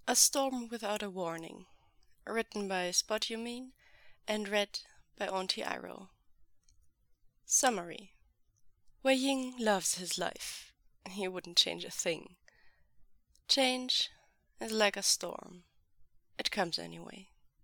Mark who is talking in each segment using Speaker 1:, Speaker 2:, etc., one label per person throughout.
Speaker 1: A Storm Without a Warning, written by Spot You Mean and read by Auntie Iroh. Summary. Wei Ying loves his life. He wouldn't change a thing. Change is like a storm. It comes anyway.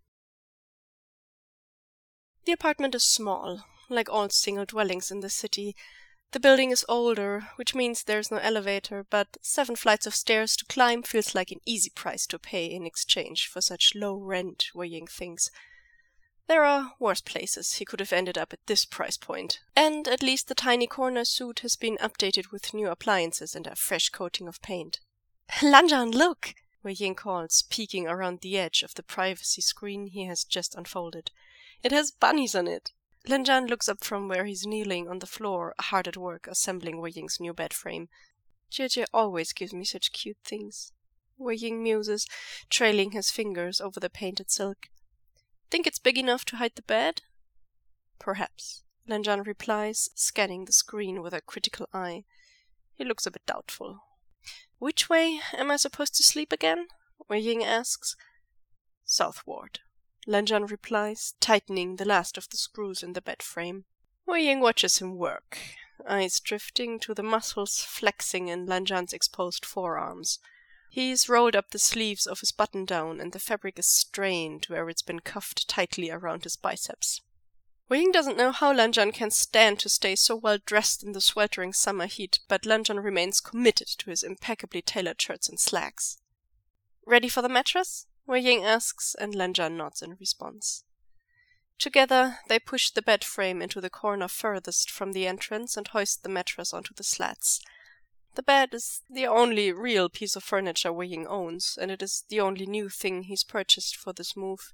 Speaker 1: The apartment is small, like all single dwellings in the city. The building is older, which means there's no elevator, but 7 flights of stairs to climb feels like an easy price to pay in exchange for such low rent, Wei Ying thinks. There are worse places he could have ended up at this price point, and at least the tiny corner suite has been updated with new appliances and a fresh coating of paint. "Lanjan, look!" Wei Ying calls, peeking around the edge of the privacy screen he has just unfolded. It has bunnies on it. Lanjan looks up from where he's kneeling on the floor, hard at work assembling Wei Ying's new bed frame. "JJ always gives me such cute things," Wei Ying muses, trailing his fingers over the painted silk. "Think it's big enough to hide the bed?" "Perhaps," Lanjan replies, scanning the screen with a critical eye. He looks a bit doubtful. "Which way am I supposed to sleep again?" Wei Ying asks. "Southward," Lanjan replies, tightening the last of the screws in the bed frame. Wei Ying watches him work, eyes drifting to the muscles flexing in Lanjan's exposed forearms. He's rolled up the sleeves of his button-down and the fabric is strained where it's been cuffed tightly around his biceps. Wei Ying doesn't know how Lanjan can stand to stay so well dressed in the sweltering summer heat, but Lanjan remains committed to his impeccably tailored shirts and slacks. "Ready for the mattress?" Wei Ying asks, and Lanjan nods in response. Together, they push the bed frame into the corner furthest from the entrance and hoist the mattress onto the slats. The bed is the only real piece of furniture Wei Ying owns, and it is the only new thing he's purchased for this move.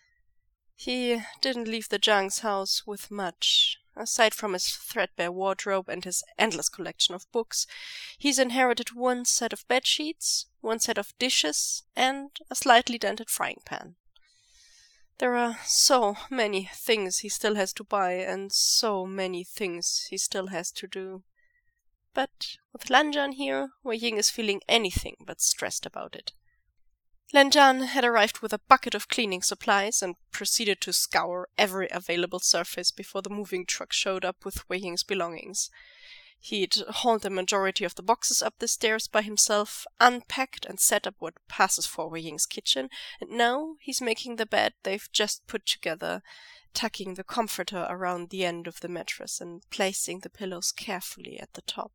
Speaker 1: He didn't leave the Zhang's house with much. Aside from his threadbare wardrobe and his endless collection of books, he's inherited 1 set of bed sheets, 1 set of dishes, and a slightly dented frying pan. There are so many things he still has to buy, and so many things he still has to do. But with Lanjan here, Wei Ying is feeling anything but stressed about it. Lanjan had arrived with a bucket of cleaning supplies and proceeded to scour every available surface before the moving truck showed up with Wei Ying's belongings. He'd hauled the majority of the boxes up the stairs by himself, unpacked and set up what passes for Wei Ying's kitchen, and now he's making the bed they've just put together, tucking the comforter around the end of the mattress and placing the pillows carefully at the top.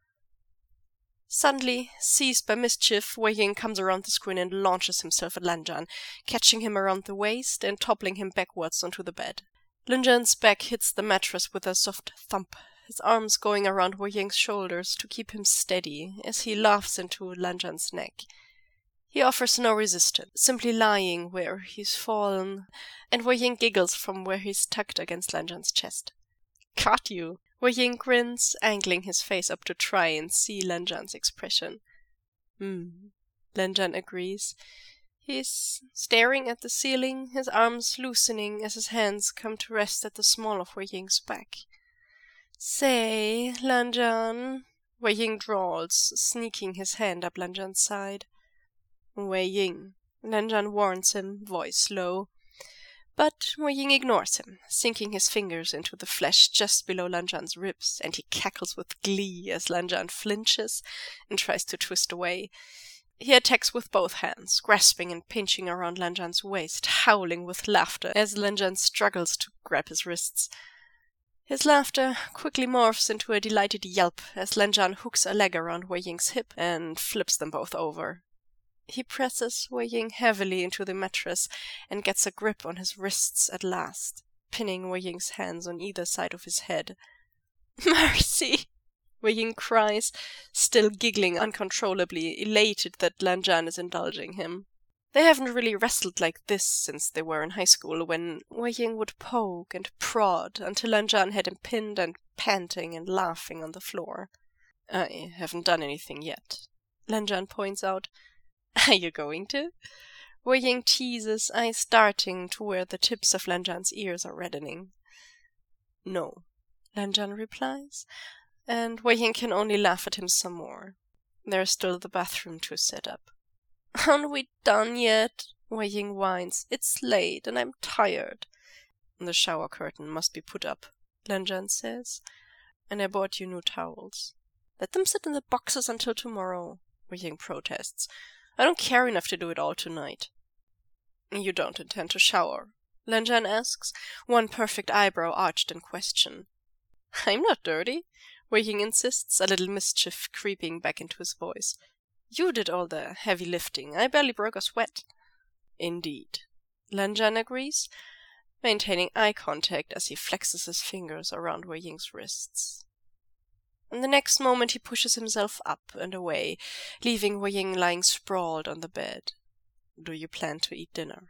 Speaker 1: Suddenly, seized by mischief, Wei Ying comes around the screen and launches himself at Lanjan, catching him around the waist and toppling him backwards onto the bed. Lanjan's back hits the mattress with a soft thump, his arms going around Wei Ying's shoulders to keep him steady as he laughs into Lanjan's neck. He offers no resistance, simply lying where he's fallen, and Wei Ying giggles from where he's tucked against Lanjan's chest. "Caught you!" Wei Ying grins, angling his face up to try and see Lanjan's expression. Lanjan agrees. He's staring at the ceiling, his arms loosening as his hands come to rest at the small of Wei Ying's back. "Say, Lanjan," Wei Ying drawls, sneaking his hand up Lanjan's side. "Wei Ying," Lanjan warns him, voice low. But Wei Ying ignores him, sinking his fingers into the flesh just below Lanjan's ribs, and he cackles with glee as Lanjan flinches and tries to twist away. He attacks with both hands, grasping and pinching around Lanjan's waist, howling with laughter as Lanjan struggles to grab his wrists. His laughter quickly morphs into a delighted yelp as Lanjan hooks a leg around Wei Ying's hip and flips them both over. He presses Wei Ying heavily into the mattress and gets a grip on his wrists at last, pinning Wei Ying's hands on either side of his head. "Mercy!" Wei Ying cries, still giggling uncontrollably, elated that Lanjan is indulging him. They haven't really wrestled like this since they were in high school, when Wei Ying would poke and prod until Lanjan had him pinned and panting and laughing on the floor. "I haven't done anything yet," Lanjan points out. "Are you going to?" Wei Ying teases, eyes darting to where the tips of Lanjan's ears are reddening. "No," Lanjan replies, and Wei Ying can only laugh at him some more. There's still the bathroom to set up. Aren't we done yet? Wei Ying whines. It's late and I'm tired. The shower curtain must be put up, Lan Zhan says, and I bought you new towels. Let them sit in the boxes until tomorrow, Wei Ying protests. I don't care enough to do it all tonight. You don't intend to shower? Lan Zhan asks, one perfect eyebrow arched in question. I'm not dirty, Wei Ying insists, a little mischief creeping back into his voice. You did all the heavy lifting. I barely broke a sweat. Indeed, Lan Zhan agrees, maintaining eye contact as he flexes his fingers around Wei Ying's wrists. And the next moment he pushes himself up and away, leaving Wei Ying lying sprawled on the bed. Do you plan to eat dinner?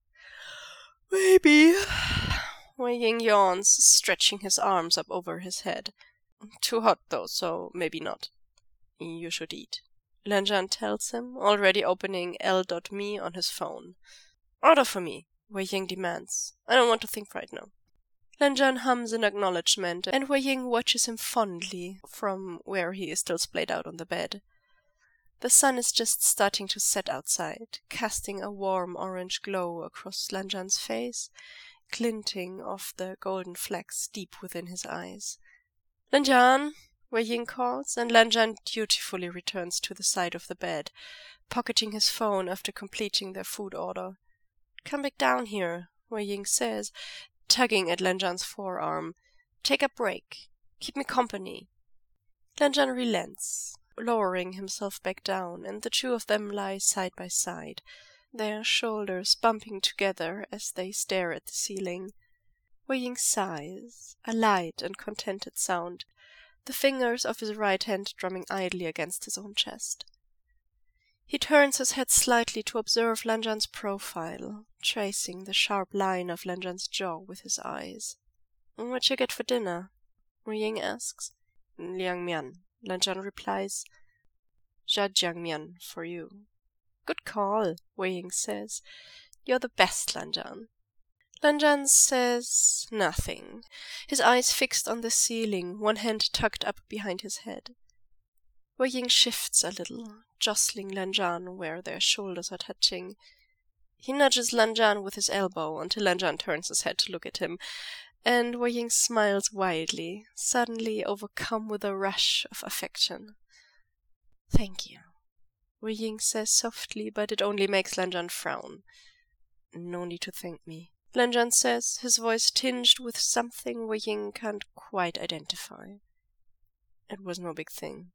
Speaker 1: Maybe. Wei Ying yawns, stretching his arms up over his head. Too hot though, so maybe not. You should eat, Lan Zhan tells him, already opening L.me on his phone. Order for me, Wei Ying demands. I don't want to think right now. Lan Zhan hums in acknowledgement, and Wei Ying watches him fondly from where he is still splayed out on the bed. The sun is just starting to set outside, casting a warm orange glow across Lan Zhan's face, glinting off the golden flecks deep within his eyes. Lan Zhan, Wei Ying calls, and Lan Zhan dutifully returns to the side of the bed, pocketing his phone after completing their food order. Come back down here, Wei Ying says, tugging at Lan Zhan's forearm. Take a break. Keep me company. Lan Zhan relents, lowering himself back down, and the two of them lie side by side, their shoulders bumping together as they stare at the ceiling. Wei Ying sighs, a light and contented sound, the fingers of his right hand drumming idly against his own chest. He turns his head slightly to observe Lan Zhan's profile, tracing the sharp line of Lan Zhan's jaw with his eyes. What'd you get for dinner? Wei Ying asks. Liang mian, Lan Zhan replies. Zhajiangmian for you. Good call, Wei Ying says. You're the best, Lan Zhan. Lan Zhan says nothing, his eyes fixed on the ceiling, one hand tucked up behind his head. Wei Ying shifts a little, jostling Lan Zhan where their shoulders are touching. He nudges Lan Zhan with his elbow until Lan Zhan turns his head to look at him, and Wei Ying smiles widely, suddenly overcome with a rush of affection. Thank you, Wei Ying says softly, but it only makes Lan Zhan frown. No need to thank me, Lan Zhan says, his voice tinged with something Wei Ying can't quite identify. It was no big thing.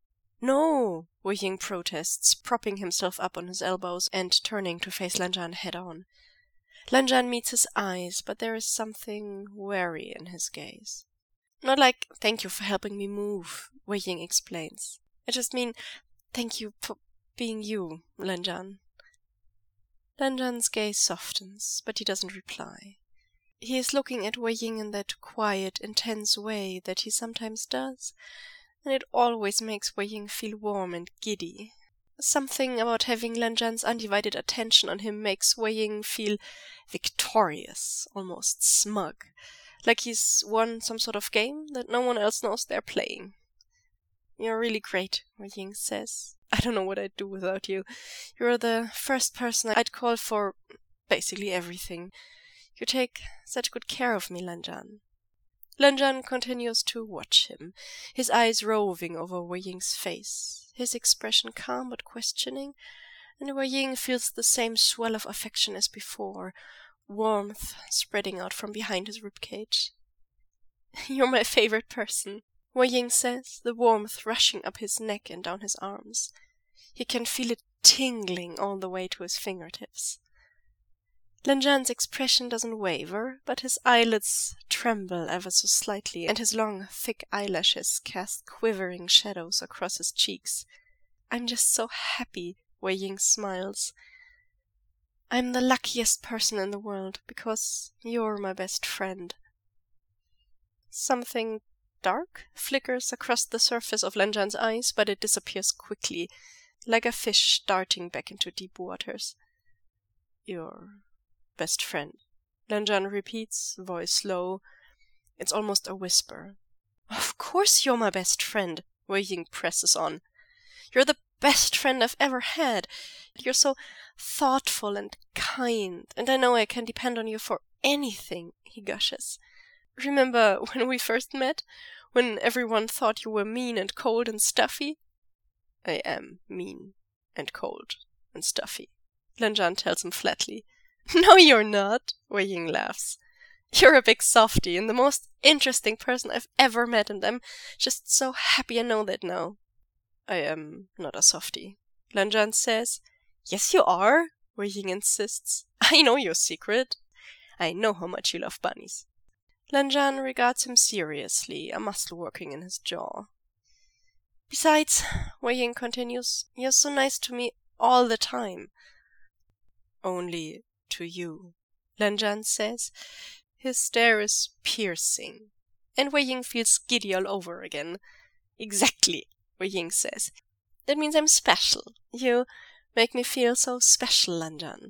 Speaker 1: No, Wei Ying protests, propping himself up on his elbows and turning to face Lan Zhan head-on. Lan Zhan meets his eyes, but there is something wary in his gaze. Not like, thank you for helping me move, Wei Ying explains. I just mean, thank you for being you, Lan Zhan. Lan Zhan's gaze softens, but he doesn't reply. He is looking at Wei Ying in that quiet, intense way that he sometimes does, and it always makes Wei Ying feel warm and giddy. Something about having Lan Zhan's undivided attention on him makes Wei Ying feel victorious, almost smug, like he's won some sort of game that no one else knows they're playing. You're really great, Wei Ying says. I don't know what I'd do without you. You're the first person I'd call for basically everything. You take such good care of me, Lan Zhan. Lan Zhan continues to watch him, his eyes roving over Wei Ying's face, his expression calm but questioning, and Wei Ying feels the same swell of affection as before, warmth spreading out from behind his ribcage. You're my favorite person, Wei Ying says, the warmth rushing up his neck and down his arms. He can feel it tingling all the way to his fingertips. Lan Zhan's expression doesn't waver, but his eyelids tremble ever so slightly, and his long, thick eyelashes cast quivering shadows across his cheeks. I'm just so happy, Wei Ying smiles. I'm the luckiest person in the world, because you're my best friend. Something dark flickers across the surface of Lan Zhan's eyes, but it disappears quickly, like a fish darting back into deep waters. Your best friend, Lan Zhan repeats, voice low. It's almost a whisper. Of course you're my best friend, Wei Ying presses on. You're the best friend I've ever had. You're so thoughtful and kind, and I know I can depend on you for anything," he gushes. "Remember when we first met? When everyone thought you were mean and cold and stuffy?" "I am mean and cold and stuffy," Lanjan tells him flatly. "No, you're not," Wei Ying laughs. "You're a big softy and the most interesting person I've ever met, and I'm just so happy I know that now." "I am not a softy," Lanjan says. "Yes, you are," Wei Ying insists. "I know your secret. I know how much you love bunnies." Lanjan regards him seriously, a muscle working in his jaw. "Besides," Wei Ying continues, "you're so nice to me all the time." "Only to you," Lanjan says. His stare is piercing, and Wei Ying feels giddy all over again. "Exactly," Wei Ying says. "That means I'm special. You make me feel so special, Lanjan."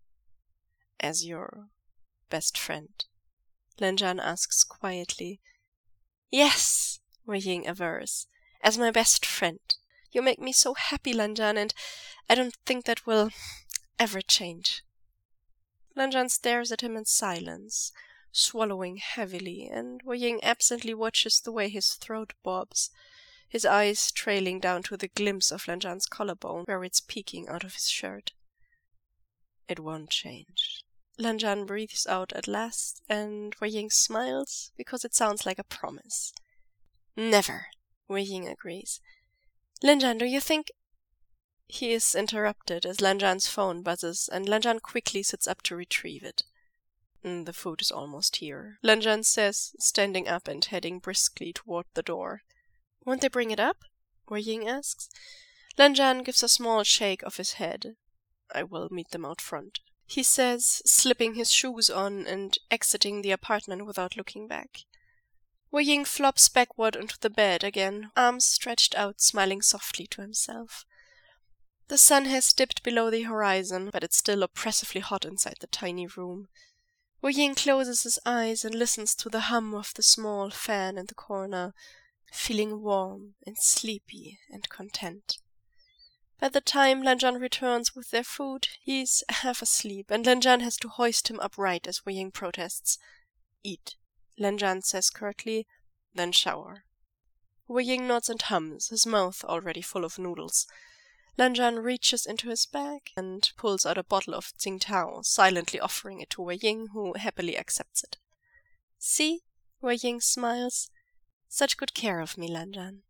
Speaker 1: "As your best friend?" Lanjan asks quietly. "Yes," Wei Ying avers, "as my best friend. You make me so happy, Lanjan, and I don't think that will ever change." Lanjan stares at him in silence, swallowing heavily, and Wei Ying absently watches the way his throat bobs, his eyes trailing down to the glimpse of Lanjan's collarbone where it's peeking out of his shirt. "It won't change," Lanjan breathes out at last, and Wei Ying smiles because it sounds like a promise. "Never," Wei Ying agrees. "Lanjan, do you think—" He is interrupted as Lanjan's phone buzzes, and Lanjan quickly sits up to retrieve it. "The food is almost here," Lanjan says, standing up and heading briskly toward the door. "Won't they bring it up?" Wei Ying asks. Lanjan gives a small shake of his head. "I will meet them out front," he says, slipping his shoes on and exiting the apartment without looking back. Wei Ying flops backward onto the bed again, arms stretched out, smiling softly to himself. The sun has dipped below the horizon, but it's still oppressively hot inside the tiny room. Wei Ying closes his eyes and listens to the hum of the small fan in the corner, feeling warm and sleepy and content. By the time Lanjan returns with their food, he's half asleep, and Lanjan has to hoist him upright as Wei Ying protests. "Eat," Lanjan says curtly, "then shower." Wei Ying nods and hums, his mouth already full of noodles. Lanjan reaches into his bag and pulls out a bottle of Tsingtao, silently offering it to Wei Ying, who happily accepts it. "See," Wei Ying smiles. "Such good care of me, Lanjan."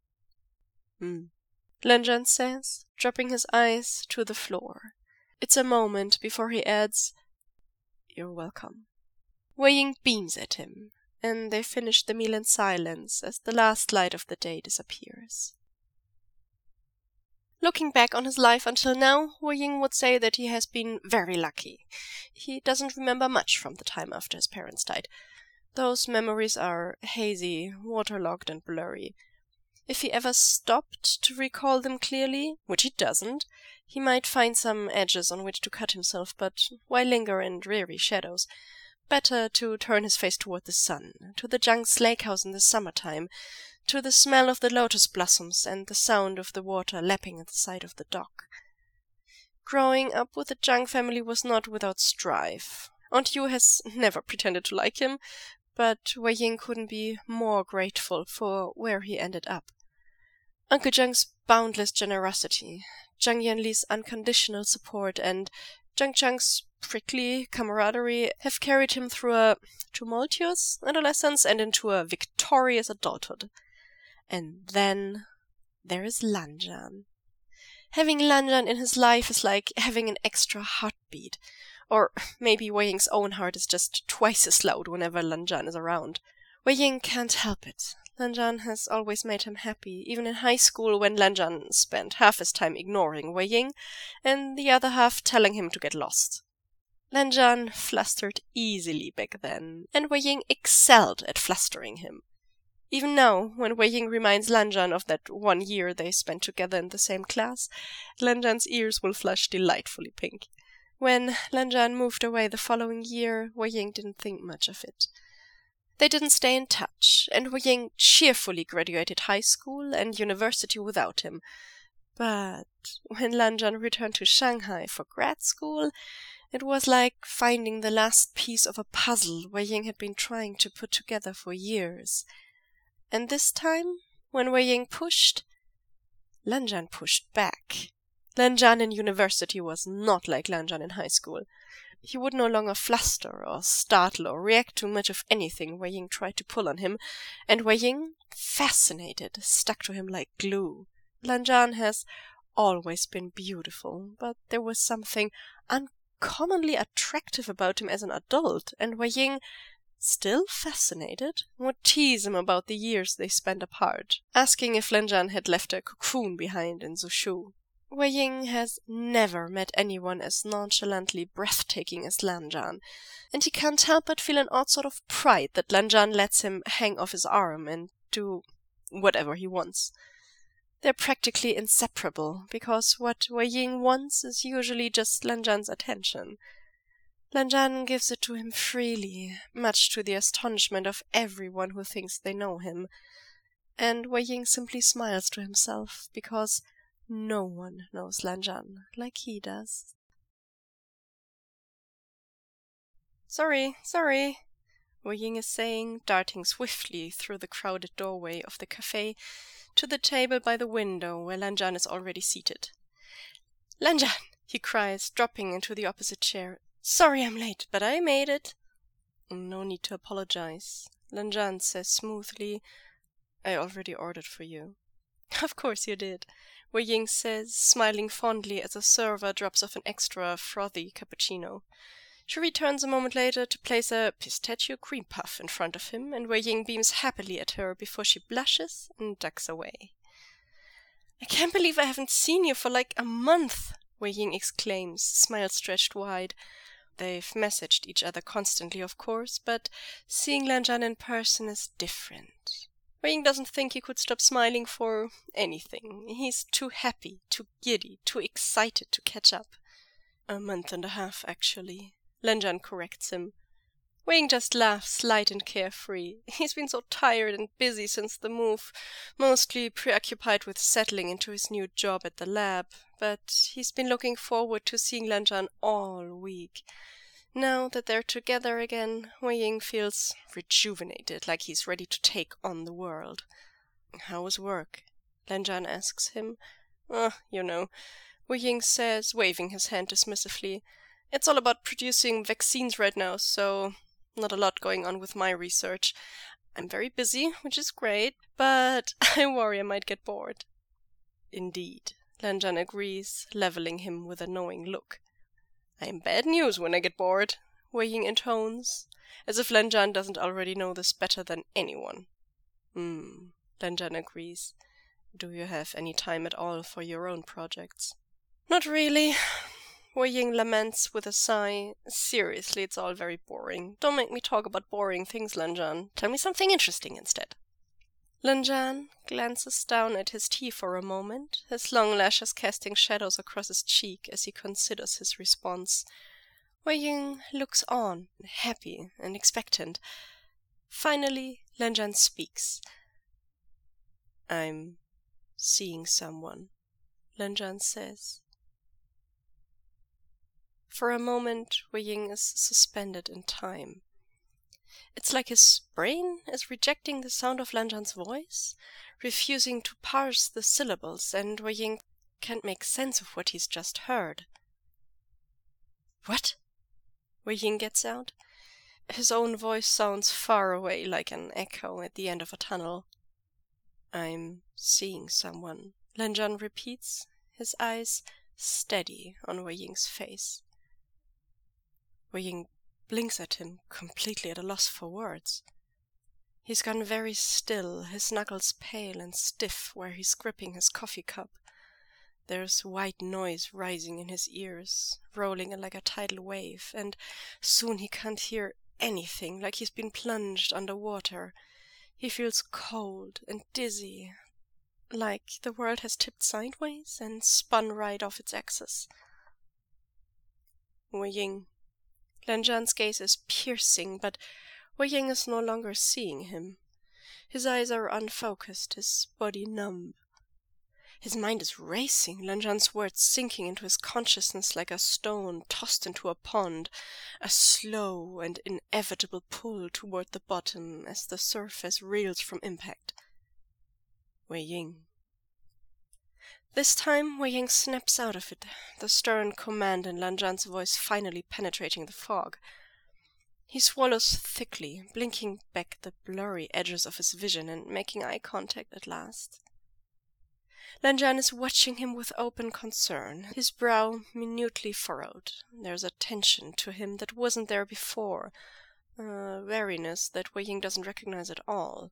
Speaker 1: Lanjan says, dropping his eyes to the floor. It's a moment before he adds, "You're welcome." Wei Ying beams at him, and they finish the meal in silence as the last light of the day disappears. Looking back on his life until now, Wei Ying would say that he has been very lucky. He doesn't remember much from the time after his parents died. Those memories are hazy, waterlogged, and blurry. If he ever stopped to recall them clearly, which he doesn't, he might find some edges on which to cut himself, but why linger in dreary shadows? Better to turn his face toward the sun, to the Zhang's lake house in the summertime, to the smell of the lotus blossoms and the sound of the water lapping at the side of the dock. Growing up with the Zhang family was not without strife. Aunt Yu has never pretended to like him, but Wei Ying couldn't be more grateful for where he ended up. Uncle Zhang's boundless generosity, Zhang Yanli's unconditional support, and Zhang Chang's prickly camaraderie have carried him through a tumultuous adolescence and into a victorious adulthood. And then there is Lanjan. Having Lanjan in his life is like having an extra heartbeat. Or maybe Wei Ying's own heart is just twice as loud whenever Lanjan is around. Wei Ying can't help it. Lanjan has always made him happy, even in high school when Lanjan spent half his time ignoring Wei Ying and the other half telling him to get lost. Lanjan flustered easily back then, and Wei Ying excelled at flustering him. Even now, when Wei Ying reminds Lanjan of that one year they spent together in the same class, Lanjan's ears will flush delightfully pink. When Lanjan moved away the following year, Wei Ying didn't think much of it. They didn't stay in touch, and Wei Ying cheerfully graduated high school and university without him. But when Lanjan returned to Shanghai for grad school, it was like finding the last piece of a puzzle Wei Ying had been trying to put together for years. And this time, when Wei Ying pushed, Lanjan pushed back. Lanjan in university was not like Lanjan in high school. He would no longer fluster or startle or react to much of anything Wei Ying tried to pull on him, and Wei Ying, fascinated, stuck to him like glue. Lanjan has always been beautiful, but there was something uncommonly attractive about him as an adult, and Wei Ying, still fascinated, would tease him about the years they spent apart, asking if Lanjan had left a cocoon behind in Zushu. Wei Ying has never met anyone as nonchalantly breathtaking as Lanjan, and he can't help but feel an odd sort of pride that Lanjan lets him hang off his arm and do whatever he wants. They're practically inseparable, because what Wei Ying wants is usually just Lanjan's attention. Lanjan gives it to him freely, much to the astonishment of everyone who thinks they know him, and Wei Ying simply smiles to himself, because no one knows Lanjan like he does. Sorry, Wei Ying is saying, darting swiftly through the crowded doorway of the cafe to the table by the window where Lanjan is already seated. Lanjan, he cries, dropping into the opposite chair. Sorry I'm late, but I made it. No need to apologize, Lanjan says smoothly. I already ordered for you. Of course you did, Wei Ying says, smiling fondly as a server drops off an extra frothy cappuccino. She returns a moment later to place a pistachio cream puff in front of him, and Wei Ying beams happily at her before she blushes and ducks away. I can't believe I haven't seen you for like a month, Wei Ying exclaims, smile stretched wide. They've messaged each other constantly, of course, but seeing Lanjan in person is different. Wei Ying doesn't think he could stop smiling for anything. He's too happy, too giddy, too excited to catch up. A month and a half, actually, Lanjan corrects him. Wei Ying just laughs, light and carefree. He's been so tired and busy since the move, mostly preoccupied with settling into his new job at the lab, but he's been looking forward to seeing Lanjan all week. Now that they're together again, Wei Ying feels rejuvenated, like he's ready to take on the world. How was work? Lanjan asks him. You know, Wei Ying says, waving his hand dismissively. It's all about producing vaccines right now, so not a lot going on with my research. I'm very busy, which is great, but I worry I might get bored. Indeed, Lanjan agrees, leveling him with a knowing look. I'm bad news when I get bored, Wei Ying intones, as if Lanjan doesn't already know this better than anyone. Lanjan agrees. Do you have any time at all for your own projects? Not really, Wei Ying laments with a sigh. Seriously, it's all very boring. Don't make me talk about boring things, Lanjan. Tell me something interesting instead. Lanjan glances down at his tea for a moment, his long lashes casting shadows across his cheek as he considers his response. Wei Ying looks on, happy and expectant. Finally, Lanjan speaks. I'm seeing someone, Lanjan says. For a moment, Wei Ying is suspended in time. It's like his brain is rejecting the sound of Lanjan's voice, refusing to parse the syllables, and Wei Ying can't make sense of what he's just heard. What? Wei Ying gets out. His own voice sounds far away, like an echo at the end of a tunnel. I'm seeing someone, Lanjan repeats, his eyes steady on Wei Ying's face. Wei Ying blinks at him, completely at a loss for words. He's gone very still, his knuckles pale and stiff where he's gripping his coffee cup. There's white noise rising in his ears, rolling like a tidal wave, and soon he can't hear anything, like he's been plunged under water. He feels cold and dizzy, like the world has tipped sideways and spun right off its axis. Wei Ying. Lanjan's gaze is piercing, but Wei Ying is no longer seeing him. His eyes are unfocused, his body numb. His mind is racing, Lanjan's words sinking into his consciousness like a stone tossed into a pond, a slow and inevitable pull toward the bottom as the surface reels from impact. Wei Ying. This time Wei Ying snaps out of it, the stern command in Lanjan's voice finally penetrating the fog. He swallows thickly, blinking back the blurry edges of his vision and making eye contact at last. Lanjan is watching him with open concern, his brow minutely furrowed. There's a tension to him that wasn't there before, a wariness that Wei Ying doesn't recognize at all.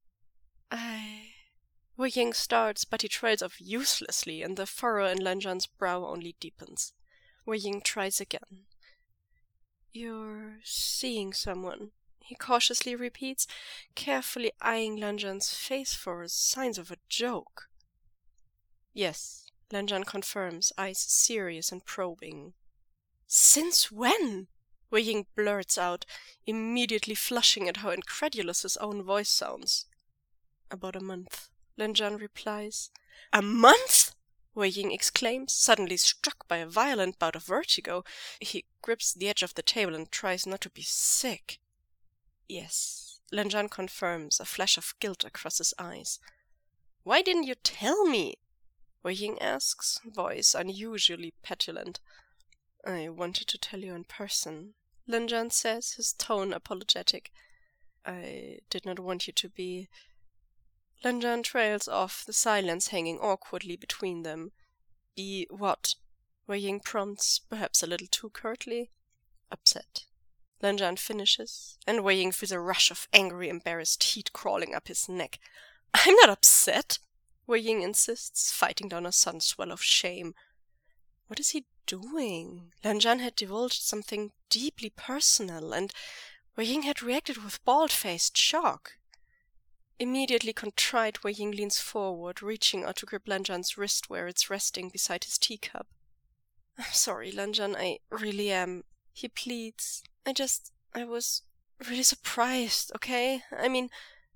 Speaker 1: Wei Ying starts, but he trails off uselessly, and the furrow in Lanjan's brow only deepens. Wei Ying tries again. You're seeing someone, he cautiously repeats, carefully eyeing Lanjan's face for signs of a joke. Yes, Lanjan confirms, eyes serious and probing. Since when? Wei Ying blurts out, immediately flushing at how incredulous his own voice sounds. About a month, Lanjan replies. A month? Wei Ying exclaims, suddenly struck by a violent bout of vertigo. He grips the edge of the table and tries not to be sick. Yes, Lanjan confirms, a flash of guilt across his eyes. Why didn't you tell me? Wei Ying asks, voice unusually petulant. I wanted to tell you in person, Lanjan says, his tone apologetic. I did not want you to be... Lanjan trails off, the silence hanging awkwardly between them. Be what? Wei Ying prompts, perhaps a little too curtly. Upset. Lanjan finishes, and Wei Ying feels a rush of angry, embarrassed heat crawling up his neck. I'm not upset, Wei Ying insists, fighting down a sudden swell of shame. What is he doing? Lanjan had divulged something deeply personal, and Wei Ying had reacted with bald-faced shock. Immediately contrite, Wei Ying leans forward, reaching out to grip Lanjan's wrist where it's resting beside his teacup. I'm sorry, Lanjan, I really am, he pleads. I was really surprised, okay? I mean,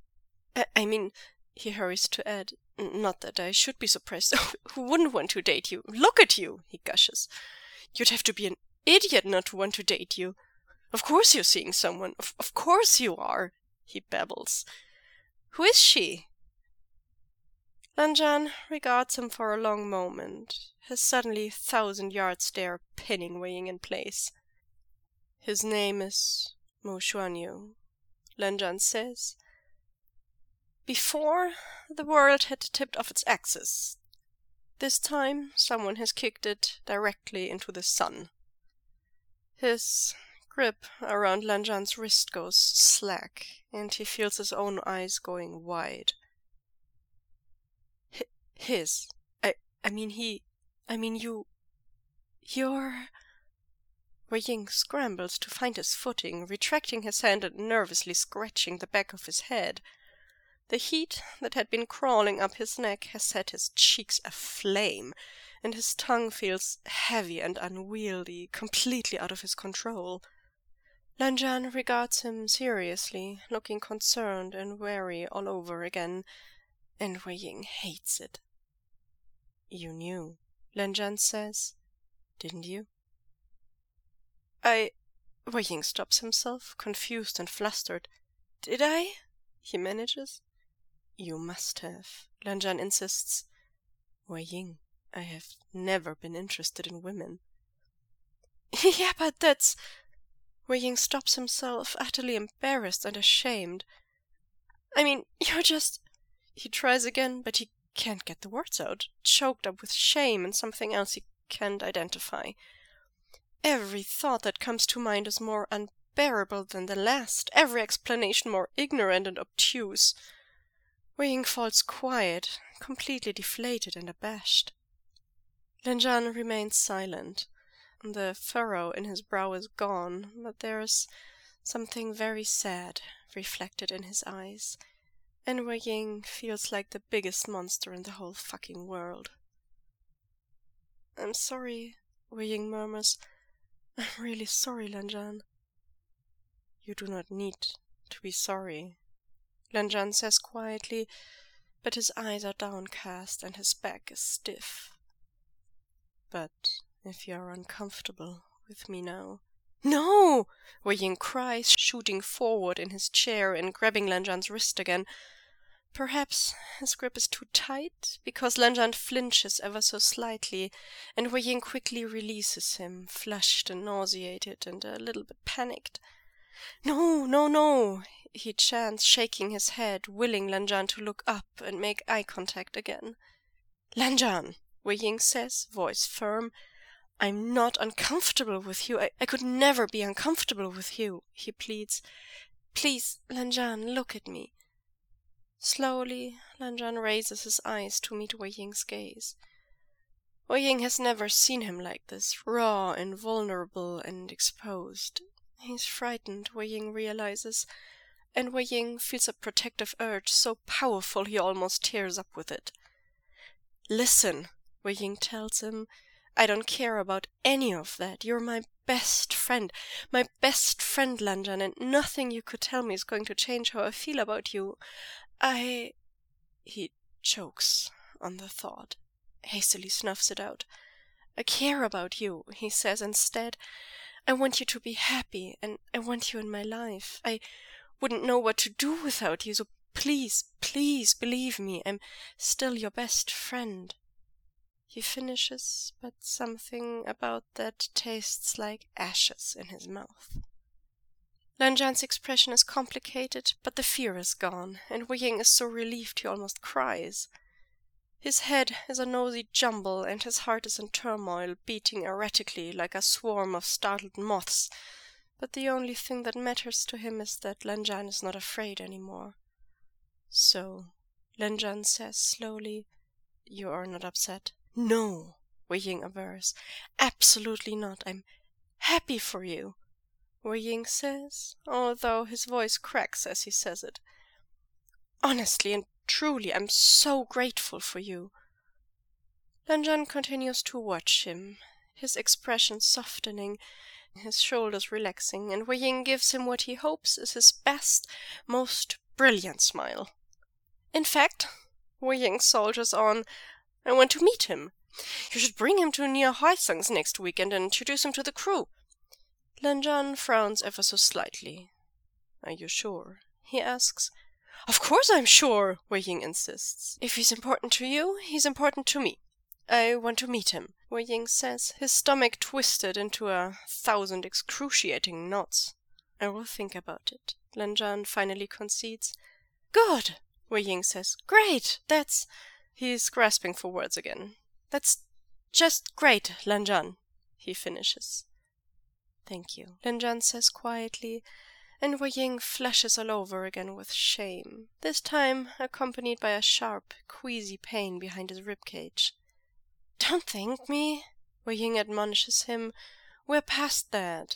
Speaker 1: he hurries to add, not that I should be surprised. Who wouldn't want to date you? Look at you, he gushes. You'd have to be an idiot not to want to date you. Of course you're seeing someone. Of course you are, he babbles. Who is she? Lanjan regards him for a long moment, his suddenly 1,000-yard stare pinning Wei Ying in place. His name is Mo Xuanyu, Lanjan says. Before, the world had tipped off its axis. This time, someone has kicked it directly into the sun. His grip around Lanjan's wrist goes slack, and he feels his own eyes going wide. You're... Wei Ying scrambles to find his footing, retracting his hand and nervously scratching the back of his head. The heat that had been crawling up his neck has set his cheeks aflame, and his tongue feels heavy and unwieldy, completely out of his control. Lanjan regards him seriously, looking concerned and wary all over again, and Wei Ying hates it. You knew, Lanjan says, didn't you? Wei Ying stops himself, confused and flustered. Did I? He manages. You must have, Lanjan insists. Wei Ying, I have never been interested in women. Yeah, but that's... Wei Ying stops himself, utterly embarrassed and ashamed. I mean, you're just... He tries again, but he can't get the words out, choked up with shame and something else he can't identify. Every thought that comes to mind is more unbearable than the last, every explanation more ignorant and obtuse. Wei Ying falls quiet, completely deflated and abashed. Lanjan remains silent. The furrow in his brow is gone, but there is something very sad reflected in his eyes, and Wei Ying feels like the biggest monster in the whole fucking world. I'm sorry, Wei Ying murmurs. I'm really sorry, Lanjan. You do not need to be sorry, Lanjan says quietly. but his eyes are downcast and his back is stiff. "But if you are uncomfortable with me now—" "No!" Wei Ying cries, shooting forward in his chair and grabbing Lan Zhan's wrist again. Perhaps his grip is too tight, because Lan Zhan flinches ever so slightly, and Wei Ying quickly releases him, flushed and nauseated and a little bit panicked. "No, no, no!" he chants, shaking his head, willing Lan Zhan to look up and make eye contact again. "Lan Zhan," Wei Ying says, voice firm, "I'm not uncomfortable with you. I could never be uncomfortable with you," he pleads. "Please, Lan Zhan, look at me." Slowly, Lan Zhan raises his eyes to meet Wei Ying's gaze. Wei Ying has never seen him like this, raw and vulnerable and exposed. He's frightened, Wei Ying realizes, and Wei Ying feels a protective urge so powerful he almost tears up with it. "Listen," Wei Ying tells him, "I don't care about any of that. You're my best friend, Lan Zhan, and nothing you could tell me is going to change how I feel about you. He chokes on the thought, hastily snuffs it out. "I care about you," he says instead. "I want you to be happy, and I want you in my life. I wouldn't know what to do without you, so please, please believe me. I'm still your best friend." He finishes, but something about that tastes like ashes in his mouth. Lan Zhan's expression is complicated, but the fear is gone, and Wei Ying is so relieved he almost cries. His head is a nosy jumble, and his heart is in turmoil, beating erratically like a swarm of startled moths, but the only thing that matters to him is that Lan Zhan is not afraid anymore. "So," Lan Zhan says slowly, "you are not upset?" "No," Wei Ying avers. "Absolutely not. I'm happy for you," Wei Ying says, although his voice cracks as he says it. "Honestly and truly, I'm so grateful for you." Lan Zhan continues to watch him, his expression softening, his shoulders relaxing, and Wei Ying gives him what he hopes is his best, most brilliant smile. "In fact," Wei Ying soldiers on, "I want to meet him. You should bring him to near Huaisang's next week and introduce him to the crew." Lan Zhan frowns ever so slightly. "Are you sure?" he asks. "Of course I'm sure," Wei Ying insists. "If he's important to you, he's important to me. I want to meet him," Wei Ying says, his stomach twisted into 1,000 excruciating knots. "I will think about it," Lan Zhan finally concedes. "Good," Wei Ying says. "Great! That's—" He's grasping for words again. "That's just great, Lan Zhan," he finishes. "Thank you," Lan Zhan says quietly, and Wei Ying flushes all over again with shame, this time accompanied by a sharp, queasy pain behind his ribcage. "Don't thank me," Wei Ying admonishes him. "We're past that."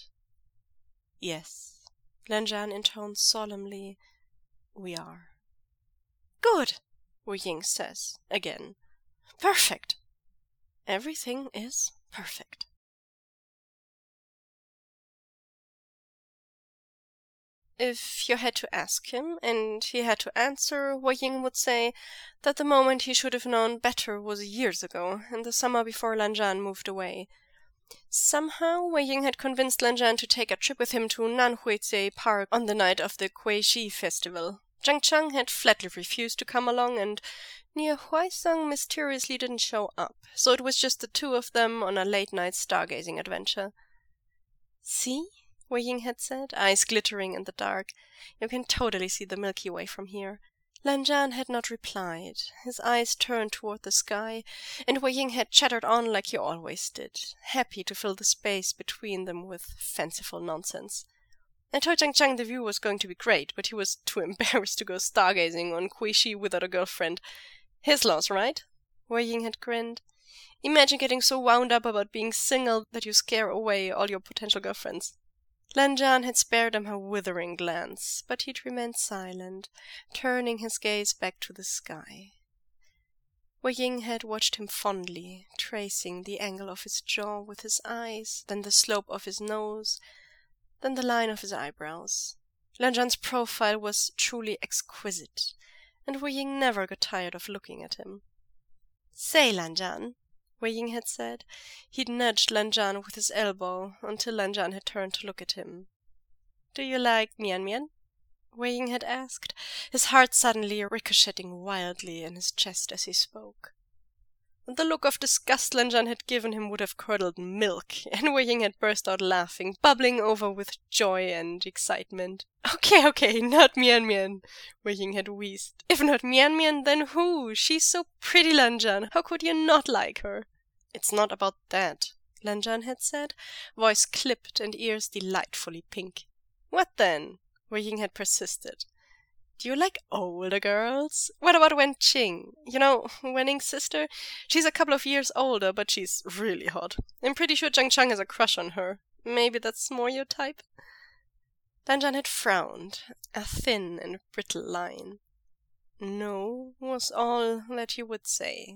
Speaker 1: "Yes," Lan Zhan intones solemnly, "we are." "Good," Wei Ying says again. "Perfect." Everything is perfect. If you had to ask him, and he had to answer, Wei Ying would say that the moment he should have known better was years ago, in the summer before Lan Zhan moved away. Somehow, Wei Ying had convinced Lan Zhan to take a trip with him to Nanhuizhe Park on the night of the Kuei-Shi festival. Zhang Chang had flatly refused to come along, and Nier Huaisang mysteriously didn't show up, so it was just the two of them on a late-night stargazing adventure. "See?" Wei Ying had said, eyes glittering in the dark. "You can totally see the Milky Way from here." Lan Zhan had not replied, his eyes turned toward the sky, and Wei Ying had chattered on like he always did, happy to fill the space between them with fanciful nonsense. "I told Zhang Chang the view was going to be great, but he was too embarrassed to go stargazing on Kuei-Shi without a girlfriend. His loss, right?" Wei Ying had grinned. "Imagine getting so wound up about being single that you scare away all your potential girlfriends." Lan Zhan had spared him her withering glance, but he'd remained silent, turning his gaze back to the sky. Wei Ying had watched him fondly, tracing the angle of his jaw with his eyes, then the slope of his nose, then the line of his eyebrows. Lan Zhan's profile was truly exquisite, and Wei Ying never got tired of looking at him. "Say, Lanjan," Wei Ying had said. He'd nudged Lanjan with his elbow until Lanjan had turned to look at him. "Do you like Mian Mian?" Wei Ying had asked, his heart suddenly ricocheting wildly in his chest as he spoke. The look of disgust Lanjan had given him would have curdled milk, and Wei Ying had burst out laughing, bubbling over with joy and excitement. Okay, not Mian Mian," Wei Ying had wheezed. "If not Mian Mian, then who? She's so pretty, Lanjan. How could you not like her?" "It's not about that," Lanjan had said, voice clipped and ears delightfully pink. "What then?" Wei Ying had persisted. "Do you like older girls? What about Wen Qing? You know, Wen Ning's sister? She's a couple of years older, but she's really hot. I'm pretty sure Zhang Chang has a crush on her. Maybe that's more your type?" Lanjan had frowned, a thin and brittle line. "No," was all that he would say.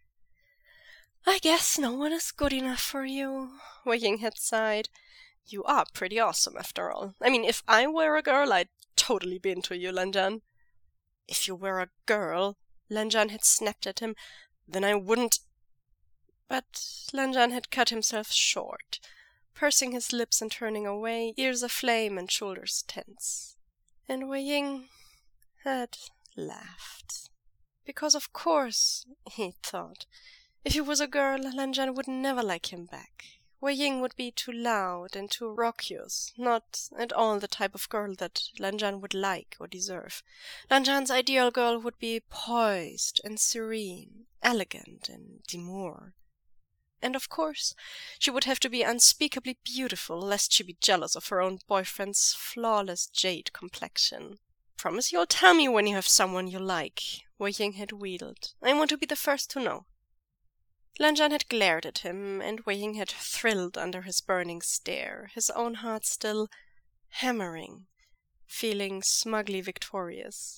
Speaker 1: "I guess no one is good enough for you," Wei Ying had sighed. "You are pretty awesome, after all. I mean, if I were a girl, I'd totally be into you, Lanjan." "If you were a girl," Lanjan had snapped at him, "then I wouldn't—" But Lanjan had cut himself short, pursing his lips and turning away, ears aflame and shoulders tense. And Wei Ying had laughed. Because of course, he thought, if he was a girl, Lanjan would never like him back. Wei Ying would be too loud and too raucous, not at all the type of girl that Lanjan would like or deserve. Lanjan's ideal girl would be poised and serene, elegant and demure. And of course, she would have to be unspeakably beautiful, lest she be jealous of her own boyfriend's flawless jade complexion. "Promise you'll tell me when you have someone you like," Wei Ying had wheedled. "I want to be the first to know." Lanjan had glared at him, and Wei Ying had thrilled under his burning stare, his own heart still hammering, feeling smugly victorious.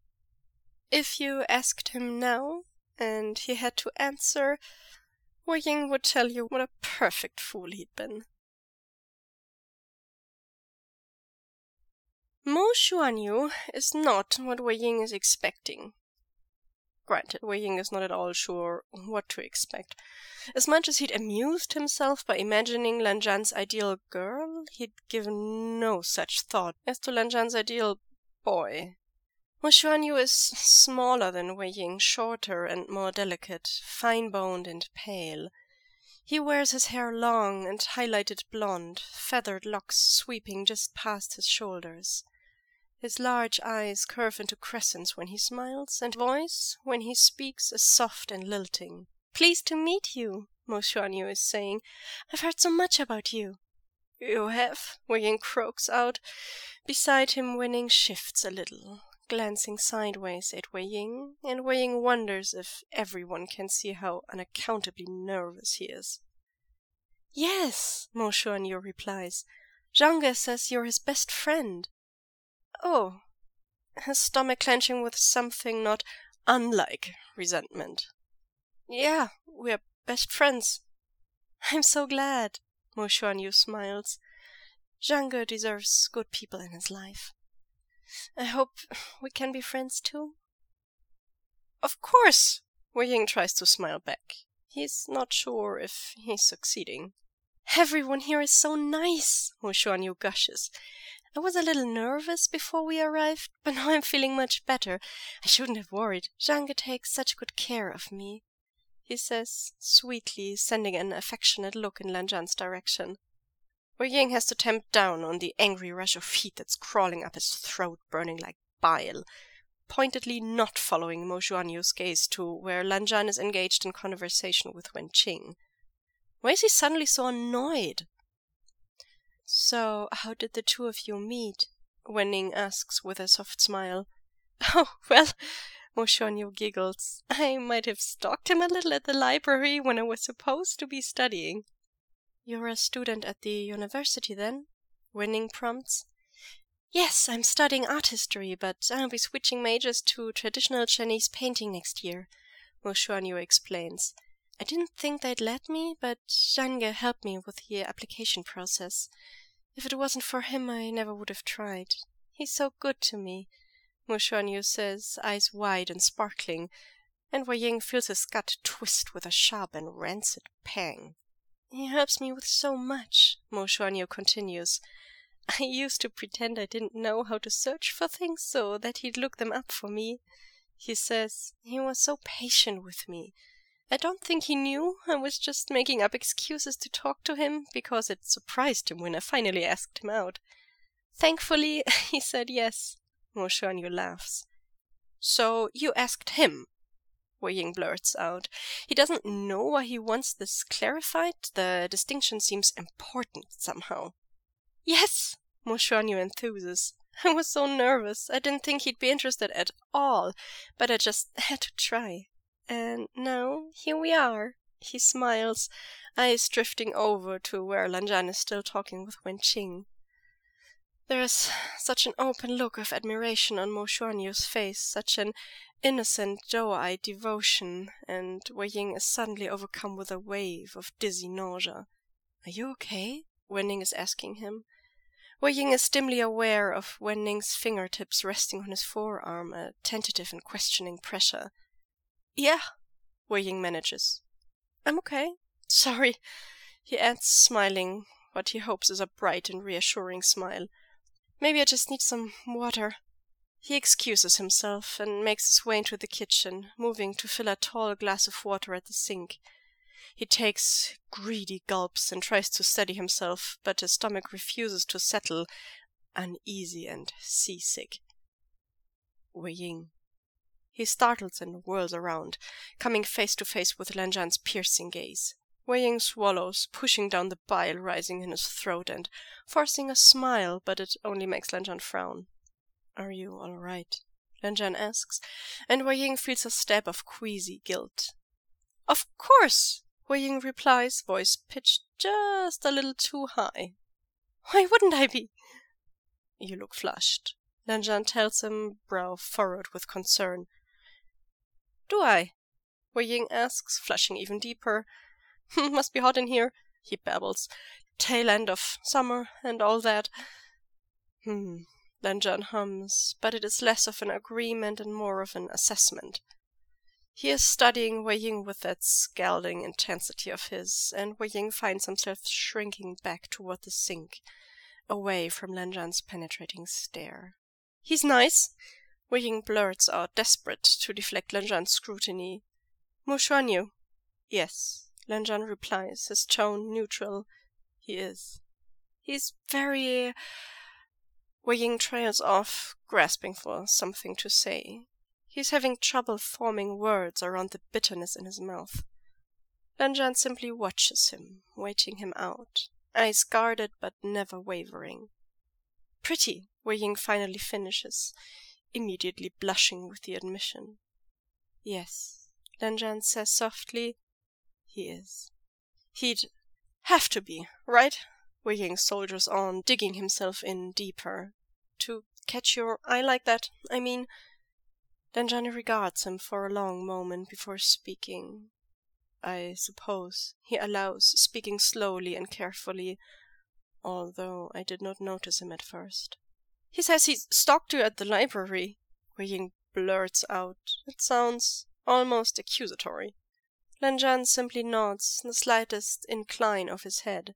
Speaker 1: If you asked him now, and he had to answer, Wei Ying would tell you what a perfect fool he'd been. Mo Xuanyu is not what Wei Ying is expecting. Granted, Wei Ying is not at all sure what to expect. As much as he'd amused himself by imagining Lanjan's ideal girl, he'd given no such thought as to Lanjan's ideal boy. Mo Xuanyu is smaller than Wei Ying, shorter and more delicate, fine-boned and pale. He wears his hair long and highlighted blonde, feathered locks sweeping just past his shoulders. His large eyes curve into crescents when he smiles, and voice, when he speaks, is soft and lilting. "Pleased to meet you," Mo Xuanyu is saying. "I've heard so much about you." "You have?" Wei Ying croaks out. Beside him, Wen Ning shifts a little, glancing sideways at Wei Ying, and Wei Ying wonders if everyone can see how unaccountably nervous he is. "Yes," Mo Xuanyu replies. "Zhang says you're his best friend." "Oh," his stomach clenching with something not unlike resentment. "Yeah, we're best friends." "I'm so glad," Mo Xuanyu smiles. "Zhang deserves good people in his life. I hope we can be friends too." "Of course!" Wei Ying tries to smile back. He's not sure if he's succeeding. "Everyone here is so nice," Mo Xuanyu gushes. "I was a little nervous before we arrived, but now I'm feeling much better. I shouldn't have worried. Zhang takes such good care of me," he says, sweetly, sending an affectionate look in Lanjan's direction. Wei Ying has to tamp down on the angry rush of heat that's crawling up his throat, burning like bile, pointedly not following Mo Xuanyu's gaze to where Lanjan is engaged in conversation with Wen Qing. Why is he suddenly so annoyed? "So, how did the two of you meet?" Wen Ning asks with a soft smile. "Oh, well," Mo Xuanyu giggles, "I might have stalked him a little at the library when I was supposed to be studying." "You're a student at the university, then?" Wen Ning prompts. "Yes, I'm studying art history, but I'll be switching majors to traditional Chinese painting next year," Mo Xuanyu explains. "I didn't think they'd let me, but Zhang helped me with the application process. If it wasn't for him, I never would have tried. He's so good to me. Mo Xuanyu says, eyes wide and sparkling, and Wei Ying feels his gut twist with a sharp and rancid pang. He helps me with so much, Mo Xuanyu continues. I used to pretend I didn't know how to search for things so that he'd look them up for me. He says he was so patient with me. I don't think he knew I was just making up excuses to talk to him, because it surprised him when I finally asked him out. Thankfully, he said yes. Mo Xuanyu laughs. So you asked him? Wei Ying blurts out. He doesn't know why he wants this clarified. The distinction seems important somehow. Yes, Mo Xuanyu enthuses. I was so nervous. I didn't think he'd be interested at all, but I just had to try. And now here we are. He smiles, eyes drifting over to where Lanjan is still talking with Wenqing. There is such an open look of admiration on Mo Xuanyu's face, such an innocent, doe-eyed devotion, and Wei Ying is suddenly overcome with a wave of dizzy nausea. Are you okay? Wen Ning is asking him. Wei Ying is dimly aware of Wen Ning's fingertips resting on his forearm, a tentative and questioning pressure. Yeah, Wei Ying manages. I'm okay. Sorry, he adds, smiling, what he hopes is a bright and reassuring smile. Maybe I just need some water. He excuses himself and makes his way into the kitchen, moving to fill a tall glass of water at the sink. He takes greedy gulps and tries to steady himself, but his stomach refuses to settle, uneasy and seasick. Wei Ying. He startles and whirls around, coming face to face with Lanjan's piercing gaze. Wei Ying swallows, pushing down the bile rising in his throat and forcing a smile, but it only makes Lanjan frown. Are you all right? Lanjan asks, and Wei Ying feels a stab of queasy guilt. Of course, Wei Ying replies, voice pitched just a little too high. Why wouldn't I be? You look flushed, Lanjan tells him, brow furrowed with concern. Do I? Wei Ying asks, flushing even deeper. Must be hot in here, he babbles. Tail end of summer and all that. Lanjan hums, but it is less of an agreement and more of an assessment. He is studying Wei Ying with that scalding intensity of his, and Wei Ying finds himself shrinking back toward the sink, away from Lanjan's penetrating stare. He's nice, Wei Ying blurts out, desperate to deflect Lanjan's scrutiny. Mo Xuanyu. Yes, Lanjan replies, his tone neutral. He is. He's very... Wei Ying trails off, grasping for something to say. He's having trouble forming words around the bitterness in his mouth. Lanjan simply watches him, waiting him out, eyes guarded but never wavering. Pretty, Wei Ying finally finishes, immediately blushing with the admission. Yes, Lanjan says softly. He is. He'd have to be, right? Wei Ying soldiers on, digging himself in deeper. To catch your eye like that, I mean. Lanjan regards him for a long moment before speaking. I suppose, he allows, speaking slowly and carefully, although I did not notice him at first. He says he stalked you at the library, Wei Ying blurts out. It sounds almost accusatory. Lanjan simply nods, the slightest incline of his head.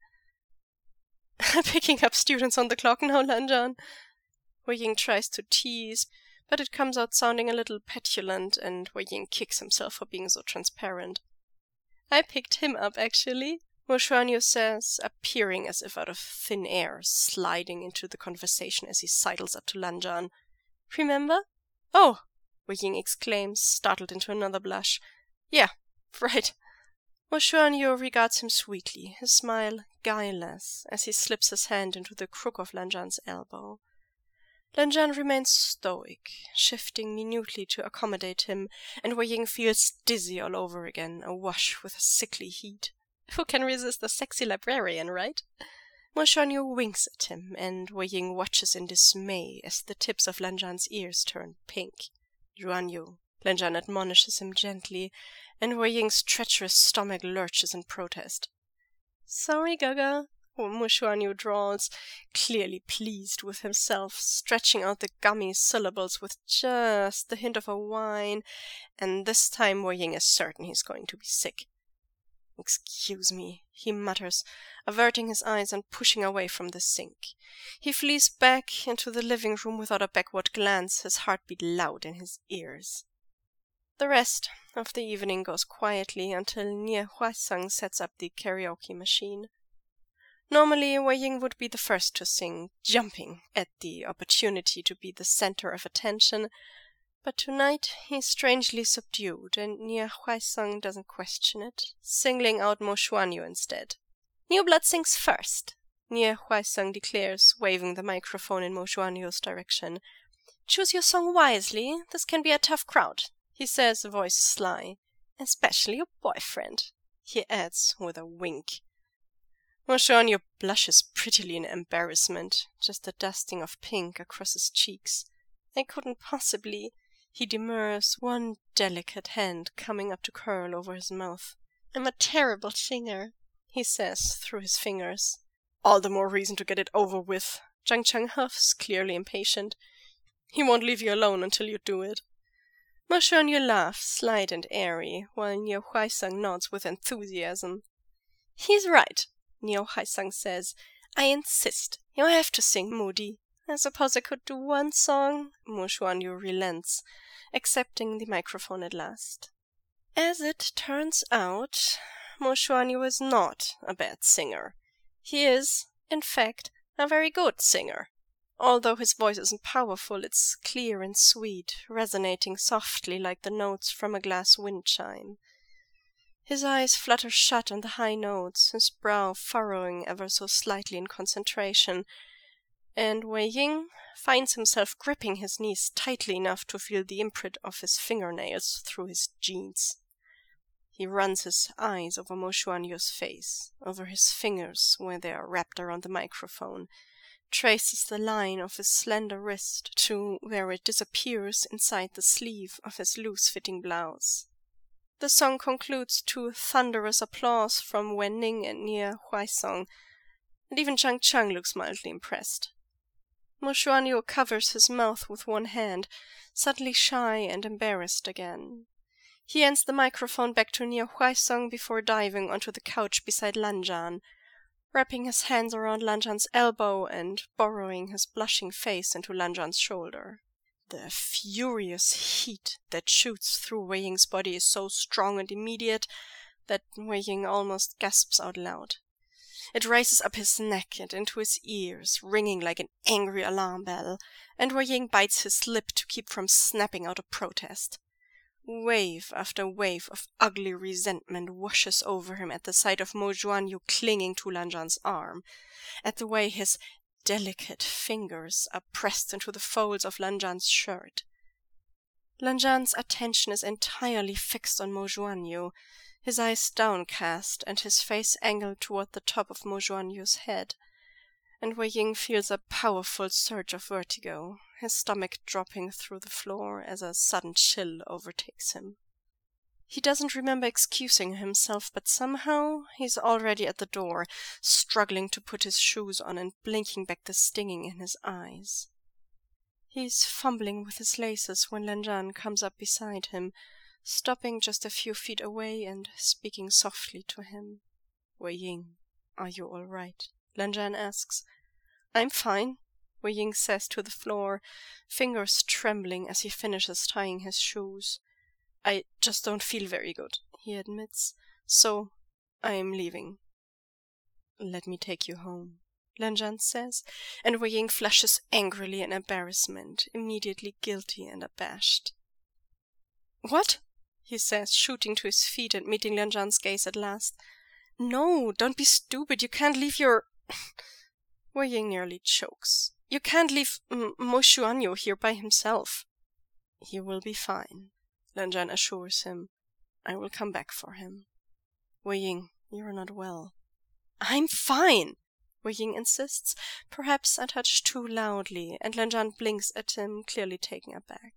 Speaker 1: Picking up students on the clock now, Lanjan? Wei Ying tries to tease, but it comes out sounding a little petulant, and Wei Ying kicks himself for being so transparent. I picked him up, actually, Mo Xuanyu says, appearing as if out of thin air, sliding into the conversation as he sidles up to Lanjan. Remember? Oh, Wei Ying exclaims, startled into another blush. Yeah, right. Mo Xuanyu regards him sweetly, his smile guileless, as he slips his hand into the crook of Lanjan's elbow. Lanjan remains stoic, shifting minutely to accommodate him, and Wei Ying feels dizzy all over again, awash with a sickly heat. Who can resist a sexy librarian, right? Mo Xuanyu winks at him, and Wei Ying watches in dismay as the tips of Lanjan's ears turn pink. Xuanyu, Lanjan admonishes him gently, and Wei Ying's treacherous stomach lurches in protest. Sorry, Gaga, Mo Xuanyu drawls, clearly pleased with himself, stretching out the gummy syllables with just the hint of a whine, and this time Wei Ying is certain he's going to be sick. "Excuse me," he mutters, averting his eyes and pushing away from the sink. He flees back into the living room without a backward glance, his heartbeat loud in his ears. The rest of the evening goes quietly until Nie Huaisang sets up the karaoke machine. Normally, Wei Ying would be the first to sing, jumping at the opportunity to be the center of attention, but tonight he's strangely subdued, and Nie Huaisang doesn't question it, singling out Mo Xuanyu instead. "New blood sings first," Nie Huaisang declares, waving the microphone in Mo Xuanyu's direction. "Choose your song wisely, this can be a tough crowd," he says, voice sly. "Especially your boyfriend," he adds with a wink. Mo Xuanyu blushes prettily in embarrassment, just a dusting of pink across his cheeks. "I couldn't possibly," he demurs, one delicate hand coming up to curl over his mouth. "I'm a terrible singer," he says through his fingers. "All the more reason to get it over with," Zhang Chang huffs, clearly impatient. "He won't leave you alone until you do it." Mo Xuanyu laughs, light and airy, while Nie Huaisang nods with enthusiasm. "He's right," Nie Huaisang says. "I insist. You have to sing, Moody." "I suppose I could do one song," Mo Xuanyu relents, accepting the microphone at last. As it turns out, Mo Xuanyu is not a bad singer. He is, in fact, a very good singer. Although his voice isn't powerful, it's clear and sweet, resonating softly like the notes from a glass wind chime. His eyes flutter shut on the high notes, his brow furrowing ever so slightly in concentration, and Wei Ying finds himself gripping his knees tightly enough to feel the imprint of his fingernails through his jeans. He runs his eyes over Mo Xuanyu's face, over his fingers where they are wrapped around the microphone, traces the line of his slender wrist to where it disappears inside the sleeve of his loose-fitting blouse. The song concludes to thunderous applause from Wen Ning and Nie Huaisang, and even Zhang Chang looks mildly impressed. Mo Xuanyu covers his mouth with one hand, suddenly shy and embarrassed again. He hands the microphone back to Nie Huaisang before diving onto the couch beside Lanjan, wrapping his hands around Lanjan's elbow and burrowing his blushing face into Lanjan's shoulder. The furious heat that shoots through Wei Ying's body is so strong and immediate that Wei Ying almost gasps out loud. It races up his neck and into his ears, ringing like an angry alarm bell, and Wei Ying bites his lip to keep from snapping out a protest. Wave after wave of ugly resentment washes over him at the sight of Mo Xuanyu clinging to Lanjan's arm, at the way his delicate fingers are pressed into the folds of Lanjan's shirt. Lanjan's attention is entirely fixed on Mo Xuanyu, his eyes downcast and his face angled toward the top of Mo Xuanyu's head, and Wei Ying feels a powerful surge of vertigo, his stomach dropping through the floor as a sudden chill overtakes him. He doesn't remember excusing himself, but somehow he's already at the door, struggling to put his shoes on and blinking back the stinging in his eyes. He's fumbling with his laces when Lanjan comes up beside him, stopping just a few feet away and speaking softly to him. "Wei Ying, are you all right?" Lanjan asks. "I'm fine," Wei Ying says to the floor, fingers trembling as he finishes tying his shoes. "I just don't feel very good," he admits, "so I'm leaving." "Let me take you home," Lanjan says, and Wei Ying flushes angrily in embarrassment, immediately guilty and abashed. "What?" he says, shooting to his feet and meeting Lanjan's gaze at last. "No, don't be stupid. You can't leave your..." Wei Ying nearly chokes. "You can't leave Mo Xuanyu here by himself." "He will be fine," Lanjan assures him. "I will come back for him." "Wei Ying, you're not well." "I'm fine," Wei Ying insists, perhaps a touch too loudly, and Lanjan blinks at him, clearly taken aback.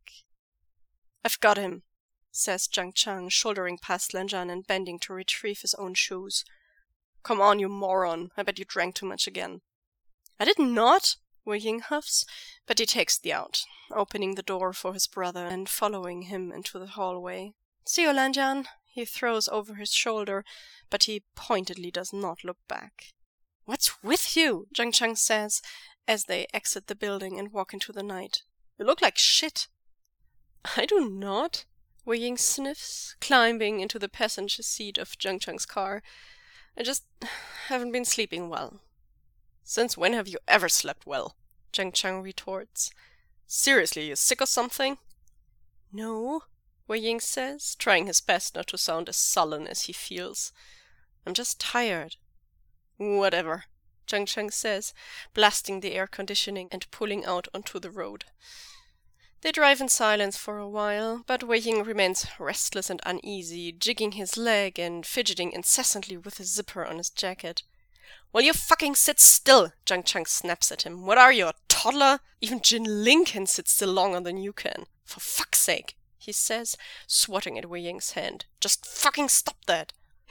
Speaker 1: "I've got him," says Zhang Chang, shouldering past Lanjan and bending to retrieve his own shoes. Come on, you moron. I bet you drank too much again. I did not, Wei Ying huffs, but he takes the out, opening the door for his brother and following him into the hallway. See you, Lanjian, he throws over his shoulder, but he pointedly does not look back. What's with you? Zhang Chang says as they exit the building and walk into the night. You look like shit. I do not, Wei Ying sniffs, climbing into the passenger seat of Zhang Chang's car. I just haven't been sleeping well. Since when have you ever slept well? Zhang Chang retorts. Seriously, you sick or something? No, Wei Ying says, trying his best not to sound as sullen as he feels. I'm just tired. Whatever, Zhang Chang says, blasting the air conditioning and pulling out onto the road. They drive in silence for a while, but Wei Ying remains restless and uneasy, jigging his leg and fidgeting incessantly with the zipper on his jacket. Will you fucking sit still? Zhang Chang snaps at him. What are you, a toddler? Even Jin Ling can sit still longer than you can. For fuck's sake, he says, swatting at Wei Ying's hand. Just fucking stop that.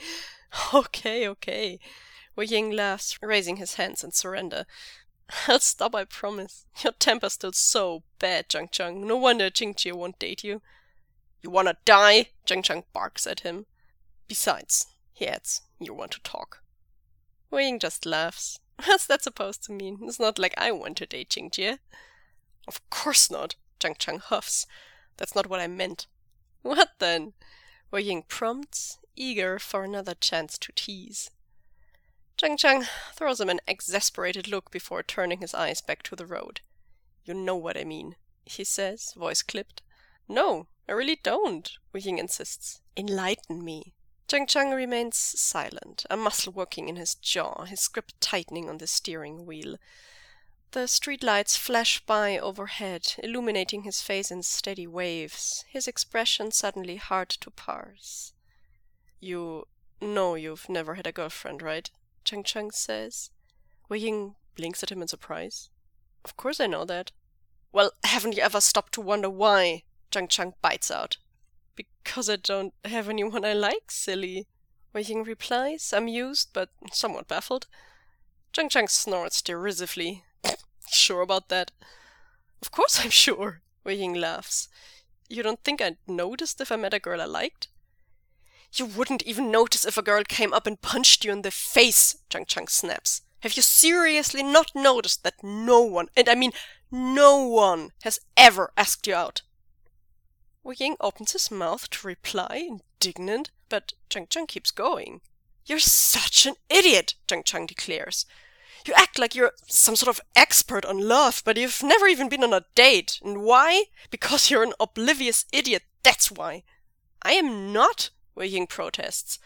Speaker 1: Okay. Wei Ying laughs, raising his hands in surrender. I'll stop, I promise. Your temper's still so bad, Zhang Chang. No wonder Qingjie won't date you. You wanna die? Zhang Chang barks at him. Besides, he adds, you want to talk. Wei Ying just laughs. What's that supposed to mean? It's not like I want to date Qingjie. Of course not, Zhang Chang huffs. That's not what I meant. What then? Wei Ying prompts, eager for another chance to tease. Zhang Chang throws him an exasperated look before turning his eyes back to the road. You know what I mean, he says, voice clipped. No, I really don't, Wei Ying insists. Enlighten me. Zhang Chang remains silent, a muscle working in his jaw, his grip tightening on the steering wheel. The streetlights flash by overhead, illuminating his face in steady waves, his expression suddenly hard to parse. You know you've never had a girlfriend, right? Zhang Chang says. Wei Ying blinks at him in surprise. Of course I know that. Well, haven't you ever stopped to wonder why? Zhang Chang bites out. Because I don't have anyone I like, silly. Wei Ying replies, amused but somewhat baffled. Zhang Chang snorts derisively. Sure about that? Of course I'm sure, Wei Ying laughs. You don't think I'd noticed if I met a girl I liked? You wouldn't even notice if a girl came up and punched you in the face, Zhang Chang snaps. Have you seriously not noticed that no one, and I mean no one, has ever asked you out? Wei Ying opens his mouth to reply, indignant, but Zhang Chang keeps going. You're such an idiot, Zhang Chang declares. You act like you're some sort of expert on love, but you've never even been on a date. And why? Because you're an oblivious idiot, that's why. I am not, Wei Ying protests.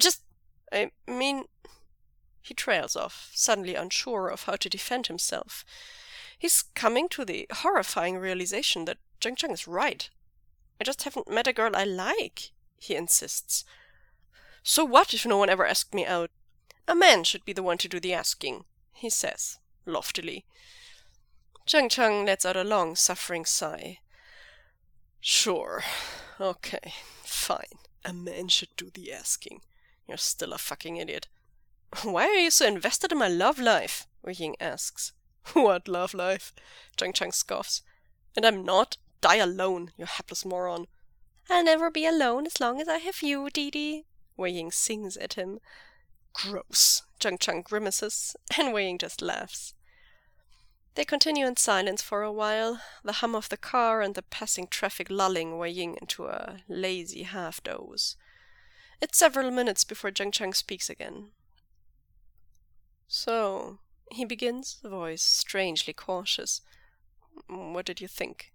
Speaker 1: I mean... He trails off, suddenly unsure of how to defend himself. He's coming to the horrifying realization that Zhang Chang is right. I just haven't met a girl I like, he insists. So what if no one ever asked me out? A man should be the one to do the asking, he says, loftily. Zhang Chang lets out a long, suffering sigh. Sure. Okay, fine. A man should do the asking. You're still a fucking idiot. Why are you so invested in my love life? Wei Ying asks. What love life? Zhang Chang scoffs. And I'm not. Die alone, you hapless moron. I'll never be alone as long as I have you, Didi. Wei Ying sings at him. Gross. Zhang Chang grimaces, and Wei Ying just laughs. They continue in silence for a while, the hum of the car and the passing traffic lulling Wei Ying into a lazy half-doze. It's several minutes before Zhang Chang speaks again. So, he begins, voice strangely cautious. What did you think?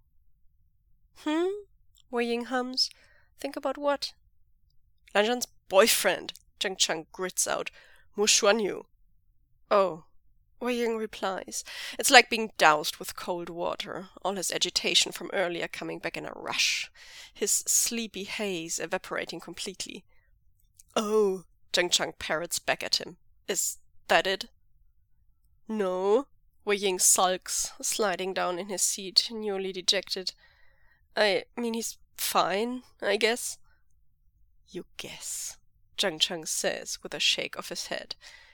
Speaker 1: Wei Ying hums. Think about what? Lanjian's boyfriend, Zhang Chang grits out. Mu Xuanyu. Oh, Wei Ying replies. It's like being doused with cold water, all his agitation from earlier coming back in a rush, his sleepy haze evaporating completely. Oh, Zhang Chang parrots back at him. Is that it? No, Wei Ying sulks, sliding down in his seat, newly dejected. I mean, he's fine, I guess. You guess, Zhang Chang says with a shake of his head.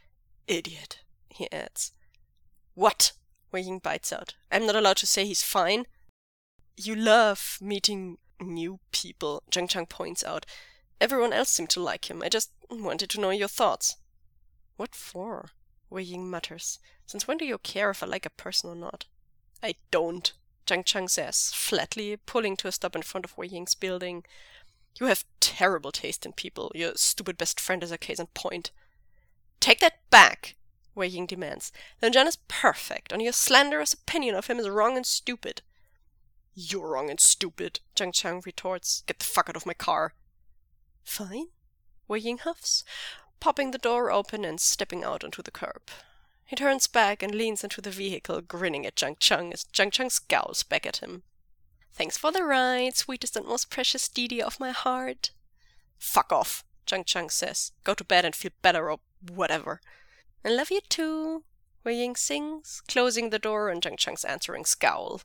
Speaker 2: Idiot, he adds. What? Wei Ying bites out. I'm not allowed to say he's fine? You love meeting new people, Zhang Chang points out. Everyone else seemed to like him. I just wanted to know your thoughts. What for? Wei Ying mutters. Since when do you care if I like a person or not? I don't, Zhang Chang says, flatly, pulling to a stop in front of Wei Ying's building. You have terrible taste in people. Your stupid best friend is a case in point. Take that back, Wei Ying demands. Lanjan is perfect, and your slanderous opinion of him is wrong and stupid. You're wrong and stupid, Zhang Chang retorts. Get the fuck out of my car. Fine, Wei Ying huffs, popping the door open and stepping out onto the curb. He turns back and leans into the vehicle, grinning at Zhang Chang as Zhang Chang scowls back at him. Thanks for the ride, sweetest and most precious Didi of my heart. Fuck off, Zhang Chang says. Go to bed and feel better or whatever. I love you too, Wei Ying sings, closing the door on Zhang Chang's answering scowl.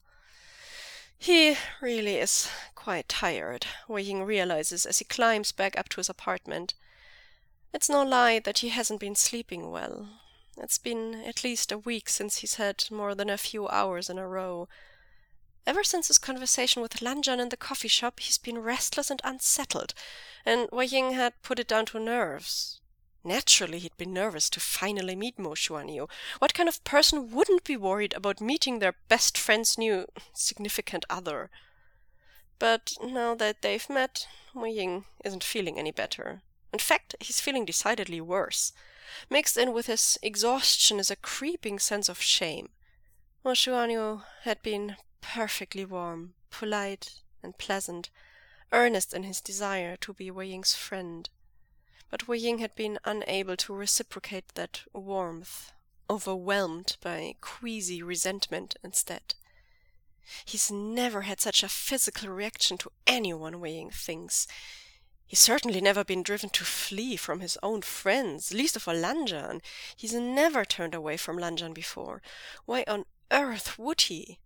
Speaker 2: He really is quite tired, Wei Ying realizes as he climbs back up to his apartment. It's no lie that he hasn't been sleeping well. It's been at least a week since he's had more than a few hours in a row. Ever since his conversation with Lanjan in the coffee shop, he's been restless and unsettled, and Wei Ying had put it down to nerves. Naturally, he'd be nervous to finally meet Mo Xuanyu. What kind of person wouldn't be worried about meeting their best friend's new significant other? But now that they've met, Wei Ying isn't feeling any better. In fact, he's feeling decidedly worse. Mixed in with his exhaustion is a creeping sense of shame. Mo Xuanyu had been perfectly warm, polite, and pleasant, earnest in his desire to be Wei Ying's friend. But Wei Ying had been unable to reciprocate that warmth, overwhelmed by queasy resentment instead. He's never had such a physical reaction to anyone, Wei Ying thinks. He's certainly never been driven to flee from his own friends, least of all Lanjan. He's never turned away from Lanjan before. Why on earth would he?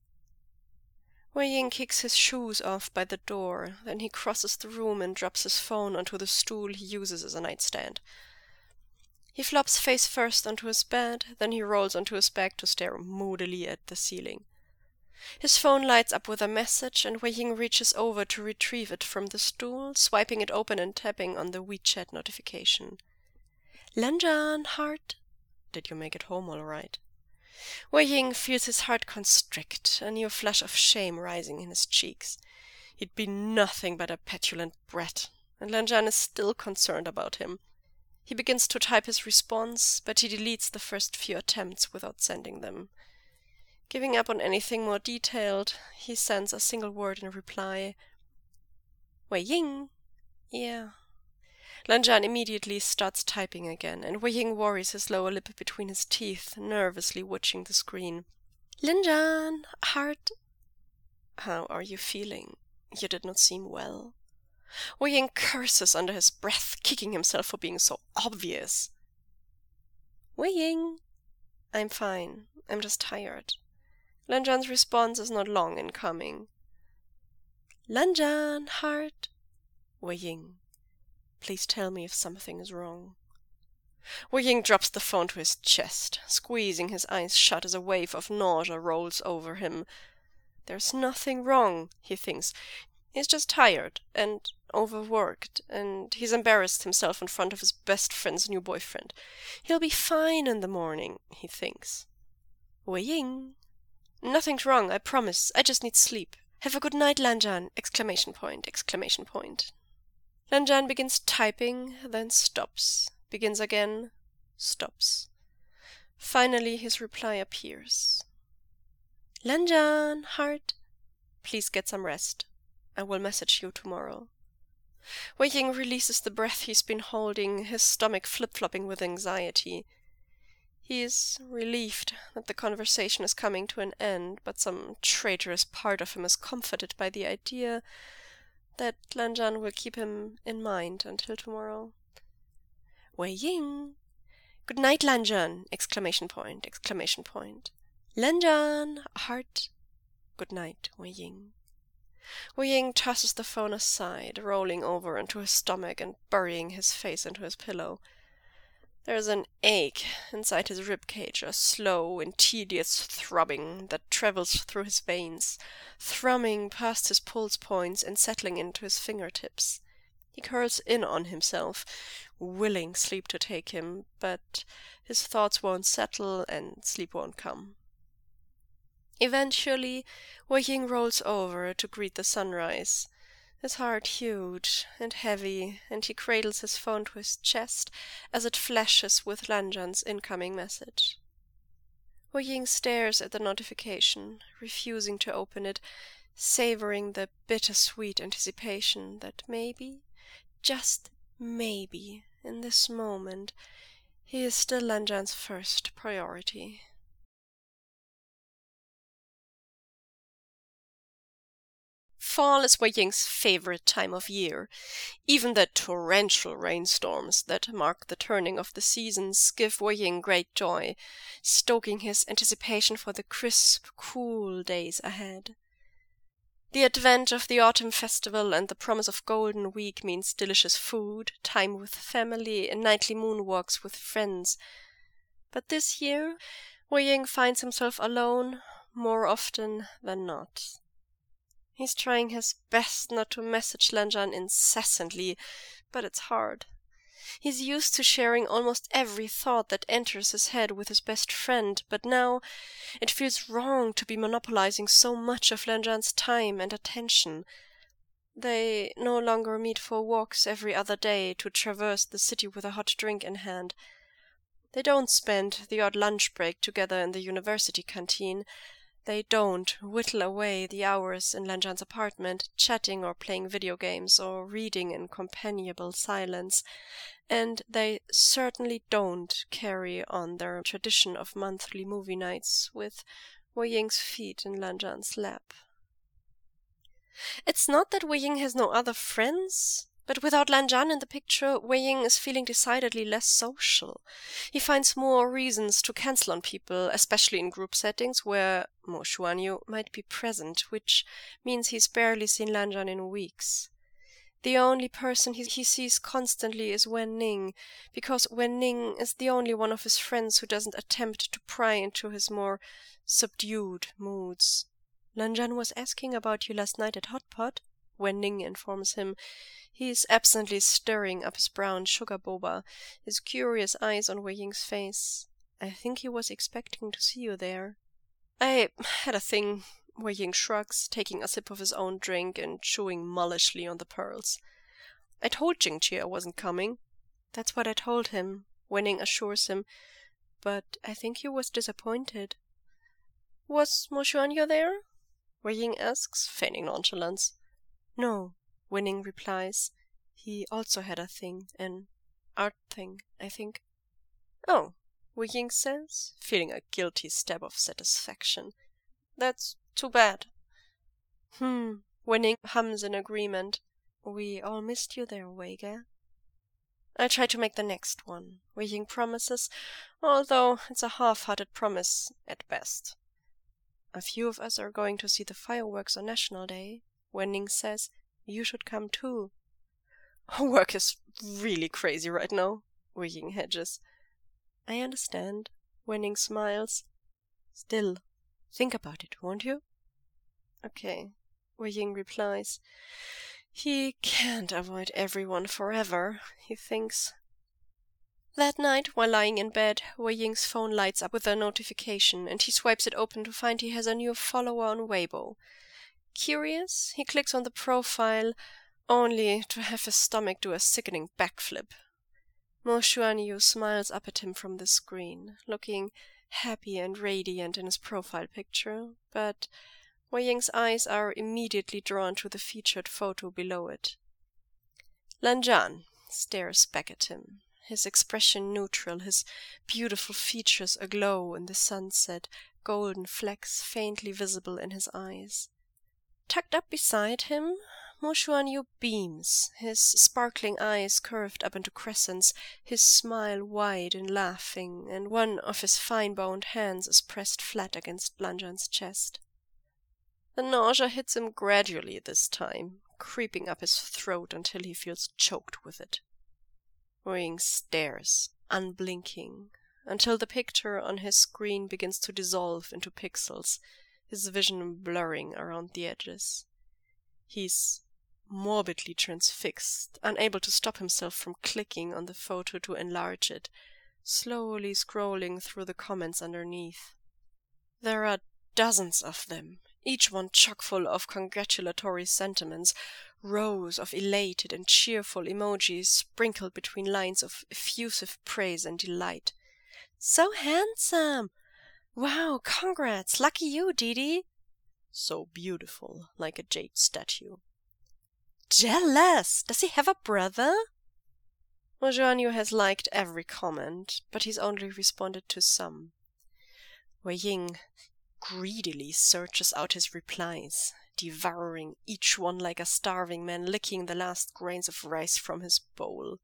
Speaker 2: Wei Ying kicks his shoes off by the door, then he crosses the room and drops his phone onto the stool he uses as a nightstand. He flops face first onto his bed, then he rolls onto his back to stare moodily at the ceiling. His phone lights up with a message, and Wei Ying reaches over to retrieve it from the stool, swiping it open and tapping on the WeChat notification. Lanjan, heart? Did you make it home all right? Wei Ying feels his heart constrict, a new flush of shame rising in his cheeks. He'd been nothing but a petulant brat, and Lanjan is still concerned about him. He begins to type his response, but he deletes the first few attempts without sending them. Giving up on anything more detailed, he sends a single word in reply. Wei Ying? Yeah. Lanjan immediately starts typing again, and Wei Ying worries his lower lip between his teeth, nervously watching the screen. Lanjan, heart? How are you feeling? You did not seem well. Wei Ying curses under his breath, kicking himself for being so obvious. Wei Ying? I'm fine. I'm just tired. Lanjan's response is not long in coming. Lanjan, heart? Wei Ying. Please tell me if something is wrong. Wei Ying drops the phone to his chest, squeezing his eyes shut as a wave of nausea rolls over him. There's nothing wrong, he thinks. He's just tired and overworked, and he's embarrassed himself in front of his best friend's new boyfriend. He'll be fine in the morning, he thinks. Wei Ying. Nothing's wrong, I promise. I just need sleep. Have a good night, Lanjan! Exclamation point, exclamation point. Lanjan begins typing, then stops. Begins again, stops. Finally, his reply appears. Lanjan, heart, please get some rest. I will message you tomorrow. Wei Ying releases the breath he's been holding, his stomach flip-flopping with anxiety. He is relieved that the conversation is coming to an end, but some traitorous part of him is comforted by the idea that Lanjan will keep him in mind until tomorrow. Wei Ying. Good night, Lanjan! Exclamation point, exclamation point. Lanjan, heart. Good night, Wei Ying. Wei Ying tosses the phone aside, rolling over into his stomach and burying his face into his pillow. There's an ache inside his ribcage, a slow and tedious throbbing that travels through his veins, thrumming past his pulse points and settling into his fingertips. He curls in on himself, willing sleep to take him, but his thoughts won't settle and sleep won't come. Eventually, Wei Ying rolls over to greet the sunrise, his heart huge and heavy, and he cradles his phone to his chest as it flashes with Lanjan's incoming message. Wei Ying stares at the notification, refusing to open it, savoring the bittersweet anticipation that maybe, just maybe, in this moment, he is still Lanjan's first priority. Fall is Wei Ying's favorite time of year. Even the torrential rainstorms that mark the turning of the seasons give Wei Ying great joy, stoking his anticipation for the crisp, cool days ahead. The advent of the autumn festival and the promise of Golden Week means delicious food, time with family, and nightly moonwalks with friends. But this year, Wei Ying finds himself alone more often than not. He's trying his best not to message Lanjan incessantly, but it's hard. He's used to sharing almost every thought that enters his head with his best friend, but now it feels wrong to be monopolizing so much of Lanjan's time and attention. They no longer meet for walks every other day to traverse the city with a hot drink in hand. They don't spend the odd lunch break together in the university canteen. They don't whittle away the hours in Lanjan's apartment, chatting or playing video games or reading in companionable silence, and they certainly don't carry on their tradition of monthly movie nights with Wei Ying's feet in Lanjan's lap. It's not that Wei Ying has no other friends, but without Lanjan in the picture, Wei Ying is feeling decidedly less social. He finds more reasons to cancel on people, especially in group settings where Mo Xuanyu might be present, which means he's barely seen Lanjan in weeks. The only person he sees constantly is Wen Ning, because Wen Ning is the only one of his friends who doesn't attempt to pry into his more subdued moods. Lanjan was asking about you last night at Hot Pot, Wen Ning informs him. He is absently stirring up his brown sugar boba, his curious eyes on Wei Ying's face. I think he was expecting to see you there. I had a thing, Wei Ying shrugs, taking a sip of his own drink and chewing mullishly on the pearls. I told Jingqi I wasn't coming. That's what I told him, Wen Ning assures him, but I think he was disappointed. Was Mo Xuanyu there? Wei Ying asks, feigning nonchalance. No, Wen Ning replies. He also had a thing, an art thing, I think. Oh, Wei Ying says, feeling a guilty stab of satisfaction. That's too bad. Wen Ning hums in agreement. We all missed you there, Wei Ge. I'll try to make the next one, Wei Ying promises, although it's a half-hearted promise at best. A few of us are going to see the fireworks on National Day, Wen Ning says. You should come too. Work is really crazy right now, Wei Ying hedges. I understand, Wen Ning smiles. Still, think about it, won't you? Okay, Wei Ying replies. He can't avoid everyone forever, he thinks. That night, while lying in bed, Wei Ying's phone lights up with a notification, and he swipes it open to find he has a new follower on Weibo. Curious, he clicks on the profile, only to have his stomach do a sickening backflip. Mo Xuanyu smiles up at him from the screen, looking happy and radiant in his profile picture, but Wei Ying's eyes are immediately drawn to the featured photo below it. Lanjan stares back at him, his expression neutral, his beautiful features aglow in the sunset, golden flecks faintly visible in his eyes. Tucked up beside him, Mo Xuanyu beams, his sparkling eyes curved up into crescents, his smile wide and laughing, and one of his fine-boned hands is pressed flat against Lanjan's chest. The nausea hits him gradually this time, creeping up his throat until he feels choked with it. Wei Ying stares, unblinking, until the picture on his screen begins to dissolve into pixels, his vision blurring around the edges. He's morbidly transfixed, unable to stop himself from clicking on the photo to enlarge it, slowly scrolling through the comments underneath. There are dozens of them, each one chock full of congratulatory sentiments, rows of elated and cheerful emojis sprinkled between lines of effusive praise and delight. "So handsome! Wow, congrats! Lucky you, Didi!" "So beautiful, like a jade statue." "Jealous! Does he have a brother?" Mojuanyu has liked every comment, but he's only responded to some. Wei Ying greedily searches out his replies, devouring each one like a starving man licking the last grains of rice from his bowl.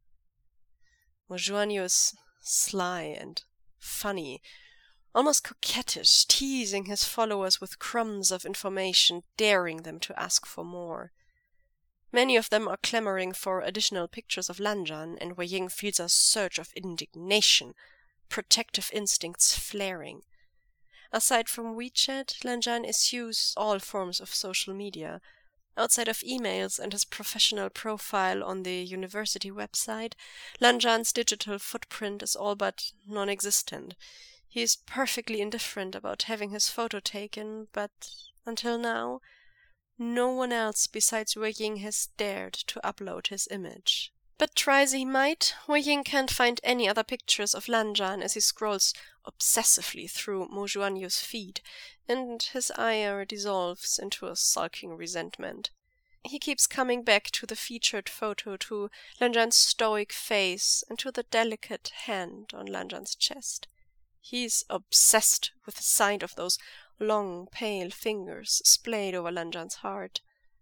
Speaker 2: Mojuanyu is sly and funny, almost coquettish, teasing his followers with crumbs of information, daring them to ask for more. Many of them are clamoring for additional pictures of Lanjan, and Wei Ying feels a surge of indignation, protective instincts flaring. Aside from WeChat, Lanjan eschews all forms of social media. Outside of emails and his professional profile on the university website, Lanjan's digital footprint is all but non-existent. He is perfectly indifferent about having his photo taken, but until now, no one else besides Wei Ying has dared to upload his image. But try as he might, Wei Ying can't find any other pictures of Lanjan as he scrolls obsessively through Mojuanyu's feed, and his ire dissolves into a sulking resentment. He keeps coming back to the featured photo, to Lanjan's stoic face, and to the delicate hand on Lanjan's chest. He's obsessed with the sight of those long, pale fingers splayed over Lanjan's heart.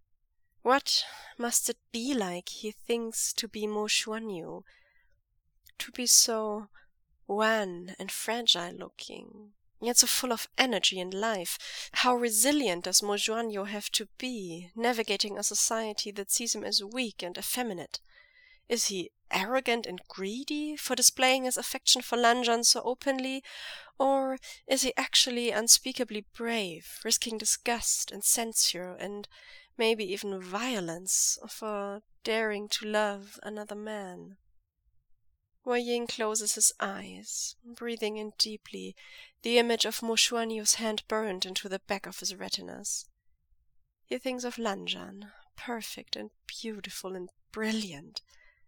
Speaker 2: What must it be like, he thinks, to be Mojuanyu? To be so wan and fragile-looking, yet so full of energy and life. How resilient does Mojuanyu have to be, navigating a society that sees him as weak and effeminate? Is he arrogant and greedy for displaying his affection for Lanjan so openly, or is he actually unspeakably brave, risking disgust and censure and maybe even violence for daring to love another man? Wei Ying closes his eyes, breathing in deeply, the image of Mojuanyu's hand burned into the back of his retinas. He thinks of Lanjan, perfect and beautiful and brilliant.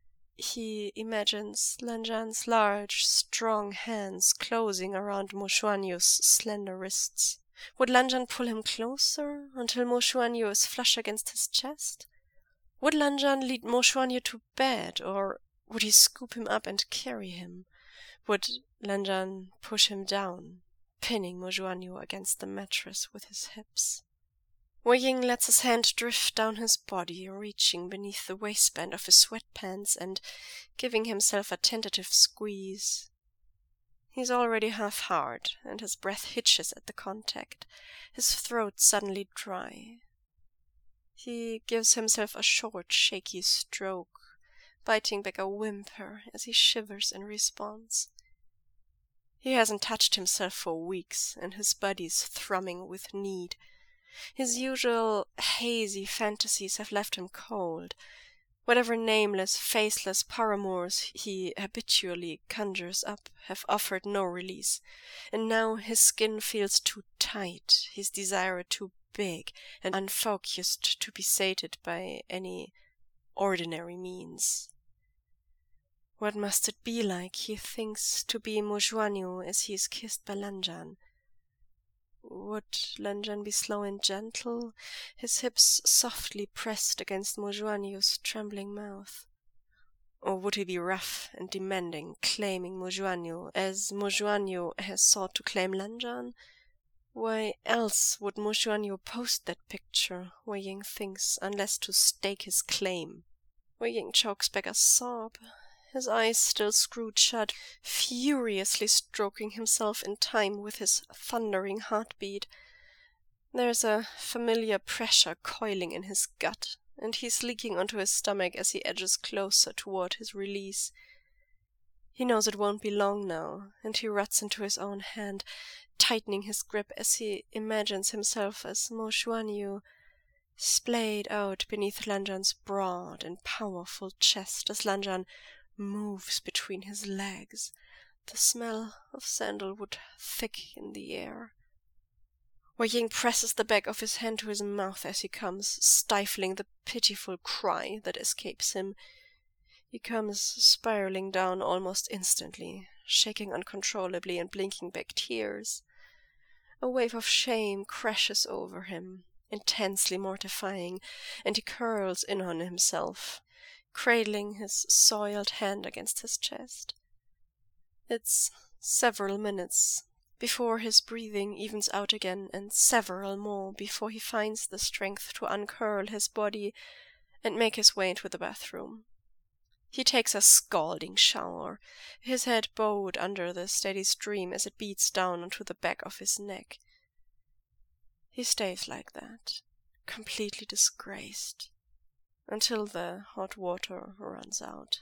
Speaker 2: He imagines Lanjan's large, strong hands closing around Mojuanyu's slender wrists. Would Lanjan pull him closer until Mojuanyu is flush against his chest? Would Lanjan lead Mojuanyu to bed, or would he scoop him up and carry him? Would Lanjan push him down, pinning Mojuanyu against the mattress with his hips? Wei Ying lets his hand drift down his body, reaching beneath the waistband of his sweatpants and giving himself a tentative squeeze. He's already half-hard, and his breath hitches at the contact, his throat suddenly dry. He gives himself a short, shaky stroke, biting back a whimper as he shivers in response. He hasn't touched himself for weeks, and his body's thrumming with need. His usual hazy fantasies have left him cold. Whatever nameless, faceless paramours he habitually conjures up have offered no release, and now his skin feels too tight, his desire too big and unfocused to be sated by any ordinary means. What must it be like, he thinks, to be Mojuanyu as he is kissed by Lanjan? Would Lanjan be slow and gentle, his hips softly pressed against Mojuanyu's trembling mouth? Or would he be rough and demanding, claiming Mojuanyu as Mojuanyu has sought to claim Lanjan? Why else would Mojuanyu post that picture, Wei Ying thinks, unless to stake his claim? Wei Ying chokes back a sob, his eyes still screwed shut, furiously stroking himself in time with his thundering heartbeat. There's a familiar pressure coiling in his gut, and he's leaking onto his stomach as he edges closer toward his release.
Speaker 1: He knows it won't be long now, and he ruts into his own hand, tightening his grip as he imagines himself as Mo Xuanyu, splayed out beneath Lanjan's broad and powerful chest as Lanjan moves between his legs, the smell of sandalwood thick in the air. Wei Ying presses the back of his hand to his mouth as he comes, stifling the pitiful cry that escapes him. He comes spiraling down almost instantly, shaking uncontrollably and blinking back tears. A wave of shame crashes over him, intensely mortifying, and he curls in on himself, cradling his soiled hand against his chest. It's several minutes before his breathing evens out again, and several more before he finds the strength to uncurl his body and make his way into the bathroom. He takes a scalding shower, his head bowed under the steady stream as it beats down onto the back of his neck. He stays like that, completely disgraced, until the hot water runs out.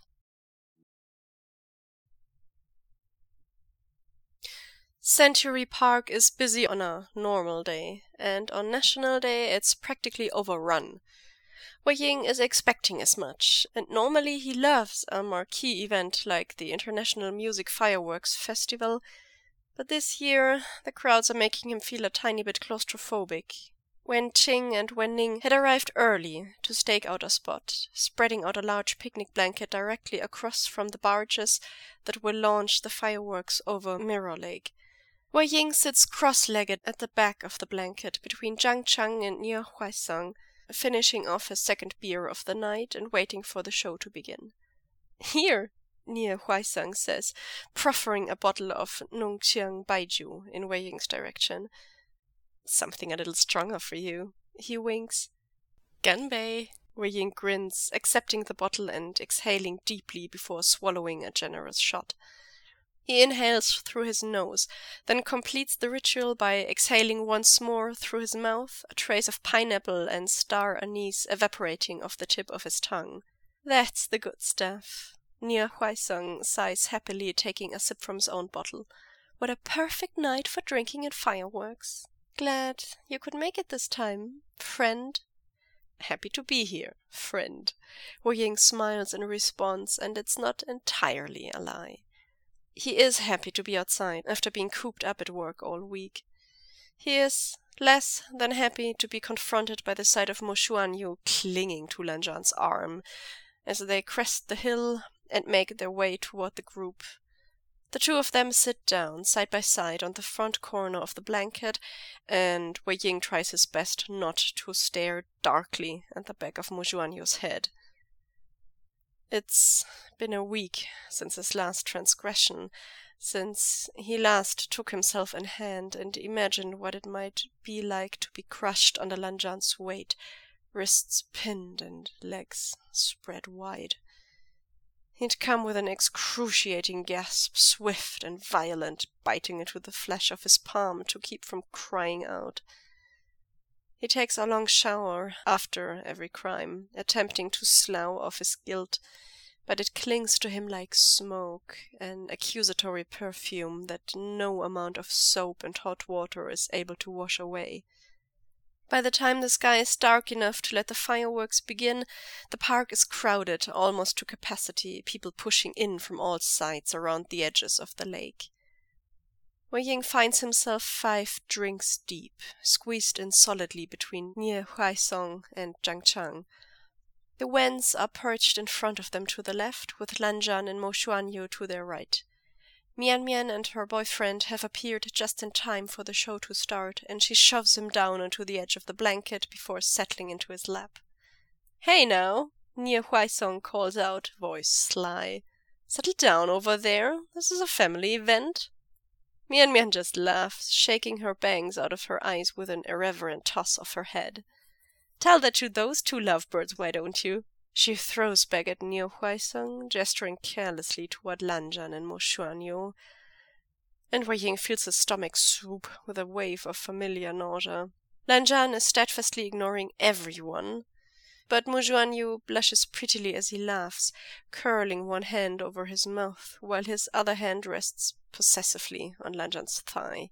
Speaker 1: Century Park is busy on a normal day, and on National Day it's practically overrun. Wei Ying is expecting as much, and normally he loves a marquee event like the International Music Fireworks Festival, but this year the crowds are making him feel a tiny bit claustrophobic. Wen Qing and Wen Ning had arrived early to stake out a spot, spreading out a large picnic blanket directly across from the barges that will launch the fireworks over Mirror Lake. Wei Ying sits cross-legged at the back of the blanket between Zhang Chang and Nie Huaisang, finishing off his second beer of the night and waiting for the show to begin. "Here," Nie Huaisang says, proffering a bottle of Nongqiang Baiju in Wei Ying's direction. "Something a little stronger for you," he winks. "Ganbei," Wei Ying grins, accepting the bottle and exhaling deeply before swallowing a generous shot. He inhales through his nose, then completes the ritual by exhaling once more through his mouth, a trace of pineapple and star anise evaporating off the tip of his tongue. "That's the good stuff." Nie Huaisang sighs happily, taking a sip from his own bottle. "What a perfect night for drinking and fireworks. Glad you could make it this time, friend." "Happy to be here, friend." Wei Ying smiles in response, and it's not entirely a lie. He is happy to be outside after being cooped up at work all week. He is less than happy to be confronted by the sight of Mo Xuanyu clinging to Lanjan's arm as they crest the hill and make their way toward the group. The two of them sit down side by side on the front corner of the blanket, and Wei Ying tries his best not to stare darkly at the back of Mo Xuanyu's head. It's been a week since his last transgression, since he last took himself in hand and imagined what it might be like to be crushed under Lanjan's weight, wrists pinned and legs spread wide. He'd come with an excruciating gasp, swift and violent, biting into the flesh of his palm to keep from crying out. He takes a long shower after every crime, attempting to slough off his guilt, but it clings to him like smoke, an accusatory perfume that no amount of soap and hot water is able to wash away. By the time the sky is dark enough to let the fireworks begin, the park is crowded almost to capacity, people pushing in from all sides around the edges of the lake. Wei Ying finds himself 5 drinks deep, squeezed in solidly between Nie Huaisang and Zhang Chang. The Wens are perched in front of them to the left, with Lanjan and Mo Xuanyu to their right. Mian Mian and her boyfriend have appeared just in time for the show to start, and she shoves him down onto the edge of the blanket before settling into his lap. "Hey now," Nie Huaisang calls out, voice sly. "Settle down over there. This is a family event." Mian Mian just laughs, shaking her bangs out of her eyes with an irreverent toss of her head. "Tell that to those 2 lovebirds, why don't you?" She throws back at Nie Huaisang, gesturing carelessly toward Lanjan and Mo Xuanyu, and Wei Ying feels his stomach swoop with a wave of familiar nausea. Lanjan is steadfastly ignoring everyone, but Mojuanyu blushes prettily as he laughs, curling one hand over his mouth, while his other hand rests possessively on Lanjan's thigh.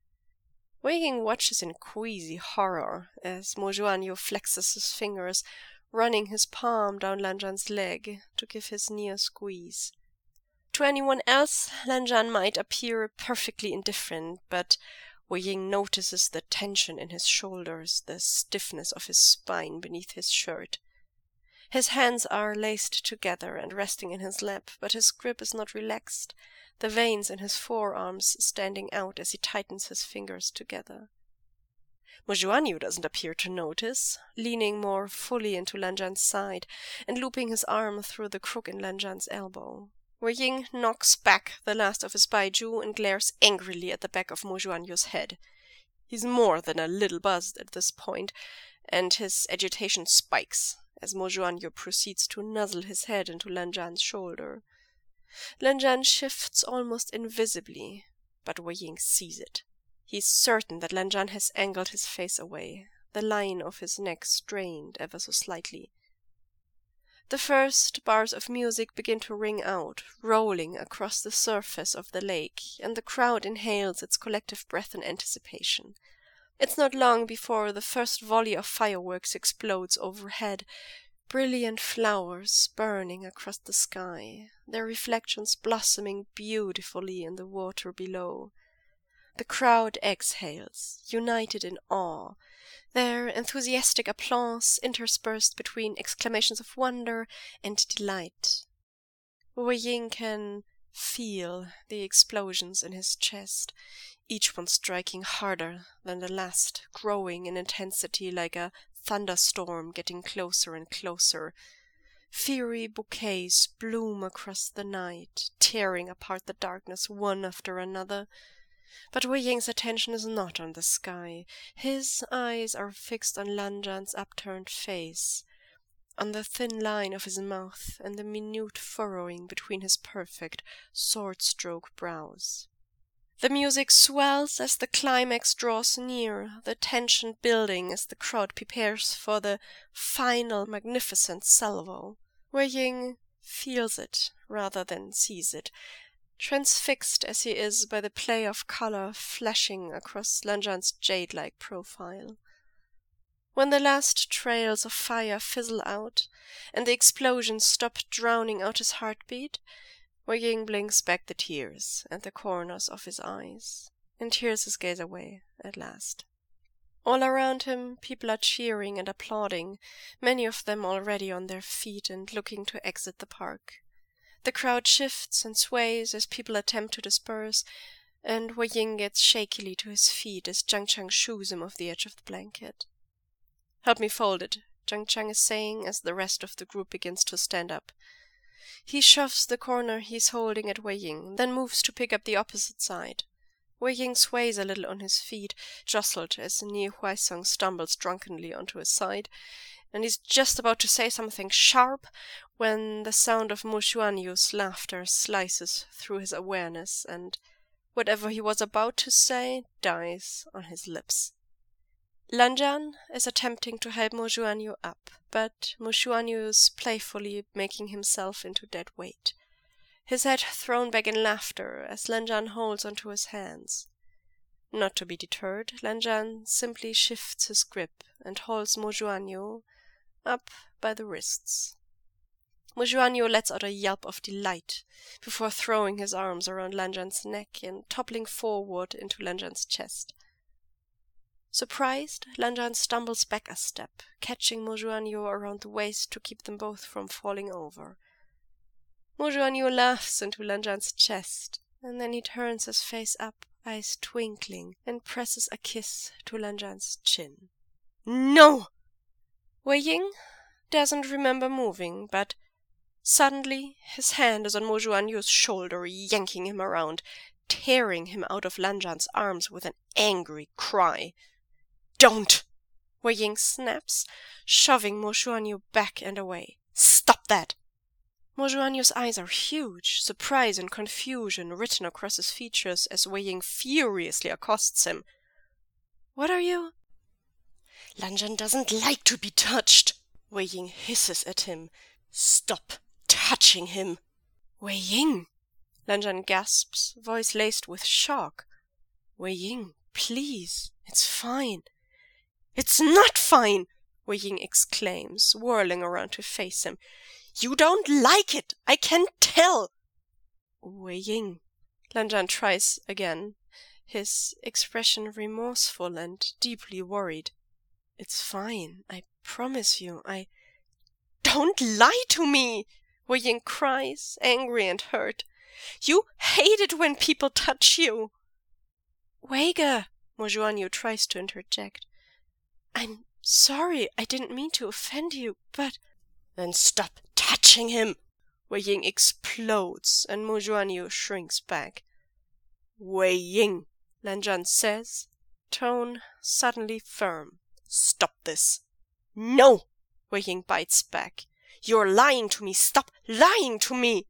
Speaker 1: Wei Ying watches in queasy horror as Mojuanyu flexes his fingers, running his palm down Lanjan's leg to give his knee a squeeze. To anyone else, Lanjan might appear perfectly indifferent, but Wei Ying notices the tension in his shoulders, the stiffness of his spine beneath his shirt. His hands are laced together and resting in his lap, but his grip is not relaxed, the veins in his forearms standing out as he tightens his fingers together. Mojuanyu doesn't appear to notice, leaning more fully into Lanjan's side and looping his arm through the crook in Lanjan's elbow. Wei Ying knocks back the last of his baiju and glares angrily at the back of Mojuanyu's head. He's more than a little buzzed at this point, and his agitation spikes as Mojuanyu proceeds to nuzzle his head into Lanjan's shoulder. Lanjan shifts almost invisibly, but Wei Ying sees it. He's certain that Lanjan has angled his face away, the line of his neck strained ever so slightly. The first bars of music begin to ring out, rolling across the surface of the lake, and the crowd inhales its collective breath in anticipation. It's not long before the first volley of fireworks explodes overhead, brilliant flowers burning across the sky, their reflections blossoming beautifully in the water below. The crowd exhales, united in awe, their enthusiastic applause interspersed between exclamations of wonder and delight. Wei Ying can feel the explosions in his chest, each one striking harder than the last, growing in intensity like a thunderstorm getting closer and closer. Fiery bouquets bloom across the night, tearing apart the darkness one after another. But Wei Ying's attention is not on the sky. His eyes are fixed on Lanjan's upturned face, on the thin line of his mouth and the minute furrowing between his perfect, sword-stroke brows. The music swells as the climax draws near, the tension building as the crowd prepares for the final magnificent salvo. Wei Ying feels it rather than sees it, transfixed as he is by the play of color flashing across Lanjan's jade-like profile. When the last trails of fire fizzle out, and the explosions stop drowning out his heartbeat, Wei Ying blinks back the tears at the corners of his eyes, and tears his gaze away at last. All around him, people are cheering and applauding, many of them already on their feet and looking to exit the park. The crowd shifts and sways as people attempt to disperse, and Wei Ying gets shakily to his feet as Jiang Chang shoos him off the edge of the blanket. "Help me fold it," Jiang Chang is saying as the rest of the group begins to stand up. He shoves the corner he's holding at Wei Ying, then moves to pick up the opposite side. Wei Ying sways a little on his feet, jostled as Nie Huaisong stumbles drunkenly onto his side, and he's just about to say something sharp when the sound of Mojuanyu's laughter slices through his awareness, and whatever he was about to say dies on his lips. Lanjan is attempting to help Mojuanyu up, but Mojuanyu is playfully making himself into dead weight, his head thrown back in laughter as Lanjan holds onto his hands. Not to be deterred, Lanjan simply shifts his grip and holds Mojuanyu up by the wrists. Mojuanyu lets out a yelp of delight before throwing his arms around Lanjan's neck and toppling forward into Lanjan's chest. Surprised, Lanjan stumbles back a step, catching Mojuanyu around the waist to keep them both from falling over. Mojuanyu laughs into Lanjan's chest, and then he turns his face up, eyes twinkling, and presses a kiss to Lanjan's chin. "No!" Wei Ying doesn't remember moving, but suddenly his hand is on Mojuanyu's shoulder, yanking him around, tearing him out of Lanjan's arms with an angry cry. "Don't!" Wei Ying snaps, shoving Mojuanyu back and away. "Stop that!" Mojuanyu's eyes are huge, surprise and confusion written across his features as Wei Ying furiously accosts him. "What are you—"
Speaker 2: "Lanjan doesn't like to be touched." Wei Ying hisses at him. Stop touching him!
Speaker 1: Wei Ying! Lan Zhan gasps, voice laced with shock.
Speaker 2: Wei Ying, please, it's fine. It's not fine! Wei Ying exclaims, whirling around to face him. You don't like it! I can tell!
Speaker 1: Wei Ying. Lan Zhan tries again, his expression remorseful and deeply worried. It's fine, I promise you,
Speaker 2: Don't lie to me! Wei Ying cries, angry and hurt. You hate it when people touch you!
Speaker 1: Weige! Mo Xuanyu tries to interject. I'm sorry, I didn't mean to offend you, but...
Speaker 2: Then stop touching him! Wei Ying explodes, and Mo Xuanyu shrinks back. Wei Ying,
Speaker 1: Lan Zhan says, tone suddenly firm.
Speaker 2: Stop this. No! Wei Ying bites back. You're lying to me. Stop lying to me!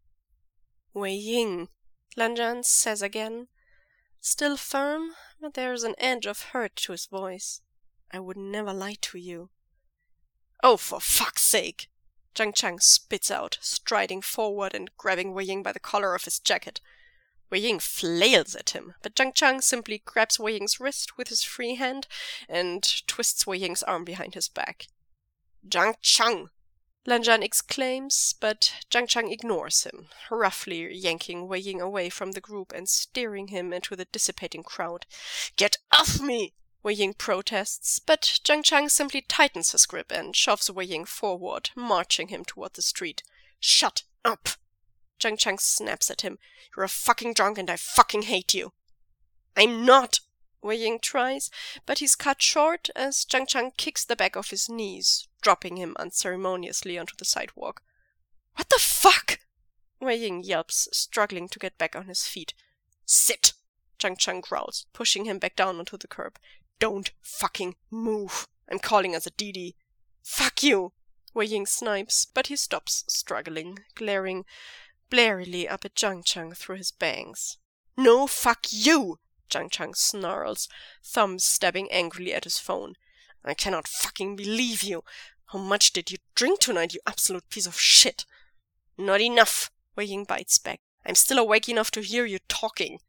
Speaker 1: Wei Ying, Lan Zhan says again, still firm, but there's an edge of hurt to his voice. I would never lie to you.
Speaker 2: Oh, for fuck's sake! Zhang Chang spits out, striding forward and grabbing Wei Ying by the collar of his jacket. Wei Ying flails at him, but Zhang Chang simply grabs Wei Ying's wrist with his free hand and twists Wei Ying's arm behind his back. Zhang Chang! Lan Zhan exclaims, but Zhang Chang ignores him, roughly yanking Wei Ying away from the group and steering him into the dissipating crowd. Get off me! Wei Ying protests, but Zhang Chang simply tightens his grip and shoves Wei Ying forward, marching him toward the street. Shut up! Zhang Chang snaps at him. You're a fucking drunk and I fucking hate you. I'm not! Wei Ying tries, but he's cut short as Zhang Chang kicks the back of his knees, dropping him unceremoniously onto the sidewalk. What the fuck? Wei Ying yelps, struggling to get back on his feet. Sit! Zhang Chang growls, pushing him back down onto the curb. Don't fucking move. I'm calling us a DD. Fuck you! Wei Ying snipes, but he stops struggling, glaring blarily up at Zhang Chang through his bangs. No, fuck you! Zhang Chang snarls, thumbs stabbing angrily at his phone. I cannot fucking believe you. How much did you drink tonight, you absolute piece of shit? Not enough, Wei Ying bites back. I'm still awake enough to hear you talking.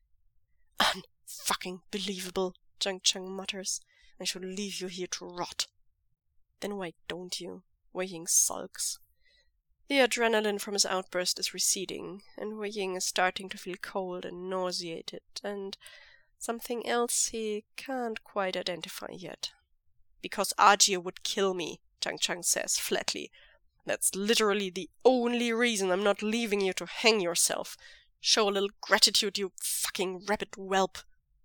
Speaker 2: Unfucking believable, Zhang Chang mutters. I should leave you here to rot. Then why don't you? Wei Ying sulks. The adrenaline from his outburst is receding, and Wei Ying is starting to feel cold and nauseated, and something else he can't quite identify yet. Because Ajie would kill me, Zhang Chang says flatly. That's literally the only reason I'm not leaving you to hang yourself. Show a little gratitude, you fucking rabbit whelp.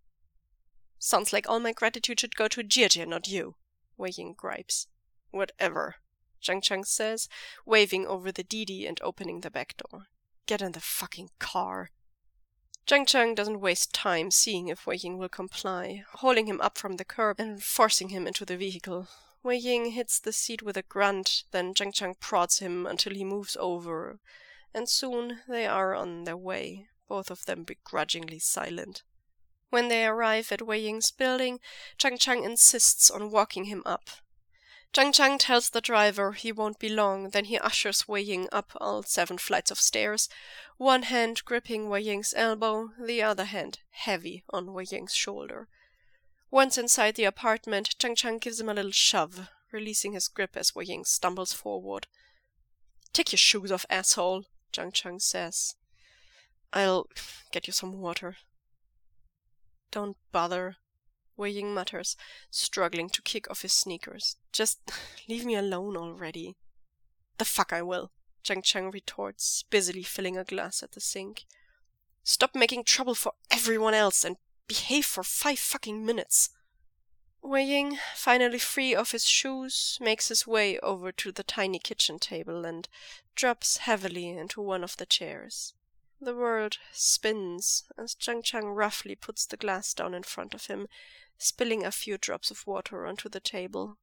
Speaker 2: Sounds like all my gratitude should go to Jie, not you, Wei Ying gripes. Whatever, Zhang Chang says, waving over the DD and opening the back door. Get in the fucking car. Zhang Chang doesn't waste time seeing if Wei Ying will comply, hauling him up from the curb and forcing him into the vehicle. Wei Ying hits the seat with a grunt, then Zhang Chang prods him until he moves over, and soon they are on their way, both of them begrudgingly silent. When they arrive at Wei Ying's building, Zhang Chang insists on walking him up. Zhang Chang tells the driver he won't be long, then he ushers Wei Ying up all 7 flights of stairs, one hand gripping Wei Ying's elbow, the other hand heavy on Wei Ying's shoulder. Once inside the apartment, Zhang Chang gives him a little shove, releasing his grip as Wei Ying stumbles forward. Take your shoes off, asshole, Zhang Chang says. I'll get you some water. Don't bother, Wei Ying mutters, struggling to kick off his sneakers. Just leave me alone already. The fuck I will, Zhang Chang retorts, busily filling a glass at the sink. Stop making trouble for everyone else and behave for 5 fucking minutes. Wei Ying, finally free of his shoes, makes his way over to the tiny kitchen table and drops heavily into one of the chairs. The world spins as Zhang Chang roughly puts the glass down in front of him, spilling a few drops of water onto the table.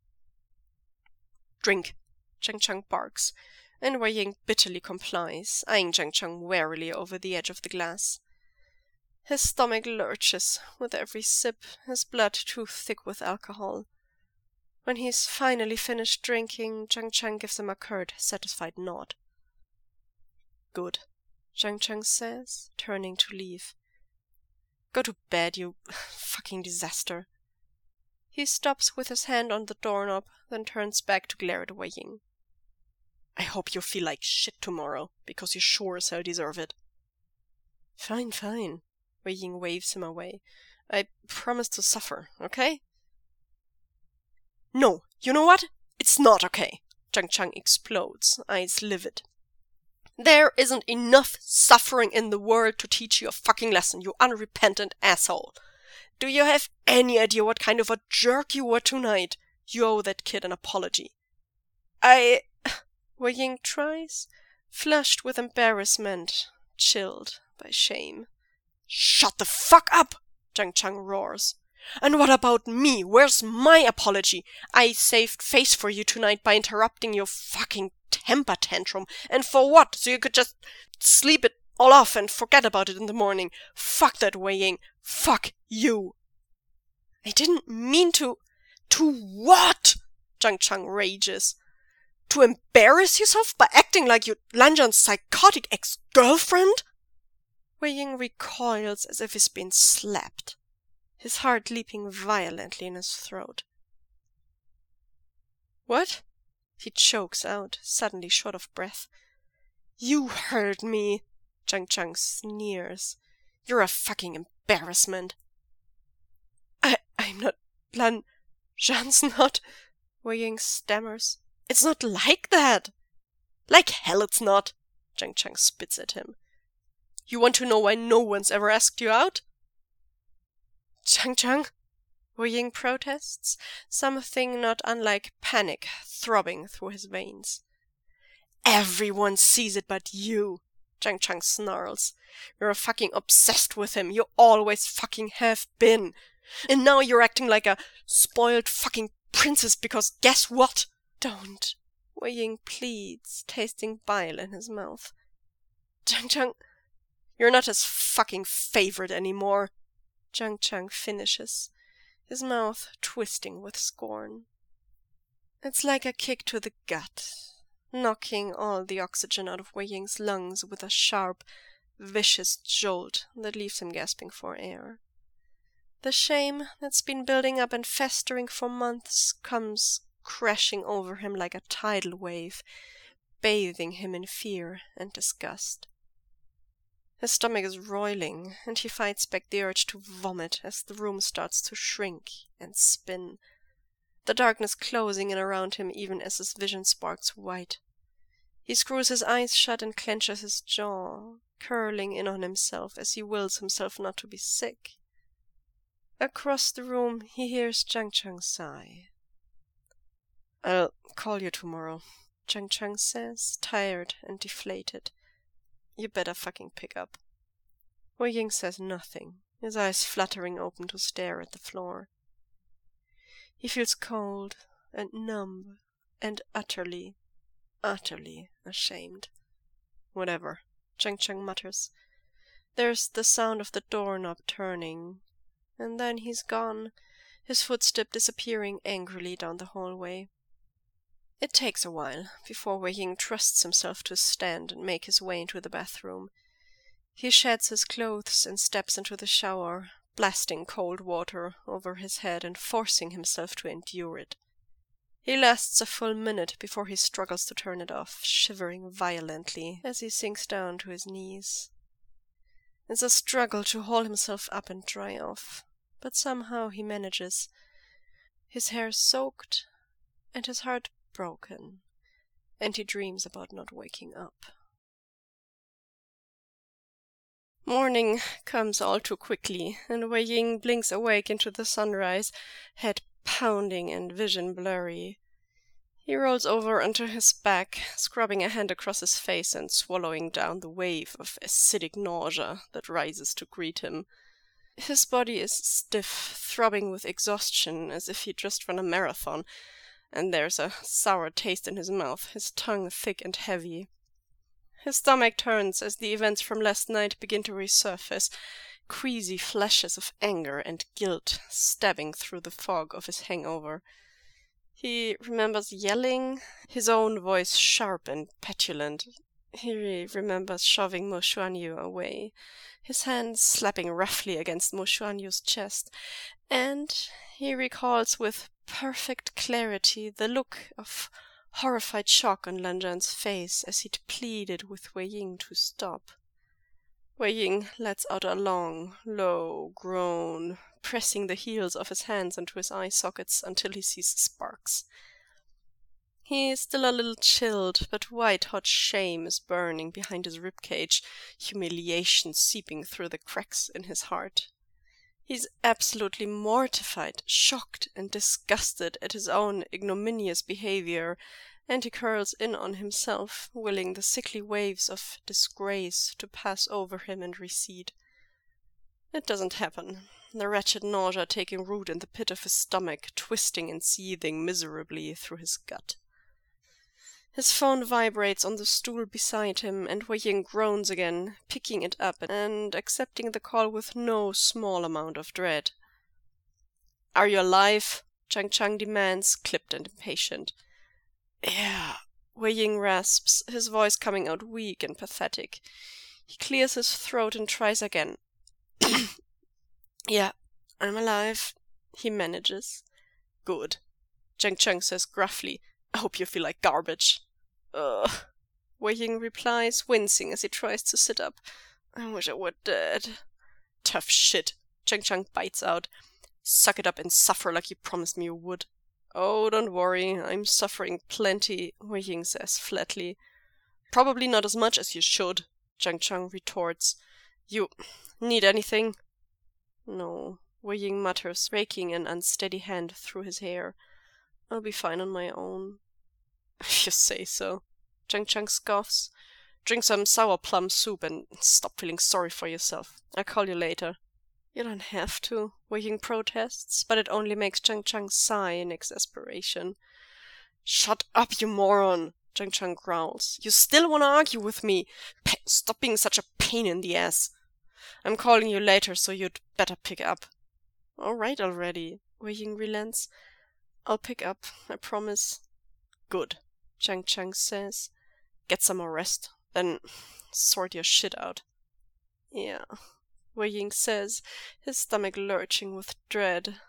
Speaker 2: Drink, Zhang Chang barks, and Wei Ying bitterly complies, eyeing Zhang Chang warily over the edge of the glass. His stomach lurches with every sip, his blood too thick with alcohol.
Speaker 1: When he's finally finished drinking, Zhang Chang gives him a curt, satisfied nod.
Speaker 2: Good,
Speaker 1: Zhang Chang says, turning to leave.
Speaker 2: Go to bed, you fucking disaster.
Speaker 1: He stops with his hand on the doorknob, then turns back to glare at Wei Ying.
Speaker 2: I hope you feel like shit tomorrow, because you sure as hell deserve it.
Speaker 1: Fine, fine. Wei Ying waves him away. I promise to suffer, okay?
Speaker 2: No, you know what? It's not okay. Zhang Chang explodes, eyes livid. There isn't enough suffering in the world to teach you a fucking lesson, you unrepentant asshole. Do you have any idea what kind of a jerk you were tonight? You owe that kid an apology.
Speaker 1: Wei Ying tries, flushed with embarrassment, chilled by shame.
Speaker 2: Shut the fuck up! Zhang Chang roars. And what about me? Where's my apology? I saved face for you tonight by interrupting your fucking temper tantrum. And for what? So you could just sleep it all off and forget about it in the morning. Fuck that, Wei Ying. Fuck you. I didn't mean to... To what? Zhang Chang rages. To embarrass yourself by acting like you Lanjan's psychotic ex-girlfriend?
Speaker 1: Wei Ying recoils as if he's been slapped, his heart leaping violently in his throat.
Speaker 2: What?
Speaker 1: He chokes out, suddenly short of breath.
Speaker 2: You heard me, Zhang Chang sneers. You're a fucking embarrassment. I'm not... Jan's not...
Speaker 1: Wei Ying stammers.
Speaker 2: It's not like that. Like hell it's not. Zhang Chang spits at him. You want to know why no one's ever asked you out?
Speaker 1: Zhang Chang, Wei Ying protests, something not unlike panic throbbing through his veins.
Speaker 2: Everyone sees it but you, Zhang Chang snarls. You're fucking obsessed with him. You always fucking have been. And now you're acting like a spoiled fucking princess because guess what?
Speaker 1: Don't, Wei Ying pleads, tasting bile in his mouth.
Speaker 2: Zhang Chang, you're not his fucking favorite anymore.
Speaker 1: Zhang Chang finishes, his mouth twisting with scorn. It's like a kick to the gut, knocking all the oxygen out of Wei Ying's lungs with a sharp, vicious jolt that leaves him gasping for air. The shame that's been building up and festering for months comes crashing over him like a tidal wave, bathing him in fear and disgust. His stomach is roiling, and he fights back the urge to vomit as the room starts to shrink and spin, the darkness closing in around him even as his vision sparks white. He screws his eyes shut and clenches his jaw, curling in on himself as he wills himself not to be sick. Across the room he hears Zhang Chang sigh.
Speaker 2: I'll call you tomorrow,
Speaker 1: Zhang Chang says, tired and deflated.
Speaker 2: You better fucking pick up.
Speaker 1: Wei Ying says nothing, his eyes fluttering open to stare at the floor. He feels cold and numb and utterly, utterly ashamed.
Speaker 2: Whatever,
Speaker 1: Zhang Chang mutters. There's the sound of the doorknob turning, and then he's gone, his footstep disappearing angrily down the hallway. It takes a while before Wei Ying trusts himself to stand and make his way into the bathroom. He sheds his clothes and steps into the shower, blasting cold water over his head and forcing himself to endure it. He lasts a full minute before he struggles to turn it off, shivering violently as he sinks down to his knees. It's a struggle to haul himself up and dry off, but somehow he manages, his hair soaked and his heart broken, and he dreams about not waking up. Morning comes all too quickly, and Wei Ying blinks awake into the sunrise, head pounding and vision blurry. He rolls over onto his back, scrubbing a hand across his face and swallowing down the wave of acidic nausea that rises to greet him. His body is stiff, throbbing with exhaustion as if he'd just run a marathon, and there's a sour taste in his mouth, his tongue thick and heavy. His stomach turns as the events from last night begin to resurface, queasy flashes of anger and guilt stabbing through the fog of his hangover. He remembers yelling, his own voice sharp and petulant. He remembers shoving Mo Xuanyu away, his hands slapping roughly against Mo Xuanyu's chest, and he recalls with perfect clarity the look of horrified shock on Lan Zhan's face as he pleaded with Wei Ying to stop. Wei Ying lets out a long, low groan, pressing the heels of his hands into his eye sockets until he sees sparks. He is still a little chilled, but white-hot shame is burning behind his ribcage, humiliation seeping through the cracks in his heart. He's absolutely mortified, shocked, and disgusted at his own ignominious behavior, and he curls in on himself, willing the sickly waves of disgrace to pass over him and recede. It doesn't happen, the wretched nausea taking root in the pit of his stomach, twisting and seething miserably through his gut. His phone vibrates on the stool beside him, and Wei Ying groans again, picking it up and accepting the call with no small amount of dread. "Are you alive?" Chang Chang demands, clipped and impatient. "Yeah," Wei Ying rasps, his voice coming out weak and pathetic. He clears his throat and tries again. "Yeah, I'm alive," he manages. "Good," Chang Chang says gruffly. "I hope you feel like garbage." "Ugh," Wei Ying replies, wincing as he tries to sit up. "I wish I were dead." "Tough shit," Chang Chang bites out. "Suck it up and suffer like you promised me you would." "Oh, don't worry, I'm suffering plenty," Wei Ying says flatly. "Probably not as much as you should," Chang Chang retorts. "You need anything?" "No," Wei Ying mutters, raking an unsteady hand through his hair. "I'll be fine on my own." "If you say so," Chang Chang scoffs. "Drink some sour plum soup and stop feeling sorry for yourself. I'll call you later." "You don't have to," Wei Ying protests, but it only makes Chang Chang sigh in exasperation. "Shut up, you moron!" Chang Chang growls. "You still want to argue with me? Stop being such a pain in the ass. I'm calling you later, so you'd better pick up." "All right already," Wei Ying relents. "I'll pick up, I promise." "Good," Chang Chang says. "Get some more rest, then sort your shit out." "Yeah," Wei Ying says, his stomach lurching with dread.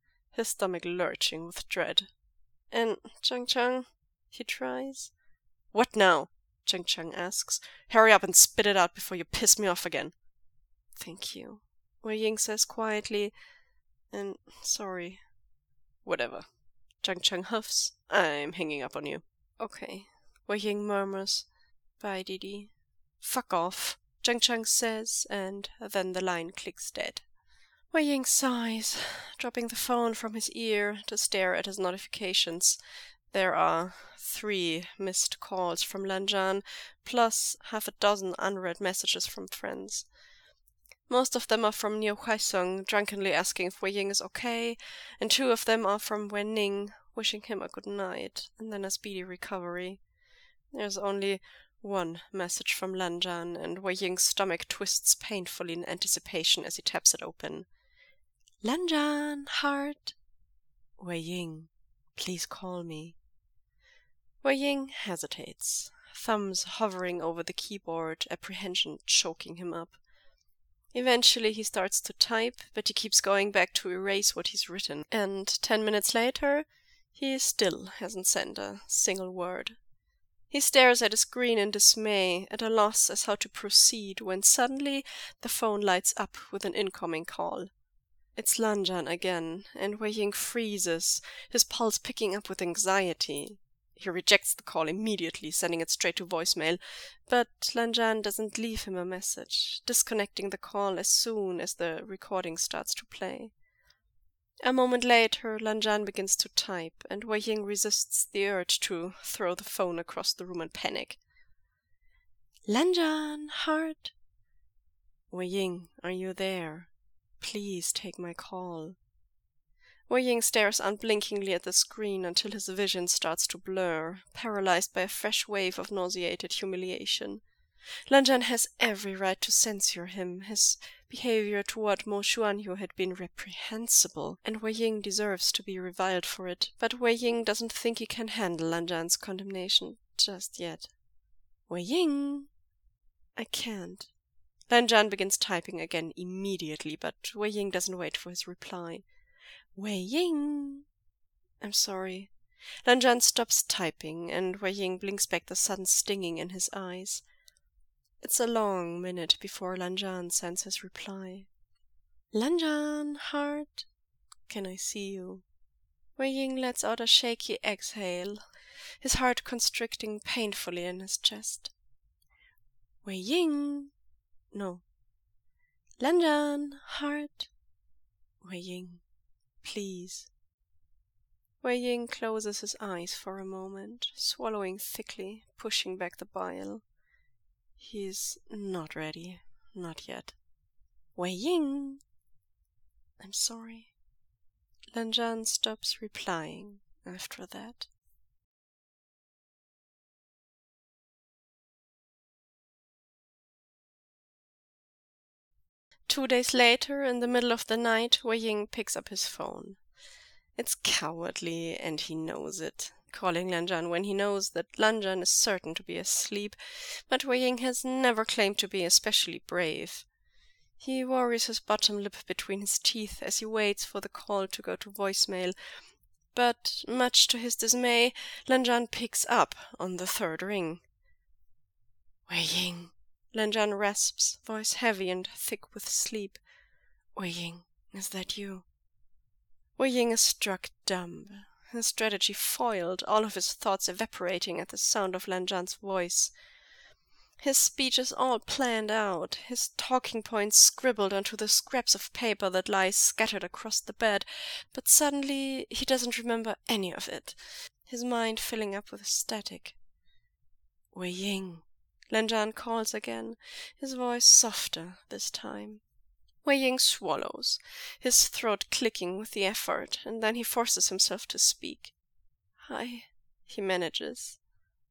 Speaker 1: "And Chang Chang?" he tries. "What now?" Chang Chang asks. "Hurry up and spit it out before you piss me off again." "Thank you," Wei Ying says quietly. "And sorry." "Whatever," Chang Chang huffs. "I'm hanging up on you." "Okay," Wei Ying murmurs. "Bye, Didi." "Fuck off," Chang Chang says, and then the line clicks dead. Wei Ying sighs, dropping the phone from his ear to stare at his notifications. There are 3 missed calls from Lan Zhan, plus half a dozen unread messages from friends. Most of them are from Niu Huaisong, drunkenly asking if Wei Ying is okay, and 2 of them are from Wen Ning, wishing him a good night and then a speedy recovery. There's only 1 message from Lan Zhan, and Wei Ying's stomach twists painfully in anticipation as he taps it open. "Lan Zhan, heart." "Wei Ying, please call me." Wei Ying hesitates, thumbs hovering over the keyboard, apprehension choking him up. Eventually he starts to type, but he keeps going back to erase what he's written, and 10 minutes later, he still hasn't sent a single word. He stares at his screen in dismay, at a loss as how to proceed, when suddenly the phone lights up with an incoming call. It's Lan Zhan again, and Wei Ying freezes, his pulse picking up with anxiety. He rejects the call immediately, sending it straight to voicemail, but Lan Zhan doesn't leave him a message, disconnecting the call as soon as the recording starts to play. A moment later, Lan Zhan begins to type, and Wei Ying resists the urge to throw the phone across the room and panic. "Lan Zhan, heart." "Wei Ying, are you there? Please take my call." Wei Ying stares unblinkingly at the screen until his vision starts to blur, paralyzed by a fresh wave of nauseated humiliation. Lanjan has every right to censure him. His behavior toward Mo Xuanyu had been reprehensible, and Wei Ying deserves to be reviled for it. But Wei Ying doesn't think he can handle Lanjan's condemnation just yet. Wei Ying! I can't. Lanjan begins typing again immediately, but Wei Ying doesn't wait for his reply. Wei Ying! I'm sorry. Lanjan stops typing, and Wei Ying blinks back the sudden stinging in his eyes. It's a long minute before Lanjan sends his reply. Lanjan, heart, can I see you? Wei Ying lets out a shaky exhale, his heart constricting painfully in his chest. Wei Ying! No. Lanjan, heart. Wei Ying, please. Wei Ying closes his eyes for a moment, swallowing thickly, pushing back the bile. He's not ready. Not yet. Wei Ying! I'm sorry. Lanjan stops replying after that. Two days later, in the middle of the night, Wei Ying picks up his phone. It's cowardly, and he knows it, calling Lanjan when he knows that Lanjan is certain to be asleep, but Wei Ying has never claimed to be especially brave. He worries his bottom lip between his teeth as he waits for the call to go to voicemail, but much to his dismay, Lanjan picks up on the third ring. Wei Ying, Lanjan rasps, voice heavy and thick with sleep. Wei Ying, is that you? Wei Ying is struck dumb, his strategy foiled, all of his thoughts evaporating at the sound of Lanjan's voice. His speech is all planned out, his talking points scribbled onto the scraps of paper that lie scattered across the bed, but suddenly he doesn't remember any of it, his mind filling up with static. Wei Ying, Lanjan calls again, his voice softer this time. Wei Ying swallows, his throat clicking with the effort, and then he forces himself to speak. Hi, he manages.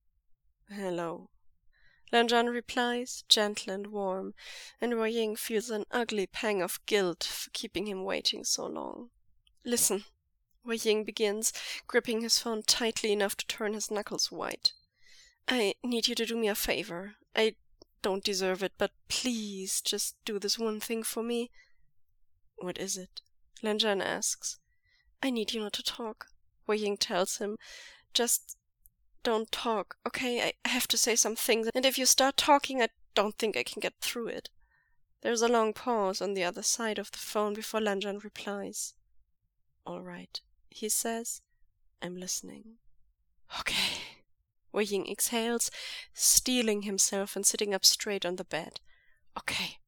Speaker 1: Hello. Lanjan replies, gentle and warm, and Wei Ying feels an ugly pang of guilt for keeping him waiting so long. Listen, Wei Ying begins, gripping his phone tightly enough to turn his knuckles white. I need you to do me a favor. I don't deserve it, but please just do this one thing for me. What is it? Lanjan asks. I need you not to talk, Wei Ying tells him. Just don't talk, okay? I have to say some things, and if you start talking, I don't think I can get through it. There's a long pause on the other side of the phone before Lanjan replies. All right, he says. I'm listening. Okay. Wei Ying exhales, steeling himself and sitting up straight on the bed. Okay.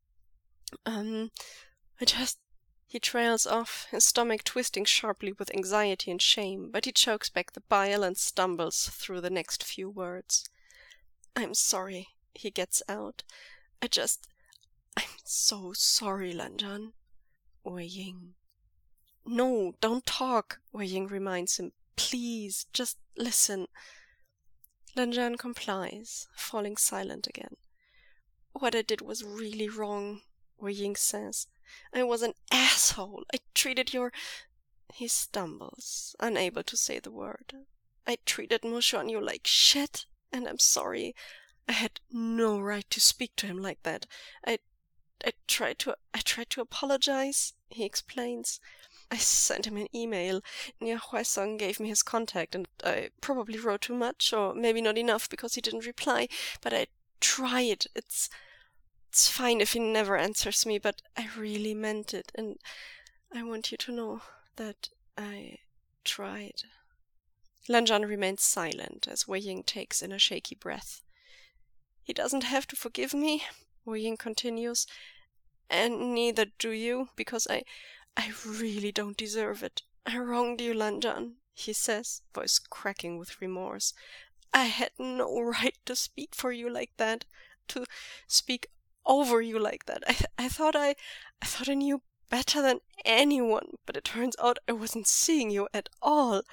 Speaker 1: He trails off, his stomach twisting sharply with anxiety and shame, but he chokes back the bile and stumbles through the next few words. I'm sorry, he gets out. I'm so sorry, Lanjan. Wei Ying. No, don't talk, Wei Ying reminds him. Please, just listen. Lanjan complies, falling silent again. What I did was really wrong, Wei Ying says. I was an asshole. I treated your... He stumbles, unable to say the word. I treated Mo Xuanyu like shit, and I'm sorry. I had no right to speak to him like that. I tried to apologize, he explains. I sent him an email. Nia Huaisong gave me his contact, and I probably wrote too much, or maybe not enough because he didn't reply, but I tried. It's fine if he never answers me, but I really meant it, and I want you to know that I tried. Lanjan remains silent as Wei Ying takes in a shaky breath. He doesn't have to forgive me, Wei Ying continues, and neither do you, because I really don't deserve it. I wronged you, Lanjan, he says, voice cracking with remorse. I had no right to speak for you like that, to speak over you like that. I thought I knew better than anyone, but it turns out I wasn't seeing you at all.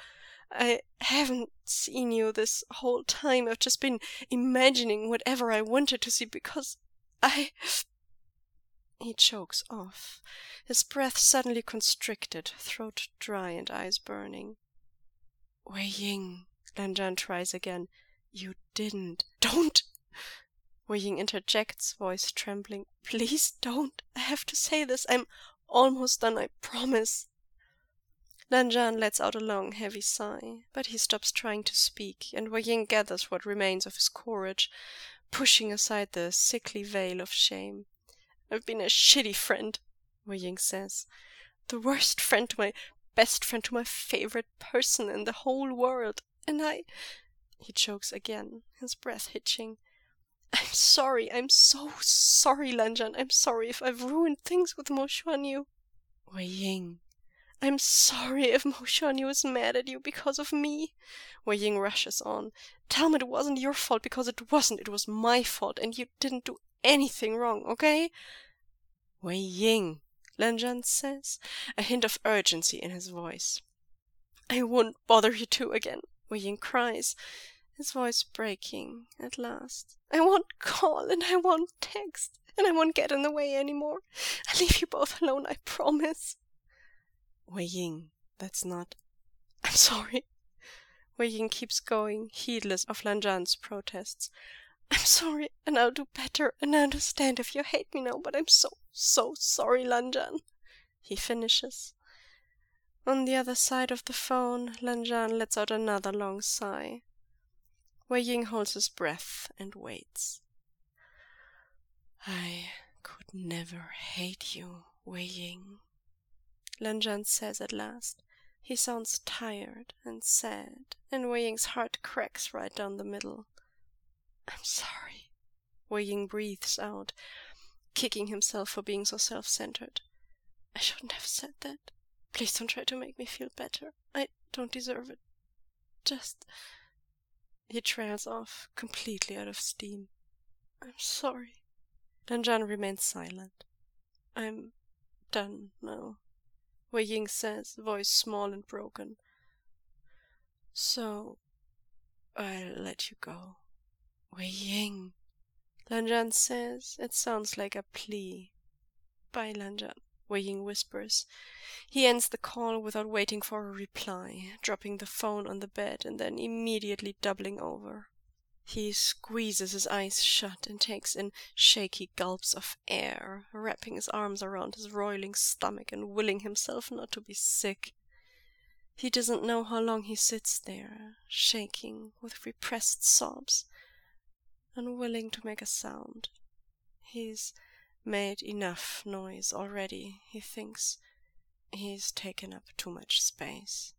Speaker 1: I haven't seen you this whole time. I've just been imagining whatever I wanted to see because I... He chokes off, his breath suddenly constricted, throat dry and eyes burning. Wei Ying, Lanjan tries again. You didn't. Don't! Wei Ying interjects, voice trembling. Please don't. I have to say this. I'm almost done, I promise. Lanjan lets out a long, heavy sigh, but he stops trying to speak, and Wei Ying gathers what remains of his courage, pushing aside the sickly veil of shame. I've been a shitty friend, Wei Ying says. The worst friend to my best friend to my favorite person in the whole world. And He chokes again, his breath hitching. I'm sorry. I'm so sorry, Lanjan. I'm sorry if I've ruined things with Mo Xuanyu. Wei Ying. I'm sorry if Mo Xuanyu is mad at you because of me. Wei Ying rushes on. Tell him it wasn't your fault because it wasn't. It was my fault and you didn't do anything wrong, okay? Wei Ying, Lanjan says, a hint of urgency in his voice. I won't bother you two again, Wei Ying cries, his voice breaking at last. I won't call and I won't text and I won't get in the way anymore. I'll leave you both alone, I promise. Wei Ying, that's not... I'm sorry. Wei Ying keeps going, heedless of Lanjan's protests. I'm sorry, and I'll do better, and I understand if you hate me now, but I'm so sorry, Lanjan. He finishes. On the other side of the phone, Lanjan lets out another long sigh. Wei Ying holds his breath and waits. I could never hate you, Wei Ying, Lanjan says at last. He sounds tired and sad, and Wei Ying's heart cracks right down the middle. I'm sorry, Wei Ying breathes out, kicking himself for being so self-centered. I shouldn't have said that. Please don't try to make me feel better. I don't deserve it. Just... He trails off, completely out of steam. I'm sorry. Lanjan remains silent. I'm done now, Wei Ying says, voice small and broken. So, I'll let you go. Wei Ying, Lanjan says. It sounds like a plea. Bye, Lanjan, Wei Ying whispers. He ends the call without waiting for a reply, dropping the phone on the bed and then immediately doubling over. He squeezes his eyes shut and takes in shaky gulps of air, wrapping his arms around his roiling stomach and willing himself not to be sick. He doesn't know how long he sits there, shaking with repressed sobs, unwilling to make a sound. He's made enough noise already, he thinks. He's taken up too much space.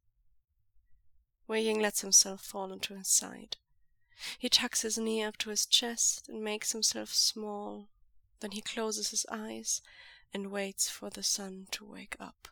Speaker 1: Wei Ying lets himself fall onto his side. He tucks his knee up to his chest and makes himself small. Then he closes his eyes and waits for the sun to wake up.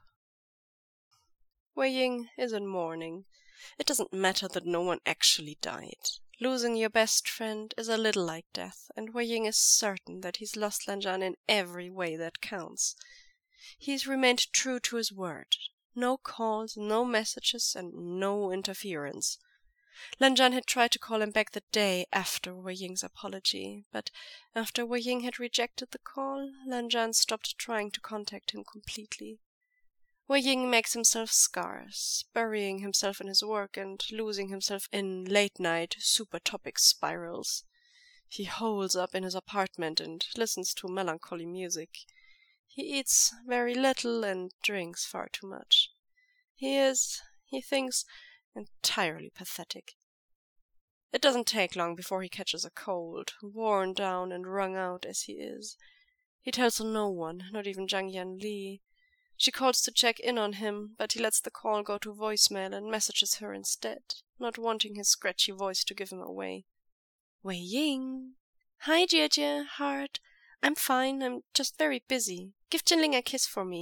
Speaker 1: Wei Ying is in mourning. It doesn't matter that no one actually died. Losing your best friend is a little like death, and Wei Ying is certain that he's lost Lanjan in every way that counts. He's remained true to his word. No calls, no messages, and no interference. Lanjan had tried to call him back the day after Wei Ying's apology, but after Wei Ying had rejected the call, Lanjan stopped trying to contact him completely. Wei Ying makes himself scarce, burying himself in his work and losing himself in late-night super-topic spirals. He holes up in his apartment and listens to melancholy music. He eats very little and drinks far too much. He is, he thinks, entirely pathetic. It doesn't take long before he catches a cold, worn down and wrung out as he is. He tells no one, not even Zhang Yanli. She calls to check in on him, but he lets the call go to voicemail and messages her instead, not wanting his scratchy voice to give him away. Wei Ying. Hi, Jie, heart. I'm fine, I'm just very busy. Give Jinling a kiss for me! !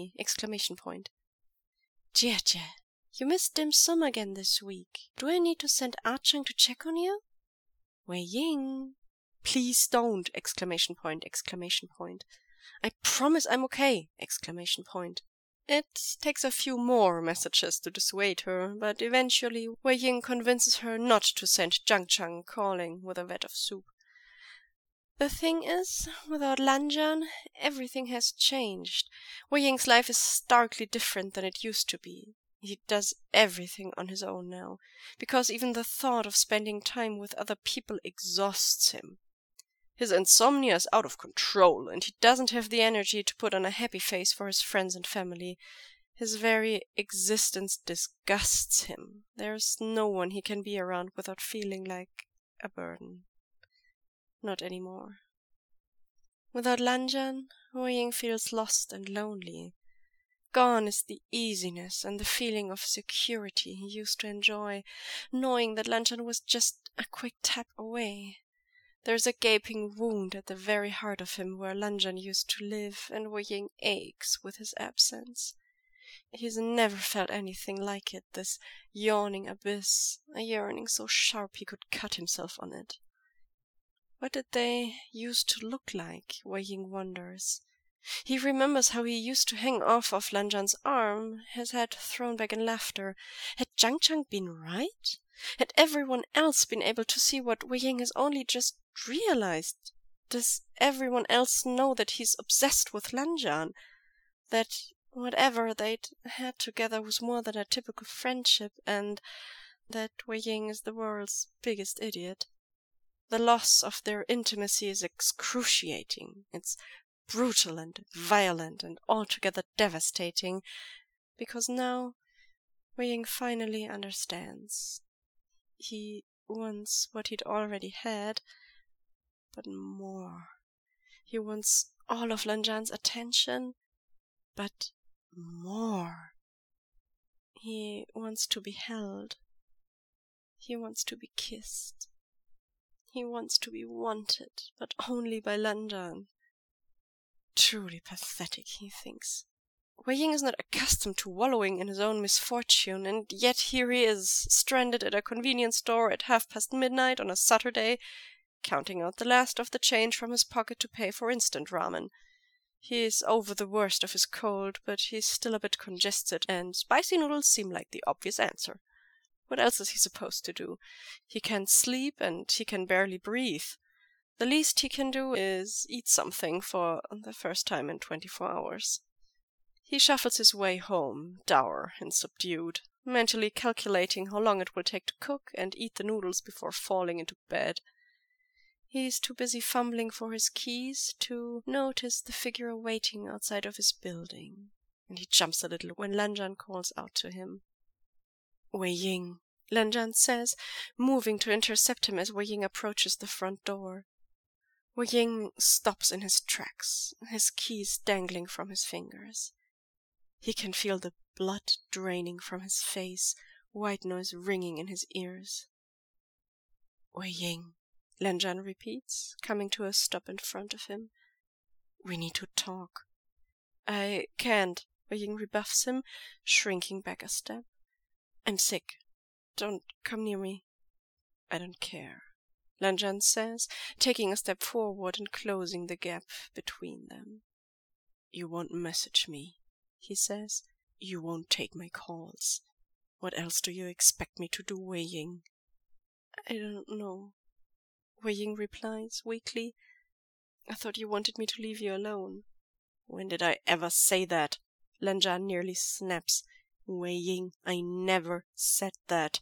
Speaker 1: Jie, you missed dim sum again this week. Do I need to send Ah-Cheng to check on you? Wei Ying. Please don't! ! I promise I'm okay! It takes a few more messages to dissuade her, but eventually Wei Ying convinces her not to send Zhang Chang calling with a vat of soup. The thing is, without Lanjan, everything has changed. Wei Ying's life is starkly different than it used to be. He does everything on his own now, because even the thought of spending time with other people exhausts him. His insomnia is out of control, and he doesn't have the energy to put on a happy face for his friends and family. His very existence disgusts him. There's no one he can be around without feeling like a burden. Not anymore. Without Lanjan, Wei Ying feels lost and lonely. Gone is the easiness and the feeling of security he used to enjoy, knowing that Lanjan was just a quick tap away. There's a gaping wound at the very heart of him where Lanjan used to live, and Wei Ying aches with his absence. He's never felt anything like it, this yawning abyss, a yearning so sharp he could cut himself on it. What did they used to look like, Wei Ying wonders. He remembers how he used to hang off of Lanjan's arm, his head thrown back in laughter. Had Zhang Chang been right? Had everyone else been able to see what Wei Ying has only just realized? Does everyone else know that he's obsessed with Lanjan? That whatever they'd had together was more than a typical friendship, and that Wei Ying is the world's biggest idiot? The loss of their intimacy is excruciating. It's brutal and violent and altogether devastating, because now Wei Ying finally understands. He wants what he'd already had, but more. He wants all of Lanjan's attention, but more. He wants to be held. He wants to be kissed. He wants to be wanted, but only by Lanjan. Truly pathetic, he thinks. Wei Ying is not accustomed to wallowing in his own misfortune, and yet here he is, stranded at a convenience store at midnight on a Saturday, counting out the last of the change from his pocket to pay for instant ramen. He is over the worst of his cold, but he's still a bit congested, and spicy noodles seem like the obvious answer. What else is he supposed to do? He can't sleep, and he can barely breathe. The least he can do is eat something for the first time in 24 hours. He shuffles his way home, dour and subdued, mentally calculating how long it will take to cook and eat the noodles before falling into bed. He's too busy fumbling for his keys to notice the figure waiting outside of his building, and he jumps a little when Lanjan calls out to him. Wei Ying, Lanjan says, moving to intercept him as Wei Ying approaches the front door. Wei Ying stops in his tracks, his keys dangling from his fingers. He can feel the blood draining from his face, white noise ringing in his ears. Wei Ying, Lanjan repeats, coming to a stop in front of him. We need to talk. I can't, Wei Ying rebuffs him, shrinking back a step. I'm sick. Don't come near me. I don't care, Lanjan says, taking a step forward and closing the gap between them. You won't message me, he says. You won't take my calls. What else do you expect me to do, Wei Ying? I don't know, Wei Ying replies weakly. I thought you wanted me to leave you alone. When did I ever say that? Lanjan nearly snaps. Wei Ying, I never said that.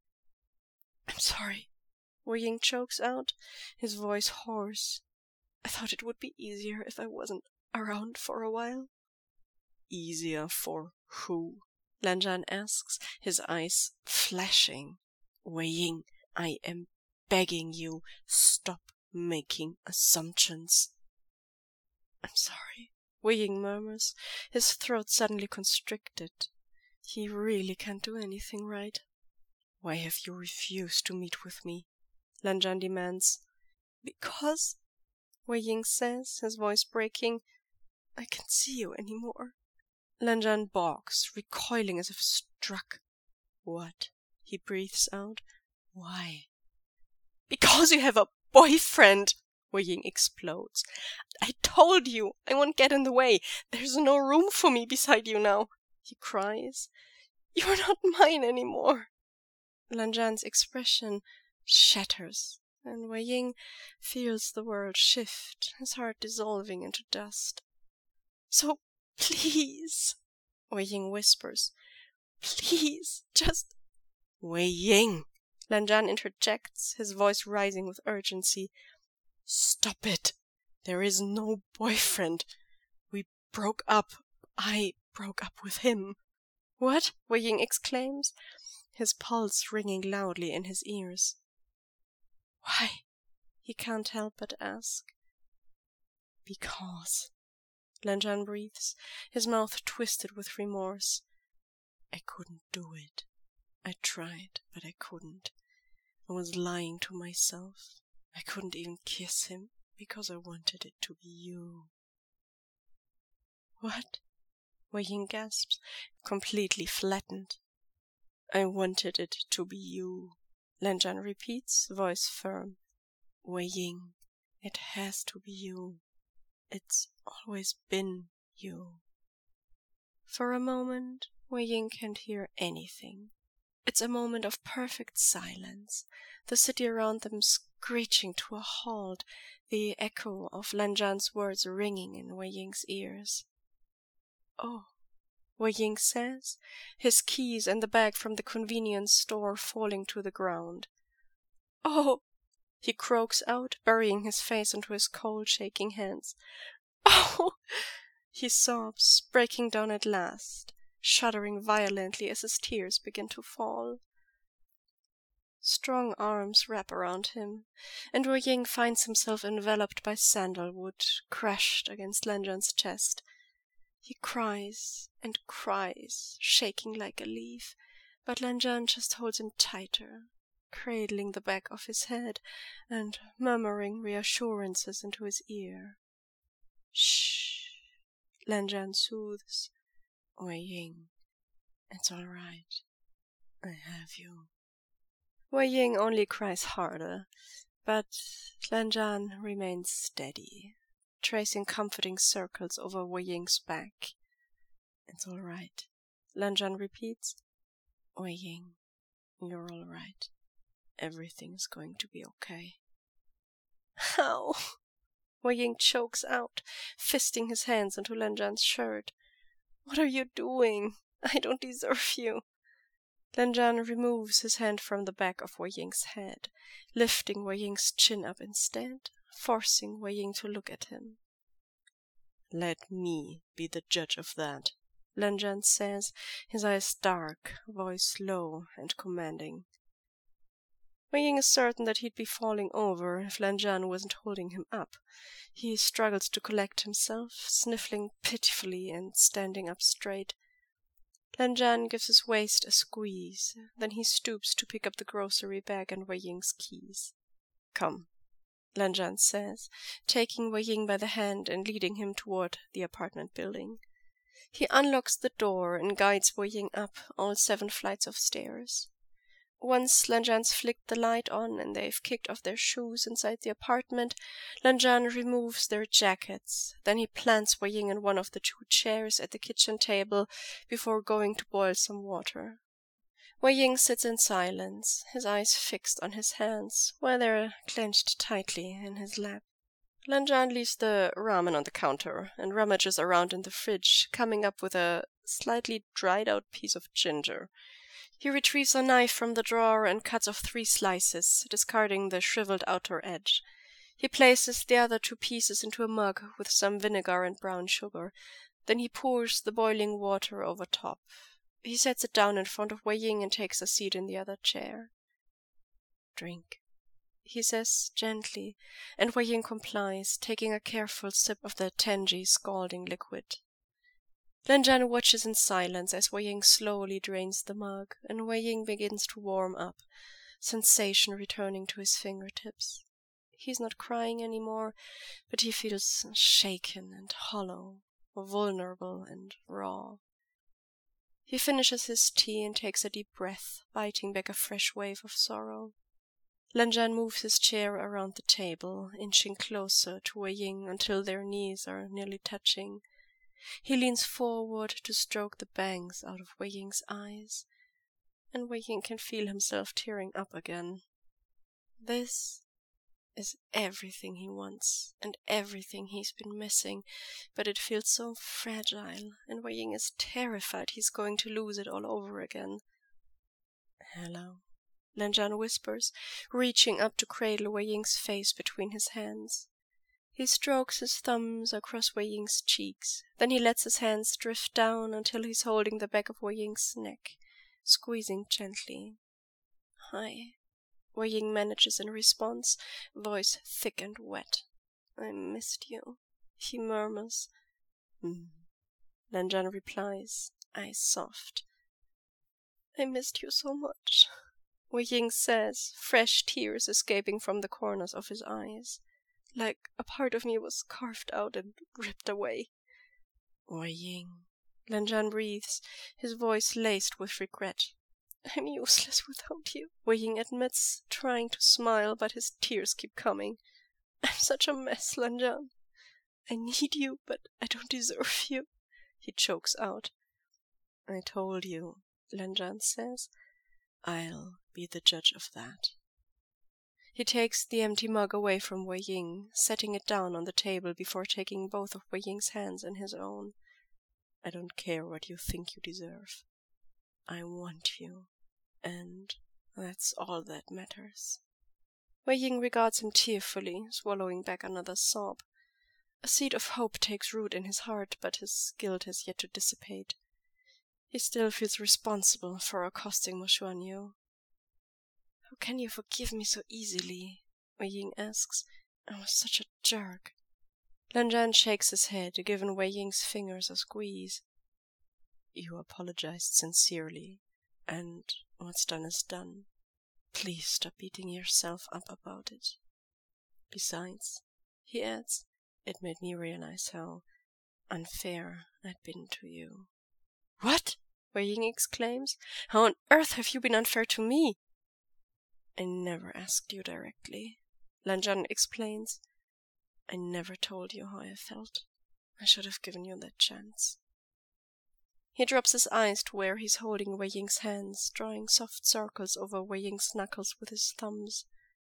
Speaker 1: I'm sorry, Wei Ying chokes out, his voice hoarse. I thought it would be easier if I wasn't around for a while. Easier for who? Lanjan asks, his eyes flashing. Wei Ying, I am begging you, stop making assumptions. I'm sorry, Wei Ying murmurs, his throat suddenly constricted. He really can't do anything right. Why have you refused to meet with me? Lanjan demands. Because, Wei Ying says, his voice breaking, I can't see you anymore. Lanjan balks, recoiling as if struck. What? He breathes out. Why? Because you have a boyfriend,
Speaker 2: Wei Ying explodes. I told you I won't get in the way. There's no room for me beside you now, he cries. You're not mine anymore. Lan Zhan's expression shatters, and Wei Ying feels the world shift, his heart dissolving into dust. So please, Wei Ying whispers, please, just... Wei Ying, Lan Zhan interjects, his voice rising with urgency. Stop it. There is no boyfriend. We broke up. I broke up with him. What? Wei Ying exclaims, his pulse ringing loudly in his ears. Why? He can't help but ask. Because, Lan Zhan breathes, his mouth twisted with remorse. I couldn't do it. I tried, but I couldn't. I was lying to myself. I couldn't even kiss him because I wanted it to be you. What? Wei Ying gasps, completely flattened. I wanted it to be you, Lan Zhan repeats, voice firm. Wei Ying, it has to be you. It's always been you. For a moment, Wei Ying can't hear anything. It's a moment of perfect silence, the city around them screeching to a halt, the echo of Lan Zhan's words ringing in Wei Ying's ears. Oh, Wei Ying says, his keys and the bag from the convenience store falling to the ground. Oh, he croaks out, burying his face into his cold, shaking hands. Oh, he sobs, breaking down at last, shuddering violently as his tears begin to fall. Strong arms wrap around him, and Wei Ying finds himself enveloped by sandalwood, crushed against Lan Zhan's chest. He cries and cries, shaking like a leaf, but Lan Zhan just holds him tighter, cradling the back of his head and murmuring reassurances into his ear. Shh, Lan Zhan soothes. Wei Ying, it's all right. I have you. Wei Ying only cries harder, but Lan Zhan remains steady, tracing comforting circles over Wei Ying's back. It's all right, Lan Zhan repeats. Wei Ying, you're all right. Everything's going to be okay. How? Wei Ying chokes out, fisting his hands into Lan Zhan's shirt. What are you doing? I don't deserve you. Lan Zhan removes his hand from the back of Wei Ying's head, lifting Wei Ying's chin up instead, forcing Wei Ying to look at him. Let me be the judge of that, Lan Zhan says, his eyes dark, voice low and commanding. Wei Ying is certain that he'd be falling over if Lan Zhan wasn't holding him up. He struggles to collect himself, sniffling pitifully and standing up straight. Lan Zhan gives his waist a squeeze, then he stoops to pick up the grocery bag and Wei Ying's keys. Come, Lan Zhan says, taking Wei Ying by the hand and leading him toward the apartment building. He unlocks the door and guides Wei Ying up all 7 flights of stairs. Once Lan Zhan's flicked the light on and they've kicked off their shoes inside the apartment, Lan Zhan removes their jackets. Then he plants Wei Ying in one of the 2 chairs at the kitchen table before going to boil some water. Wei Ying sits in silence, his eyes fixed on his hands, where they're clenched tightly in his lap. Lan Zhan leaves the ramen on the counter and rummages around in the fridge, coming up with a slightly dried-out piece of ginger. He retrieves a knife from the drawer and cuts off 3 slices, discarding the shriveled outer edge. He places the other 2 pieces into a mug with some vinegar and brown sugar. Then he pours the boiling water over top. He sets it down in front of Wei Ying and takes a seat in the other chair. Drink, he says gently, and Wei Ying complies, taking a careful sip of the tangy, scalding liquid. Lan Zhan watches in silence as Wei Ying slowly drains the mug, and Wei Ying begins to warm up, sensation returning to his fingertips. He's not crying anymore, but he feels shaken and hollow, vulnerable and raw. He finishes his tea and takes a deep breath, biting back a fresh wave of sorrow.
Speaker 1: Lanjan moves his chair around the table, inching closer to Wei Ying until their knees are nearly touching. He leans forward to stroke the bangs out of Wei Ying's eyes, and Wei Ying can feel himself tearing up again. This is everything he wants and everything he's been missing, but it feels so fragile, and Wei Ying is terrified he's going to lose it all over again. "Hello," Lanjan whispers, reaching up to cradle Wei Ying's face between his hands. He strokes his thumbs across Wei Ying's cheeks, then he lets his hands drift down until he's holding the back of Wei Ying's neck, squeezing gently. "Hi," Wei Ying manages in response, voice thick and wet. "I missed you," he murmurs. Lanjan replies, eyes soft. "I missed you so much," Wei Ying says, fresh tears escaping from the corners of his eyes, like a part of me was carved out and ripped away. "Wei Ying," Lanjan breathes, his voice laced with regret. "I'm useless without you," Wei Ying admits, trying to smile, but his tears keep coming. "I'm such a mess, Lanjan. I need you, but I don't deserve you," he chokes out. "I told you," Lanjan says. "I'll be the judge of that." He takes the empty mug away from Wei Ying, setting it down on the table before taking both of Wei Ying's hands in his own. "I don't care what you think you deserve. I want you, and that's all that matters." Wei Ying regards him tearfully, swallowing back another sob. A seed of hope takes root in his heart, but his guilt has yet to dissipate. He still feels responsible for accosting Mo Xuanyu. "How can you forgive me so easily?" Wei Ying asks. "I was such a jerk." Lanjan shakes his head, giving Wei Ying's fingers a squeeze. "You apologized sincerely, and what's done is done. Please stop beating yourself up about it. Besides," he adds, "it made me realize how unfair I'd been to you." "What?" Wei Ying exclaims. "How on earth have you been unfair to me?" "I never asked you directly," Lanjan explains. "I never told you how I felt. I should have given you that chance." He drops his eyes to where he's holding Wei Ying's hands, drawing soft circles over Wei Ying's knuckles with his thumbs.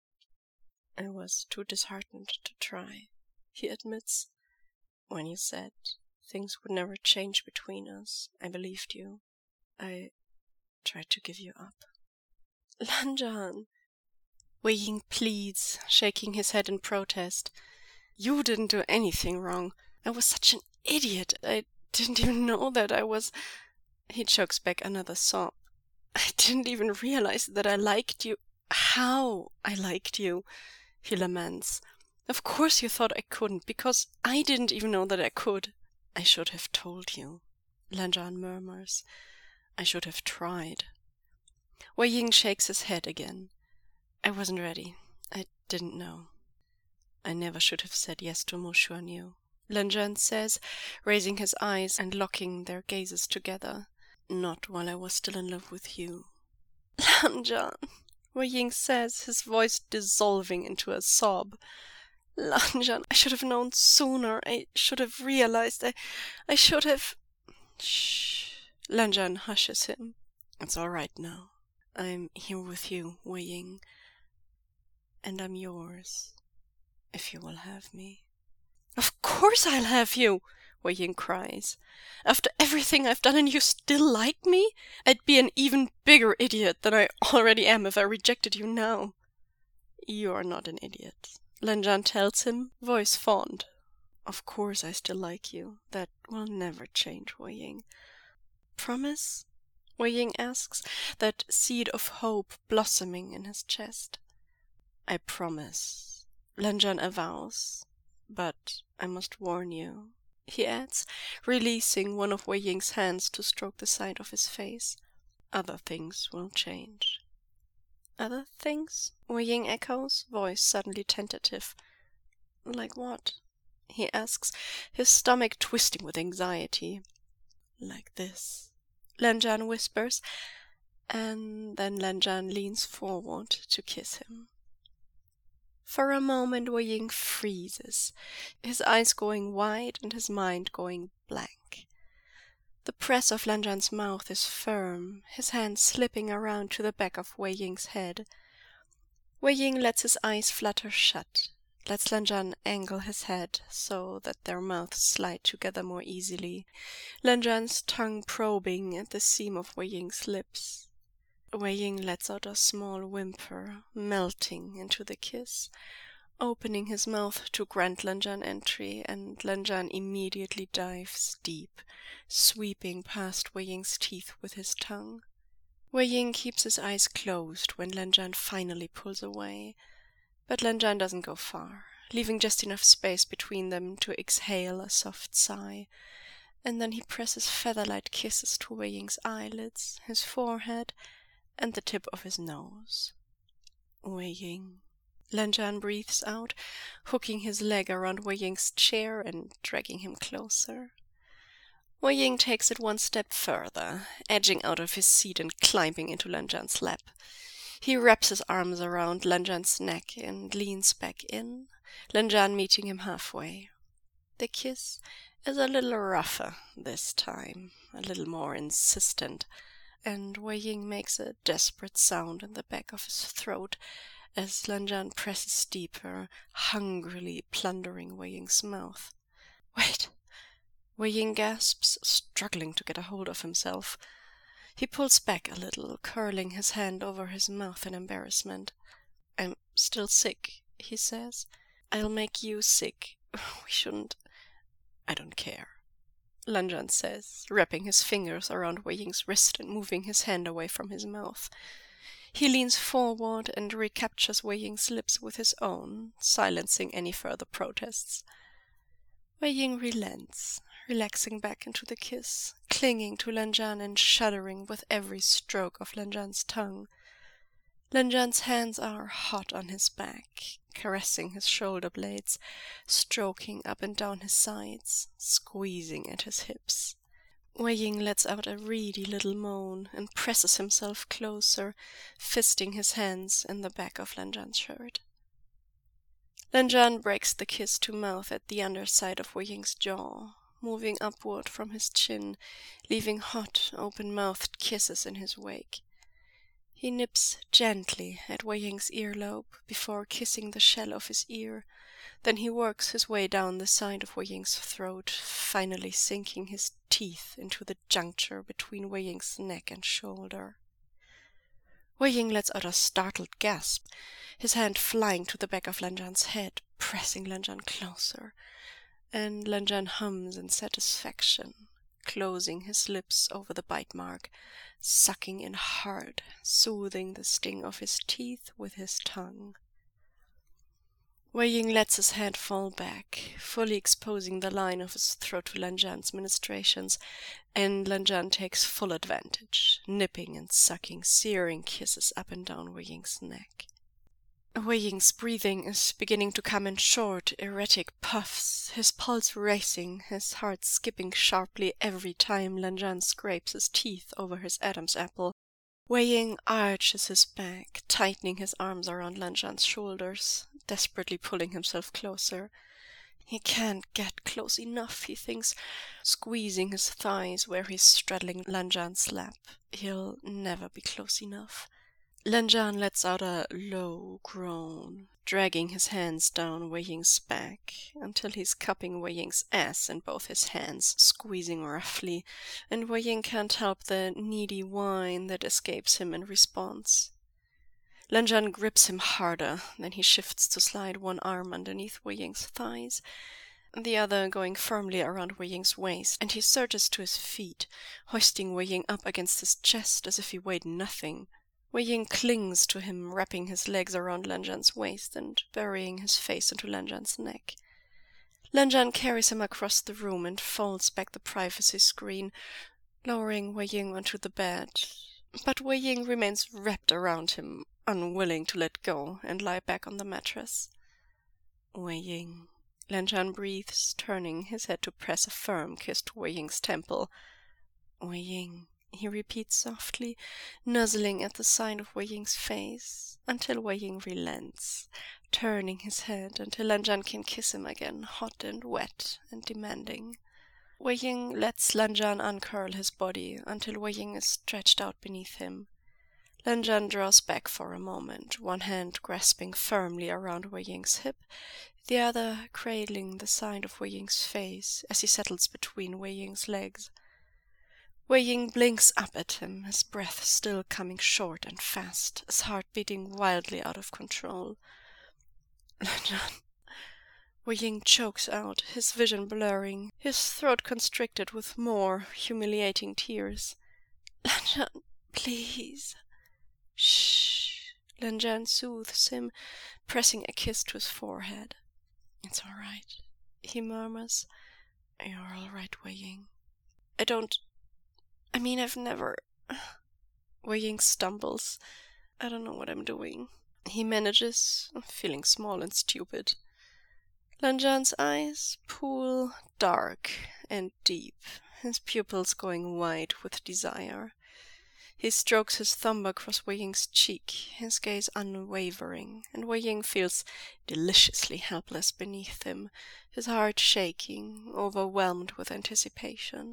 Speaker 1: "I was too disheartened to try," he admits. "When you said things would never change between us, I believed you. I tried to give you up." "Lanjan," Wei Ying pleads, shaking his head in protest. "You didn't do anything wrong. I was such an idiot. I didn't even know that I was—" He chokes back another sob. "I didn't even realize that I liked you. How I liked you," he laments. "Of course you thought I couldn't, because I didn't even know that I could." "I should have told you," Lanjan murmurs. "I should have tried." Wei Ying shakes his head again. "I wasn't ready. I didn't know. I never should have said yes to Mo Xuanyu," Lanjan says, raising his eyes and locking their gazes together. "Not while I was still in love with you." "Lanjan," Wei Ying says, his voice dissolving into a sob. "Lanjan, I should have known sooner. I should have realized. I should have—" "Shh." Lanjan hushes him. "It's all right now. I'm here with you, Wei Ying. And I'm yours, if you will have me." "Of course I'll have you," Wei Ying cries. "After everything I've done and you still like me? I'd be an even bigger idiot than I already am if I rejected you now." "You're not an idiot," Lanjan tells him, voice fond. "Of course I still like you. That will never change, Wei Ying." "Promise?" Wei Ying asks, that seed of hope blossoming in his chest. "I promise," Lanjan avows. "But I must warn you," he adds, releasing one of Wei Ying's hands to stroke the side of his face. "Other things will change." "Other things?" Wei Ying echoes, voice suddenly tentative. "Like what?" he asks, his stomach twisting with anxiety. "Like this," Lanjan whispers, and then Lanjan leans forward to kiss him. For a moment Wei Ying freezes, his eyes going wide and his mind going blank. The press of Lan Zhan's mouth is firm, his hand slipping around to the back of Wei Ying's head. Wei Ying lets his eyes flutter shut, lets Lan Zhan angle his head so that their mouths slide together more easily, Lan Zhan's tongue probing at the seam of Wei Ying's lips. Wei Ying lets out a small whimper, melting into the kiss, opening his mouth to grant Lan Zhan entry, and Lan Zhan immediately dives deep, sweeping past Wei Ying's teeth with his tongue. Wei Ying keeps his eyes closed when Lan Zhan finally pulls away, but Lan Zhan doesn't go far, leaving just enough space between them to exhale a soft sigh, and then he presses feather-light kisses to Wei Ying's eyelids, his forehead, and the tip of his nose. Wei Ying. Lan Zhan breathes out, hooking his leg around Wei Ying's chair and dragging him closer. Wei Ying takes it one step further, edging out of his seat and climbing into Lan Zhan's lap. He wraps his arms around Lan Zhan's neck and leans back in, Lan Zhan meeting him halfway. The kiss is a little rougher this time, a little more insistent, and Wei Ying makes a desperate sound in the back of his throat as Lan Zhan presses deeper, hungrily plundering Wei Ying's mouth. "Wait!" Wei Ying gasps, struggling to get a hold of himself. He pulls back a little, curling his hand over his mouth in embarrassment. "I'm still sick," he says. "I'll make you sick. We shouldn't—" "I don't care," Lan Zhan says, wrapping his fingers around Wei Ying's wrist and moving his hand away from his mouth. He leans forward and recaptures Wei Ying's lips with his own, silencing any further protests. Wei Ying relents, relaxing back into the kiss, clinging to Lan Zhan and shuddering with every stroke of Lan Zhan's tongue. Lan Zhan's hands are hot on his back, caressing his shoulder blades, stroking up and down his sides, squeezing at his hips. Wei Ying lets out a reedy little moan and presses himself closer, fisting his hands in the back of Lan Zhan's shirt. Lan Zhan breaks the kiss to mouth at the underside of Wei Ying's jaw, moving upward from his chin, leaving hot, open-mouthed kisses in his wake. He nips gently at Wei Ying's earlobe before kissing the shell of his ear. Then he works his way down the side of Wei Ying's throat, finally sinking his teeth into the juncture between Wei Ying's neck and shoulder. Wei Ying lets out a startled gasp, his hand flying to the back of Lan Zhan's head, pressing Lan Zhan closer, and Lan Zhan hums in satisfaction, closing his lips over the bite mark, sucking in hard, soothing the sting of his teeth with his tongue. Wei Ying lets his head fall back, fully exposing the line of his throat to Lan Zhan's ministrations, and Lan Zhan takes full advantage, nipping and sucking searing kisses up and down Wei Ying's neck. Wei Ying's breathing is beginning to come in short, erratic puffs, his pulse racing, his heart skipping sharply every time Lan Zhan scrapes his teeth over his Adam's apple. Wei Ying arches his back, tightening his arms around Lan Zhan's shoulders, desperately pulling himself closer. He can't get close enough, he thinks, squeezing his thighs where he's straddling Lan Zhan's lap. He'll never be close enough. Lan Zhan lets out a low groan, dragging his hands down Wei Ying's back until he's cupping Wei Ying's ass in both his hands, squeezing roughly, and Wei Ying can't help the needy whine that escapes him in response. Lan Zhan grips him harder, then he shifts to slide one arm underneath Wei Ying's thighs, the other going firmly around Wei Ying's waist, and he surges to his feet, hoisting Wei Ying up against his chest as if he weighed nothing. Wei Ying clings to him, wrapping his legs around Lan Zhan's waist and burying his face into Lan Zhan's neck. Lan Zhan carries him across the room and folds back the privacy screen, lowering Wei Ying onto the bed. But Wei Ying remains wrapped around him, unwilling to let go and lie back on the mattress. Wei Ying. Lan Zhan breathes, turning his head to press a firm kiss to Wei Ying's temple. Wei Ying, he repeats softly, nuzzling at the side of Wei Ying's face. until Wei Ying relents, turning his head until Lan Zhan can kiss him again, hot and wet and demanding. Wei Ying lets Lan Zhan uncurl his body until Wei Ying is stretched out beneath him. Lan Zhan draws back for a moment, one hand grasping firmly around Wei Ying's hip, the other cradling the side of Wei Ying's face as he settles between Wei Ying's legs. Wei Ying blinks up at him, his breath still coming short and fast, his heart beating wildly out of control. Lan Zhan. Wei Ying chokes out, his vision blurring, his throat constricted with more humiliating tears. Lan Zhan, please. Shh. Lan Zhan soothes him, pressing a kiss to his forehead. It's all right, he murmurs. You're all right, Wei Ying. I've never... Wei Ying stumbles. I don't know what I'm doing. He manages, feeling small and stupid. Lan Zhan's eyes pool dark and deep, his pupils going wide with desire. He strokes his thumb across Wei Ying's cheek, his gaze unwavering, and Wei Ying feels deliciously helpless beneath him, his heart shaking, overwhelmed with anticipation.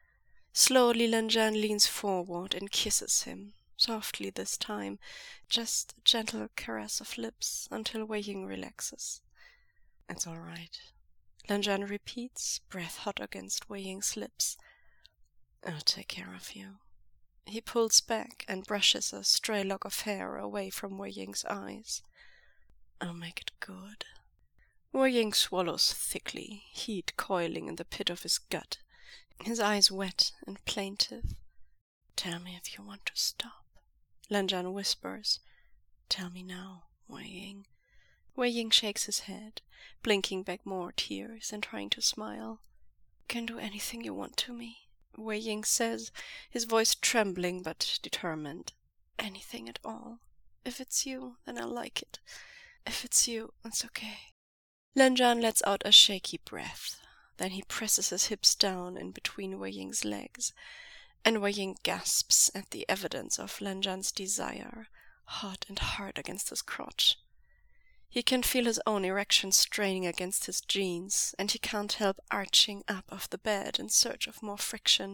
Speaker 1: Slowly Lan Zhan leans forward and kisses him, softly this time, just a gentle caress of lips until Wei Ying relaxes. It's all right, Lan Zhan repeats, breath hot against Wei Ying's lips. I'll take care of you. He pulls back and brushes a stray lock of hair away from Wei Ying's eyes. I'll make it good. Wei Ying swallows thickly, heat coiling in the pit of his gut, his eyes wet and plaintive. Tell me if you want to stop, Lan Zhan whispers. Tell me now, Wei Ying. Wei Ying shakes his head, blinking back more tears and trying to smile. Can do anything you want to me, Wei Ying says, his voice trembling but determined. Anything at all. If it's you, then I'll like it. If it's you, it's okay. Lan Zhan lets out a shaky breath. Then he presses his hips down in between Wei Ying's legs, and Wei Ying gasps at the evidence of Lan Zhan's desire, hot and hard against his crotch. He can feel his own erection straining against his jeans, and he can't help arching up off the bed in search of more friction.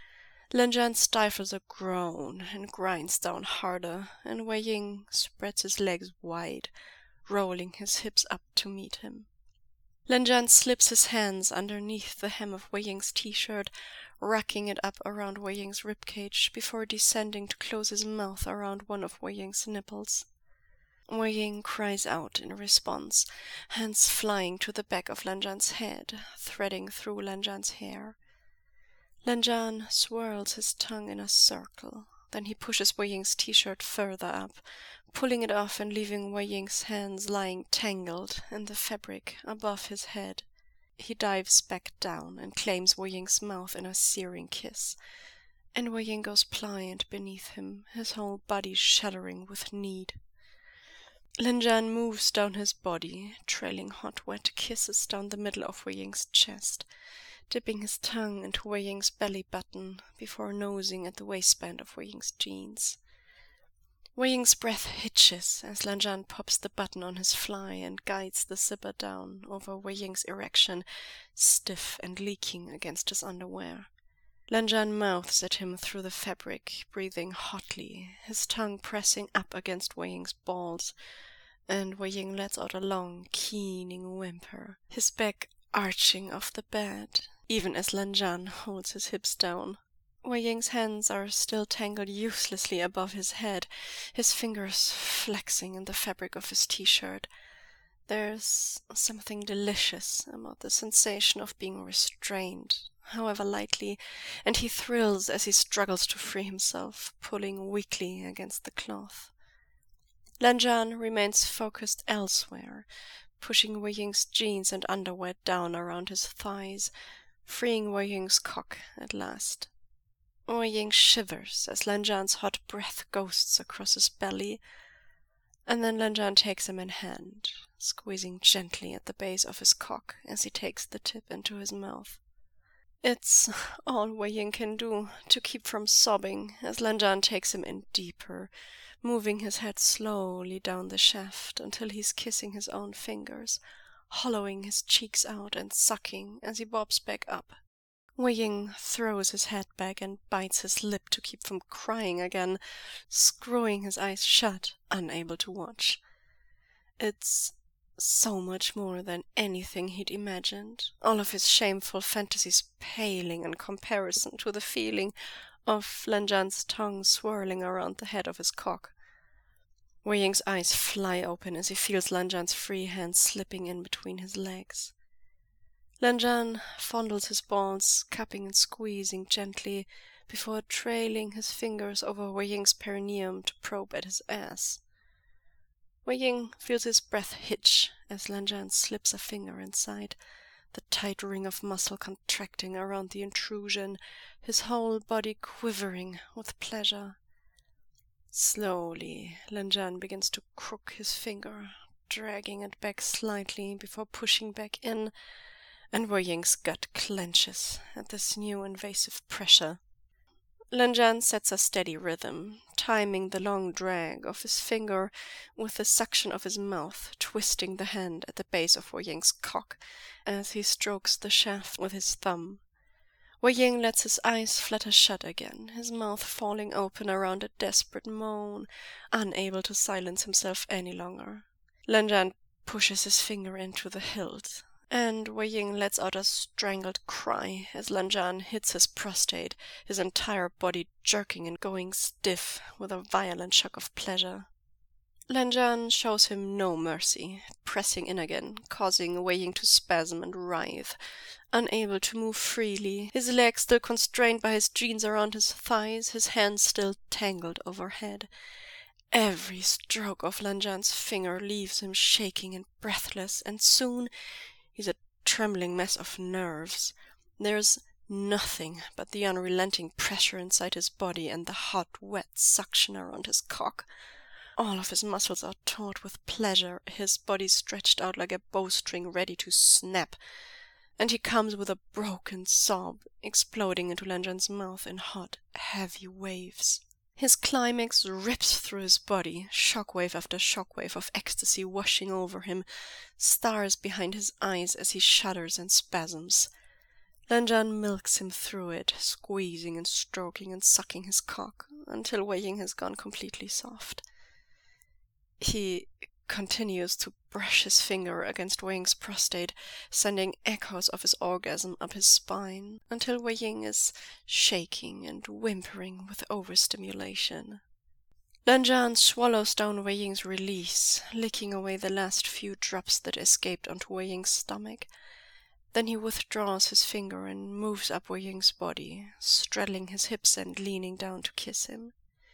Speaker 1: Lan Zhan stifles a groan and grinds down harder, and Wei Ying spreads his legs wide, rolling his hips up to meet him. Lan Zhan slips his hands underneath the hem of Wei Ying's t-shirt, racking it up around Wei Ying's ribcage before descending to close his mouth around one of Wei Ying's nipples. Wei Ying cries out in response, hands flying to the back of Lan Zhan's head, threading through Lan Zhan's hair. Lan Zhan swirls his tongue in a circle, then he pushes Wei Ying's t-shirt further up, pulling it off and leaving Wei Ying's hands lying tangled in the fabric above his head. He dives back down and claims Wei Ying's mouth in a searing kiss, and Wei Ying goes pliant beneath him, his whole body shuddering with need. Lan Zhan moves down his body, trailing hot wet kisses down the middle of Wei Ying's chest, dipping his tongue into Wei Ying's belly button before nosing at the waistband of Wei Ying's jeans. Wei Ying's breath hitches as Lan Zhan pops the button on his fly and guides the zipper down over Wei Ying's erection, stiff and leaking against his underwear. Lan Zhan mouths at him through the fabric, breathing hotly, his tongue pressing up against Wei Ying's balls, and Wei Ying lets out a long, keening whimper, his back arching off the bed, even as Lan Zhan holds his hips down. Wei Ying's hands are still tangled uselessly above his head, his fingers flexing in the fabric of his t-shirt. There's something delicious about the sensation of being restrained, however lightly, and he thrills as he struggles to free himself, pulling weakly against the cloth. Lan Zhan remains focused elsewhere, pushing Wei Ying's jeans and underwear down around his thighs, freeing Wei Ying's cock at last. Wei Ying shivers as Lan Zhan's hot breath ghosts across his belly, and then Lan Zhan takes him in hand, squeezing gently at the base of his cock as he takes the tip into his mouth. It's all Wei Ying can do to keep from sobbing as Lan Zhan takes him in deeper, moving his head slowly down the shaft until he's kissing his own fingers, hollowing his cheeks out and sucking as he bobs back up. Wei Ying throws his head back and bites his lip to keep from crying again, screwing his eyes shut, unable to watch. It's so much more than anything he'd imagined, all of his shameful fantasies paling in comparison to the feeling of Lan Zhan's tongue swirling around the head of his cock. Wei Ying's eyes fly open as he feels Lan Zhan's free hand slipping in between his legs. Lan Zhan fondles his balls, cupping and squeezing gently, before trailing his fingers over Wei Ying's perineum to probe at his ass. Wei Ying feels his breath hitch as Lan Zhan slips a finger inside, the tight ring of muscle contracting around the intrusion, his whole body quivering with pleasure. Slowly, Lan Zhan begins to crook his finger, dragging it back slightly before pushing back in, and Wei Ying's gut clenches at this new invasive pressure. Lan Zhan sets a steady rhythm, timing the long drag of his finger with the suction of his mouth, twisting the hand at the base of Wei Ying's cock as he strokes the shaft with his thumb. Wei Ying lets his eyes flutter shut again, his mouth falling open around a desperate moan, unable to silence himself any longer. Lan Zhan pushes his finger into the hilt, and Wei Ying lets out a strangled cry as Lan Zhan hits his prostate, his entire body jerking and going stiff with a violent shock of pleasure. Lan Zhan shows him no mercy, pressing in again, causing Wei Ying to spasm and writhe. Unable to move freely, his legs still constrained by his jeans around his thighs, his hands still tangled overhead. Every stroke of Lan Zhan's finger leaves him shaking and breathless, and soon he's a trembling mess of nerves. There's nothing but the unrelenting pressure inside his body and the hot, wet suction around his cock. All of his muscles are taut with pleasure, his body stretched out like a bowstring ready to snap, and he comes with a broken sob, exploding into Lan Zhan's mouth in hot, heavy waves. His climax rips through his body, shockwave after shockwave of ecstasy washing over him, stars behind his eyes as he shudders and spasms. Lan Zhan milks him through it, squeezing and stroking and sucking his cock, until Wei Ying has gone completely soft. He continues to brush his finger against Wei Ying's prostate, sending echoes of his orgasm up his spine, until Wei Ying is shaking and whimpering with overstimulation. Lan Zhan swallows down Wei Ying's release, licking away the last few drops that escaped onto Wei Ying's stomach. Then he withdraws his finger and moves up Wei Ying's body, straddling his hips and leaning down to kiss him.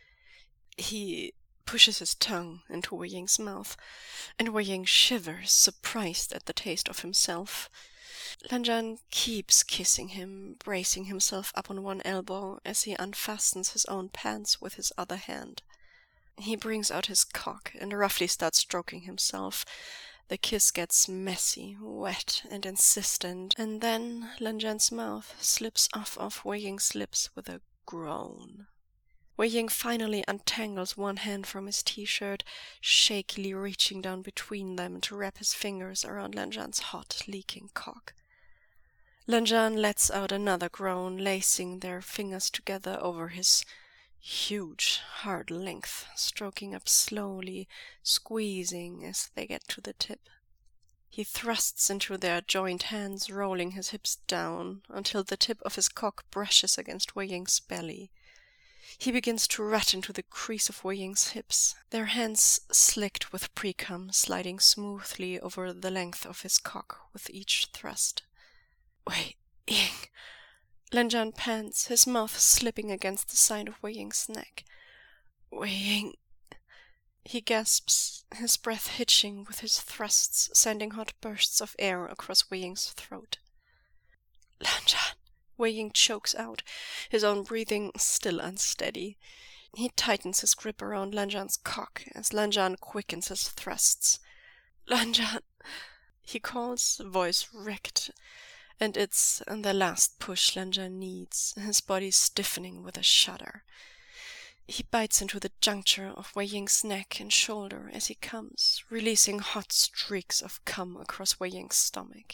Speaker 1: He pushes his tongue into Wei Ying's mouth, and Wei Ying shivers, surprised at the taste of himself. Lan Zhan keeps kissing him, bracing himself up on one elbow as he unfastens his own pants with his other hand. He brings out his cock and roughly starts stroking himself. The kiss gets messy, wet, and insistent, and then Lan Zhan's mouth slips off of Wei Ying's lips with a groan. Wei Ying finally untangles one hand from his t-shirt, shakily reaching down between them to wrap his fingers around Lan Zhan's hot, leaking cock. Lan Zhan lets out another groan, lacing their fingers together over his huge, hard length, stroking up slowly, squeezing as they get to the tip. He thrusts into their joined hands, rolling his hips down until the tip of his cock brushes against Wei Ying's belly. He begins to rut into the crease of Wei Ying's hips, their hands slicked with pre-cum sliding smoothly over the length of his cock with each thrust. Wei Ying! Lan Zhan pants, his mouth slipping against the side of Wei Ying's neck. Wei Ying! He gasps, his breath hitching with his thrusts, sending hot bursts of air across Wei Ying's throat. Lan Zhan! Wei Ying chokes out, his own breathing still unsteady. He tightens his grip around Lan Zhan's cock as Lan Zhan quickens his thrusts. Lan Zhan! He calls, voice wrecked, and it's the last push Lan Zhan needs, his body stiffening with a shudder. He bites into the juncture of Wei Ying's neck and shoulder as he comes, releasing hot streaks of cum across Wei Ying's stomach.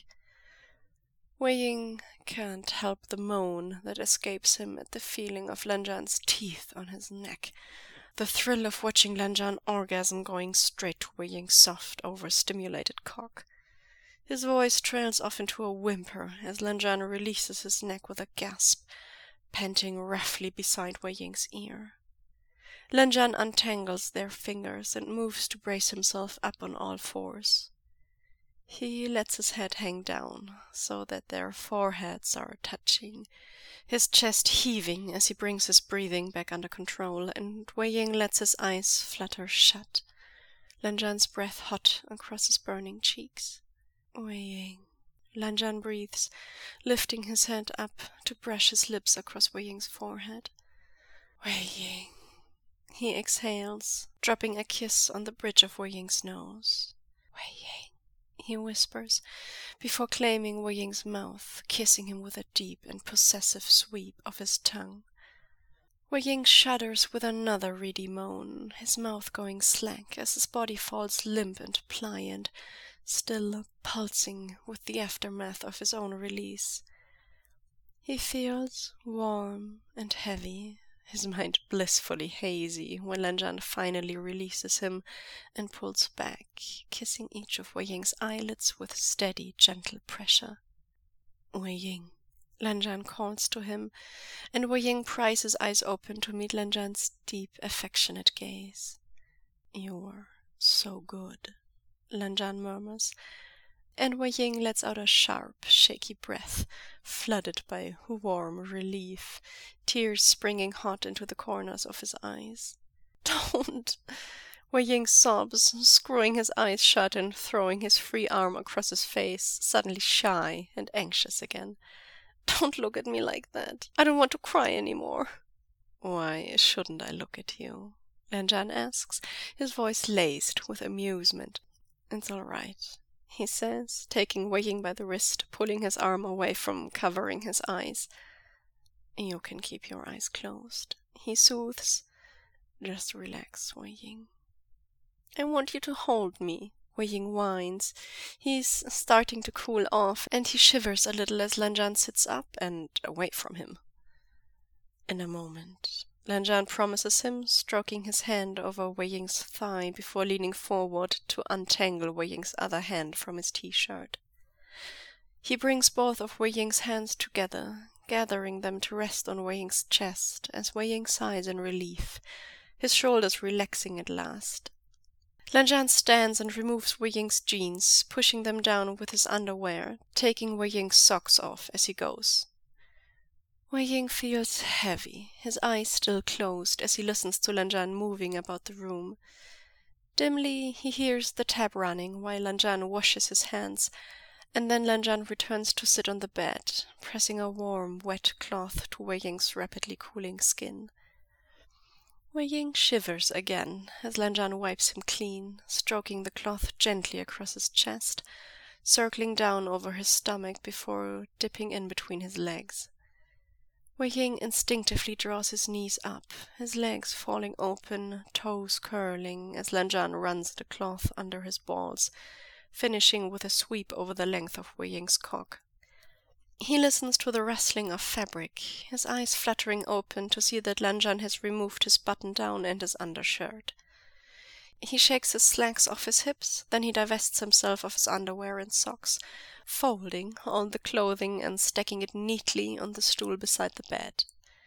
Speaker 1: Wei Ying can't help the moan that escapes him at the feeling of Lan Zhan's teeth on his neck, the thrill of watching Lan Zhan orgasm going straight to Wei Ying's soft, overstimulated cock. His voice trails off into a whimper as Lan Zhan releases his neck with a gasp, panting roughly beside Wei Ying's ear. Lan Zhan untangles their fingers and moves to brace himself up on all fours. He lets his head hang down so that their foreheads are touching, his chest heaving as he brings his breathing back under control, and Wei Ying lets his eyes flutter shut, Lan Zhan's breath hot across his burning cheeks. Wei Ying. Lan Zhan breathes, lifting his head up to brush his lips across Wei Ying's forehead. Wei Ying. He exhales, dropping a kiss on the bridge of Wei Ying's nose. Wei Ying, he whispers, before claiming Wei Ying's mouth, kissing him with a deep and possessive sweep of his tongue. Wei Ying shudders with another reedy moan, his mouth going slack as his body falls limp and pliant, still pulsing with the aftermath of his own release. He feels warm and heavy, his mind blissfully hazy when Lan Zhan finally releases him and pulls back, kissing each of Wei Ying's eyelids with steady, gentle pressure. Wei Ying. Lan Zhan calls to him, and Wei Ying pries his eyes open to meet Lan Zhan's deep, affectionate gaze. "You're so good," Lan Zhan murmurs, and Wei Ying lets out a sharp, shaky breath, flooded by warm relief, tears springing hot into the corners of his eyes. "Don't!" Wei Ying sobs, screwing his eyes shut and throwing his free arm across his face, suddenly shy and anxious again. "Don't look at me like that. I don't want to cry anymore." "Why shouldn't I look at you?" Lan Zhan asks, his voice laced with amusement. "It's all right," he says, taking Wei Ying by the wrist, pulling his arm away from covering his eyes. "You can keep your eyes closed," he soothes. "Just relax, Wei Ying." "I want you to hold me," Wei Ying whines. He's starting to cool off, and he shivers a little as Lan Zhan sits up and away from him. "In a moment," Lan Zhan promises him, stroking his hand over Wei Ying's thigh before leaning forward to untangle Wei Ying's other hand from his t-shirt. He brings both of Wei Ying's hands together, gathering them to rest on Wei Ying's chest as Wei Ying sighs in relief, his shoulders relaxing at last. Lan Zhan stands and removes Wei Ying's jeans, pushing them down with his underwear, taking Wei Ying's socks off as he goes. Wei Ying feels heavy, his eyes still closed as he listens to Lan Zhan moving about the room. Dimly, he hears the tap running while Lan Zhan washes his hands, and then Lan Zhan returns to sit on the bed, pressing a warm, wet cloth to Wei Ying's rapidly cooling skin. Wei Ying shivers again as Lan Zhan wipes him clean, stroking the cloth gently across his chest, circling down over his stomach before dipping in between his legs. Wei Ying instinctively draws his knees up, his legs falling open, toes curling, as Lan Zhan runs the cloth under his balls, finishing with a sweep over the length of Wei Ying's cock. He listens to the rustling of fabric, his eyes fluttering open to see that Lan Zhan has removed his button-down and his undershirt. He shakes his slacks off his hips, then he divests himself of his underwear and socks, folding all the clothing and stacking it neatly on the stool beside the bed.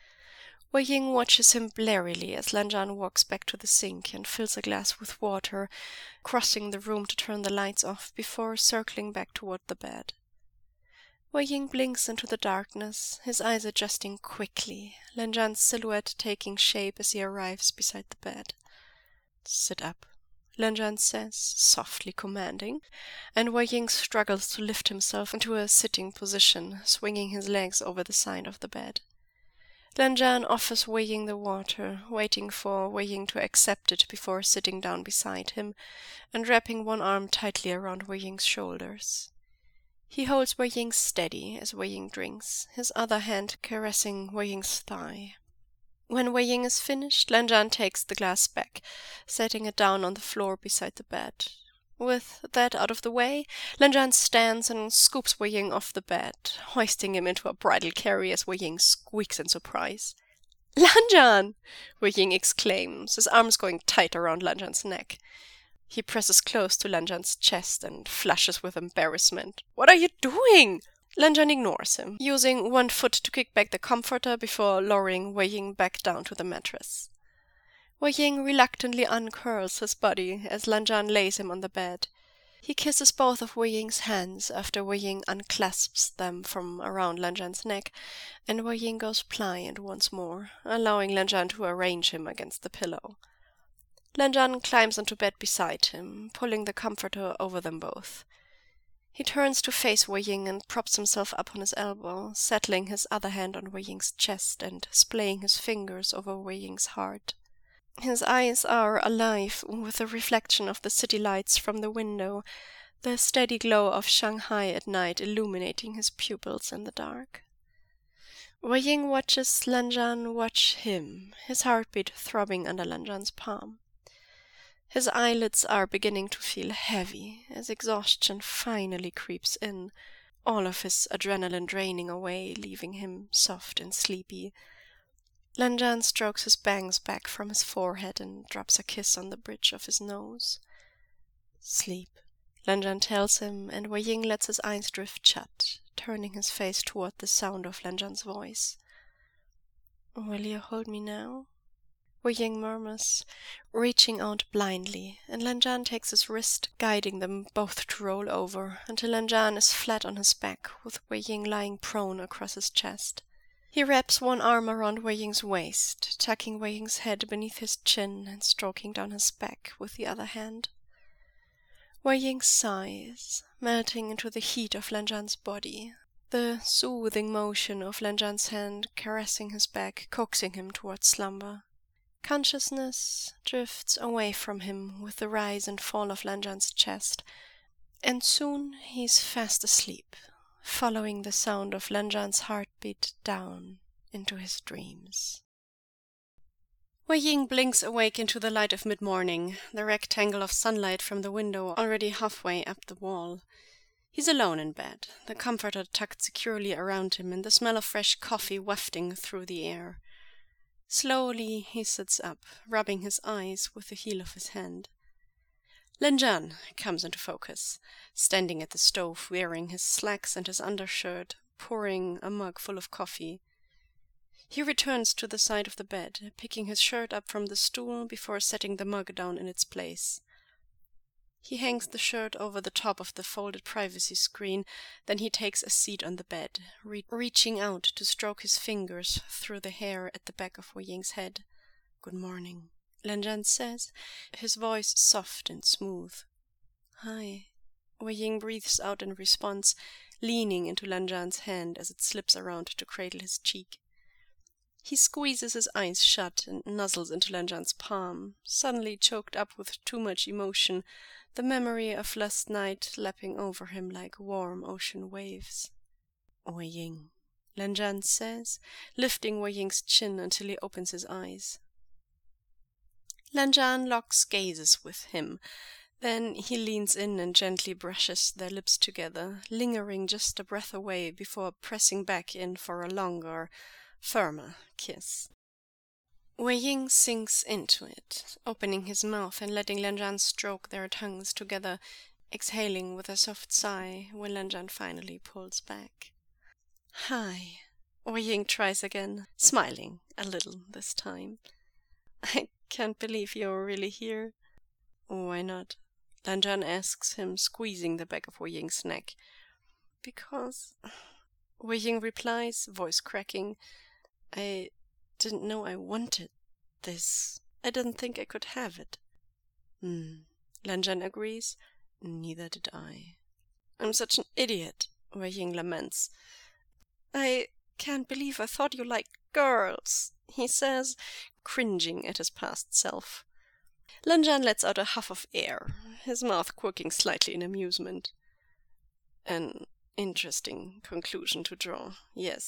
Speaker 1: Wei Ying watches him blarily as Lan Zhan walks back to the sink and fills a glass with water, crossing the room to turn the lights off before circling back toward the bed. Wei Ying blinks into the darkness, his eyes adjusting quickly, Lan Zhan's silhouette taking shape as he arrives beside the bed. "Sit up," Lan Zhan says, softly commanding, and Wei Ying struggles to lift himself into a sitting position, swinging his legs over the side of the bed. Lan Zhan offers Wei Ying the water, waiting for Wei Ying to accept it before sitting down beside him and wrapping one arm tightly around Wei Ying's shoulders. He holds Wei Ying steady as Wei Ying drinks, his other hand caressing Wei Ying's thigh. When Wei Ying is finished, Lan Zhan takes the glass back, setting it down on the floor beside the bed. With that out of the way, Lan Zhan stands and scoops Wei Ying off the bed, hoisting him into a bridal carrier as Wei Ying squeaks in surprise. "Lan Zhan!" Wei Ying exclaims, his arms going tight around Lan Zhan's neck. He presses close to Lan Zhan's chest and flushes with embarrassment. "What are you doing?" Lan Zhan ignores him, using one foot to kick back the comforter before lowering Wei Ying back down to the mattress. Wei Ying reluctantly uncurls his body as Lan Zhan lays him on the bed. He kisses both of Wei Ying's hands after Wei Ying unclasps them from around Lan Zhan's neck, and Wei Ying goes pliant once more, allowing Lan Zhan to arrange him against the pillow. Lan Zhan climbs onto bed beside him, pulling the comforter over them both. He turns to face Wei Ying and props himself up on his elbow, settling his other hand on Wei Ying's chest and splaying his fingers over Wei Ying's heart. His eyes are alive with the reflection of the city lights from the window, the steady glow of Shanghai at night illuminating his pupils in the dark. Wei Ying watches Lan Zhan watch him, his heartbeat throbbing under Lan Zhan's palm. His eyelids are beginning to feel heavy as exhaustion finally creeps in, all of his adrenaline draining away, leaving him soft and sleepy. Lan Zhan strokes his bangs back from his forehead and drops a kiss on the bridge of his nose. "Sleep," Lan Zhan tells him, and Wei Ying lets his eyes drift shut, turning his face toward the sound of Lan Zhan's voice. "Will you hold me now?" Wei Ying murmurs, reaching out blindly, and Lan Zhan takes his wrist, guiding them both to roll over, until Lan Zhan is flat on his back, with Wei Ying lying prone across his chest. He wraps one arm around Wei Ying's waist, tucking Wei Ying's head beneath his chin and stroking down his back with the other hand. Wei Ying sighs, melting into the heat of Lan Zhan's body, the soothing motion of Lan Zhan's hand caressing his back, coaxing him towards slumber. Consciousness drifts away from him with the rise and fall of Lan Zhan's chest, and soon he's fast asleep, following the sound of Lan Zhan's heartbeat down into his dreams. Wei Ying blinks awake into the light of mid-morning, the rectangle of sunlight from the window already halfway up the wall. He's alone in bed, the comforter tucked securely around him and the smell of fresh coffee wafting through the air. Slowly he sits up, rubbing his eyes with the heel of his hand. Lan Zhan comes into focus, standing at the stove wearing his slacks and his undershirt, pouring a mug full of coffee. He returns to the side of the bed, picking his shirt up from the stool before setting the mug down in its place. He hangs the shirt over the top of the folded privacy screen, then he takes a seat on the bed, reaching out to stroke his fingers through the hair at the back of Wei Ying's head. "Good morning," Lan Zhan says, his voice soft and smooth. "Hi," Wei Ying breathes out in response, leaning into Lan Zhan's hand as it slips around to cradle his cheek. He squeezes his eyes shut and nuzzles into Lan Zhan's palm, suddenly choked up with too much emotion, the memory of last night lapping over him like warm ocean waves. "Wei Ying," Lan Zhan says, lifting Wei Ying's chin until he opens his eyes. Lan Zhan locks gazes with him. Then he leans in and gently brushes their lips together, lingering just a breath away before pressing back in for a longer, firmer kiss. Wei Ying sinks into it, opening his mouth and letting Lan Zhan stroke their tongues together, exhaling with a soft sigh when Lan Zhan finally pulls back. "Hi," Wei Ying tries again, smiling a little this time. "I can't believe you're really here." "Why not?" Lan Zhan asks him, squeezing the back of Wei Ying's neck. "Because," Wei Ying replies, voice cracking, "I didn't know I wanted this. I didn't think I could have it." Lan Zhan agrees. "Neither did I." "I'm such an idiot," Wei Ying laments. "I can't believe I thought you liked girls," he says, cringing at his past self. Lan Zhan lets out a huff of air, his mouth quirking slightly in amusement. "An interesting conclusion to draw, yes,"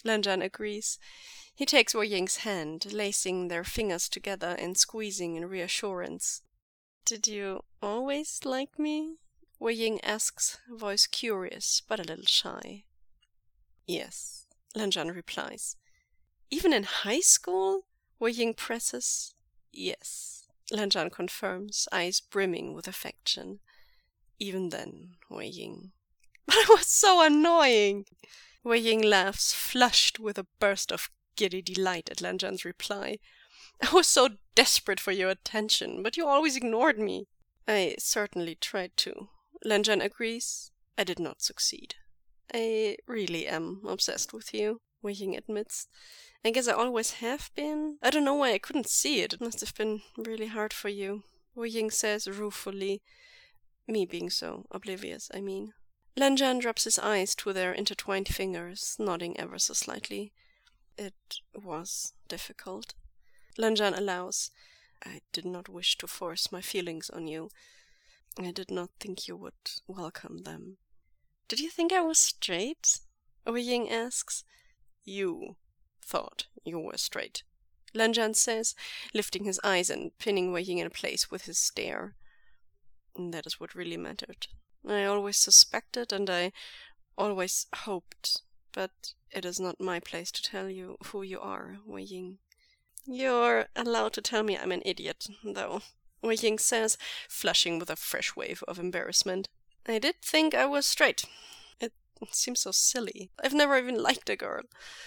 Speaker 1: Lanjan agrees. He takes Wei Ying's hand, lacing their fingers together and squeezing in reassurance. Did you always like me? Wei Ying asks, voice curious but a little shy. Yes, Lanjan replies. Even in high school? Wei Ying presses. Yes, Lanjan confirms, eyes brimming with affection. Even then, Wei Ying. But I was so annoying! Wei Ying laughs, flushed with a burst of giddy delight at Lanjan's reply. I was so desperate for your attention, but you always ignored me. I certainly tried to. Lanjan agrees. I did not succeed. I really am obsessed with you, Wei Ying admits. I guess I always have been. I don't know why I couldn't see it. It must have been really hard for you, Wei Ying says ruefully. Me being so oblivious, I mean. Lanjan drops his eyes to their intertwined fingers, nodding ever so slightly. It was difficult. Lanjan allows. I did not wish to force my feelings on you. I did not think you would welcome them. Did you think I was straight? Wei Ying asks. You thought you were straight, Lanjan says, lifting his eyes and pinning Wei Ying in place with his stare. That is what really mattered. I always suspected and I always hoped, but it is not my place to tell you who you are, Wei Ying. You're allowed to tell me I'm an idiot, though, Wei Ying says, flushing with a fresh wave of embarrassment. I did think I was straight. It seems so silly. I've never even liked a girl.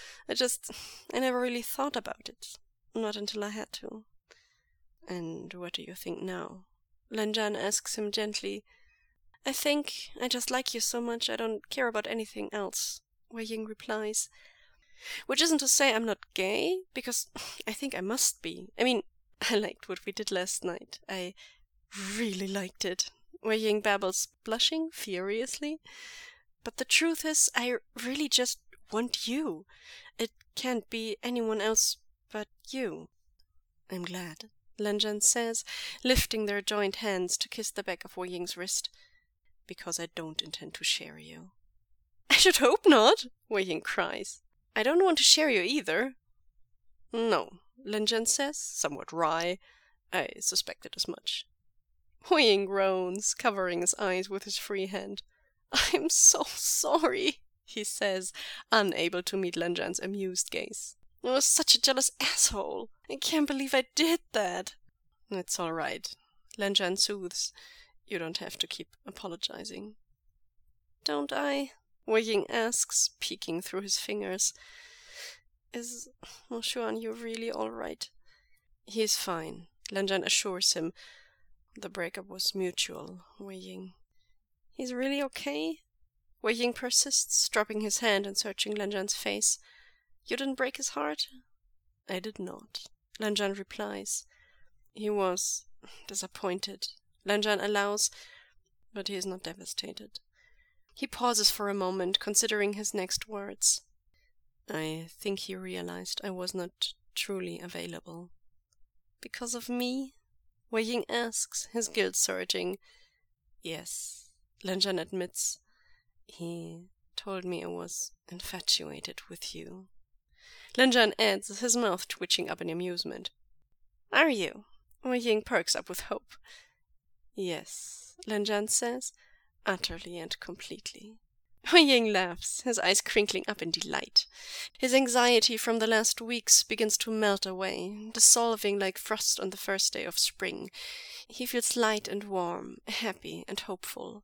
Speaker 1: I never really thought about it. Not until I had to. And what do you think now? Lanjan asks him gently. I think I just like you so much I don't care about anything else, Wei Ying replies. Which isn't to say I'm not gay, because I think I must be. I mean, I liked what we did last night. I really liked it. Wei Ying babbles, blushing furiously. But the truth is, I really just want you. It can't be anyone else but you. I'm glad, Lanjan says, lifting their joined hands to kiss the back of Wei Ying's wrist. Because I don't intend to share you. I should hope not, Wei Ying cries. I don't want to share you either. No, Lanjan says, somewhat wry. I suspected as much. Wei Ying groans, covering his eyes with his free hand. I'm so sorry, he says, unable to meet Lanjan's amused gaze. I was such a jealous asshole. I can't believe I did that. It's all right, Lanjan soothes. You don't have to keep apologizing. Don't I? Wei Ying asks, peeking through his fingers. Is Moshuan really all right? He is fine, Lanjan assures him. The breakup was mutual, Wei Ying. He's really okay? Wei Ying persists, dropping his hand and searching Lanjan's face. You didn't break his heart? I did not, Lanjan replies. He was disappointed, Lanjan allows, but he is not devastated. He pauses for a moment, considering his next words. I think he realized I was not truly available. Because of me? Wei Ying asks, his guilt surging. Yes, Lanjan admits. He told me I was infatuated with you. Lanjan adds, his mouth twitching up in amusement. Are you? Wei Ying perks up with hope. Yes, Lanjan says, utterly and completely. Wei Ying laughs, his eyes crinkling up in delight. His anxiety from the last weeks begins to melt away, dissolving like frost on the first day of spring. He feels light and warm, happy and hopeful.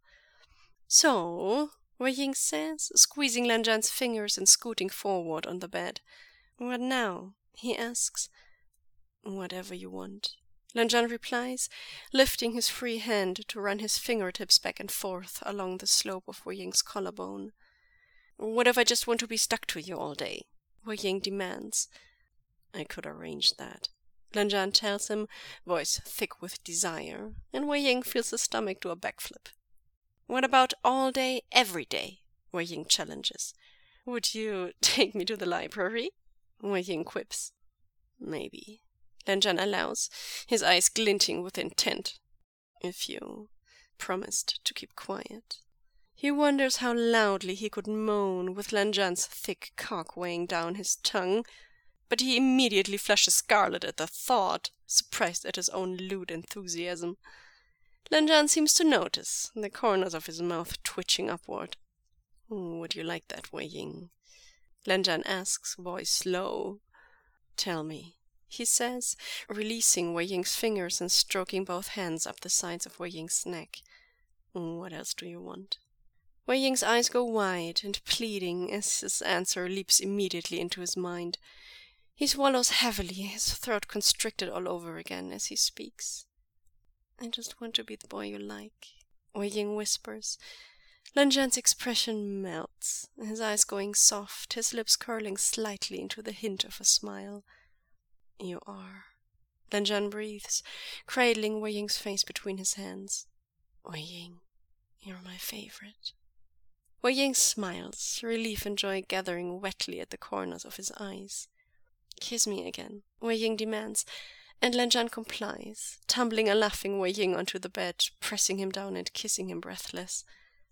Speaker 1: So, Wei Ying says, squeezing Lanjan's fingers and scooting forward on the bed. What now? He asks. Whatever you want, Lanjan replies, lifting his free hand to run his fingertips back and forth along the slope of Wei Ying's collarbone. What if I just want to be stuck to you all day? Wei Ying demands. I could arrange that, Lanjan tells him, voice thick with desire, and Wei Ying feels his stomach do a backflip. What about all day, every day? Wei Ying challenges. Would you take me to the library? Wei Ying quips. Maybe, Lanjan allows, his eyes glinting with intent. If you promised to keep quiet. He wonders how loudly he could moan with Lan Zhan's thick cock weighing down his tongue, but he immediately flushes scarlet at the thought, surprised at his own lewd enthusiasm. Lan Zhan seems to notice, the corners of his mouth twitching upward. "Would you like that, Wei Ying?" Lan Zhan asks, voice low. "Tell me," he says, releasing Wei Ying's fingers and stroking both hands up the sides of Wei Ying's neck. "What else do you want?" Wei Ying's eyes go wide and pleading as his answer leaps immediately into his mind. He swallows heavily, his throat constricted all over again as he speaks. "I just want to be the boy you like," Wei Ying whispers. Lan Zhan's expression melts, his eyes going soft, his lips curling slightly into the hint of a smile. "You are," Lan Zhan breathes, cradling Wei Ying's face between his hands. "Wei Ying, you're my favorite." Wei Ying smiles, relief and joy gathering wetly at the corners of his eyes. "Kiss me again," Wei Ying demands, and Lan Zhan complies, tumbling a laughing Wei Ying onto the bed, pressing him down and kissing him breathless.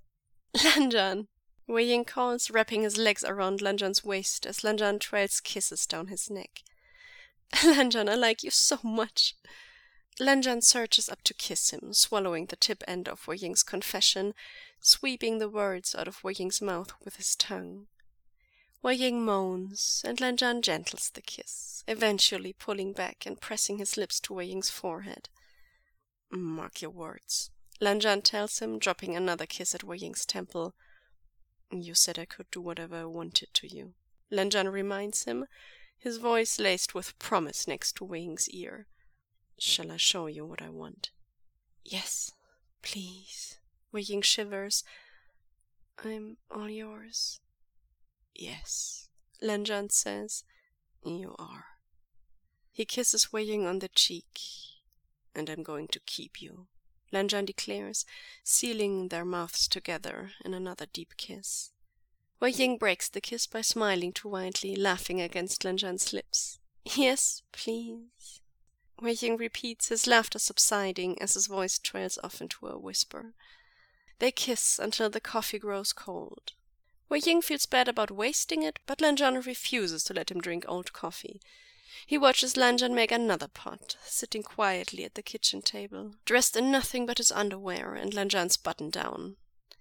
Speaker 1: "Lan Zhan!" Wei Ying calls, wrapping his legs around Lan Zhan's waist as Lan Zhan trails kisses down his neck. "Lan Zhan, I like you so much." Lan Zhan surges up to kiss him, swallowing the tip end of Wei Ying's confession, sweeping the words out of Wei Ying's mouth with his tongue. Wei Ying moans, and Lan Zhan gentles the kiss, eventually pulling back and pressing his lips to Wei Ying's forehead. "Mark your words," Lan Zhan tells him, dropping another kiss at Wei Ying's temple. "You said I could do whatever I wanted to you," Lan Zhan reminds him, his voice laced with promise next to Wei Ying's ear. "Shall I show you what I want?" "Yes, please." Wei Ying shivers. "I'm all yours." "Yes," Lan Zhan says. "You are." He kisses Wei Ying on the cheek. "And I'm going to keep you," Lan Zhan declares, sealing their mouths together in another deep kiss. Wei Ying breaks the kiss by smiling too widely, laughing against Lan Zhan's lips. "Yes, please." Wei Ying repeats, his laughter subsiding as his voice trails off into a whisper. They kiss until the coffee grows cold. Wei Ying feels bad about wasting it, but Lan Zhan refuses to let him drink old coffee. He watches Lan Zhan make another pot, sitting quietly at the kitchen table, dressed in nothing but his underwear and Lan Zhan's button down.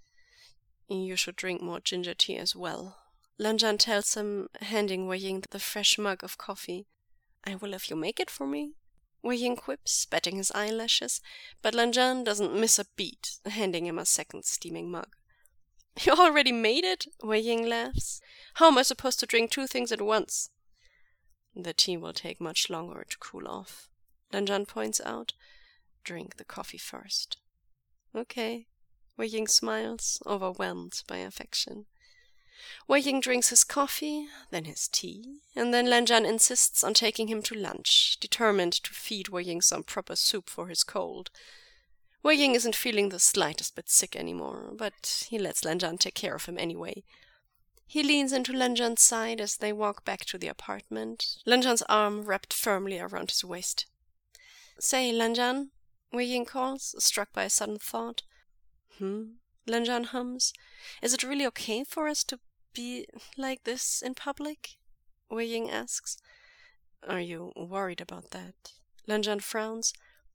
Speaker 1: "You should drink more ginger tea as well," Lan Zhan tells him, handing Wei Ying the fresh mug of coffee. "I will if you make it for me," Wei Ying quips, batting his eyelashes, but Lan Zhan doesn't miss a beat, handing him a second steaming mug. "You already made it?" Wei Ying laughs. "How am I supposed to drink two things at once?" "The tea will take much longer to cool off," Lan Zhan points out. "Drink the coffee first." "Okay." Wei Ying smiles, overwhelmed by affection. Wei Ying drinks his coffee, then his tea, and then Lan Zhan insists on taking him to lunch, determined to feed Wei Ying some proper soup for his cold. Wei Ying isn't feeling the slightest bit sick anymore, but he lets Lan Zhan take care of him anyway. He leans into Lan Zhan's side as they walk back to the apartment, Lan Zhan's arm wrapped firmly around his waist. "Say, Lan Zhan," Wei Ying calls, struck by a sudden thought. Lan Zhan hums. "Is it really okay for us to be like this in public?" Wei Ying asks. "Are you worried about that?" Lan Zhan frowns.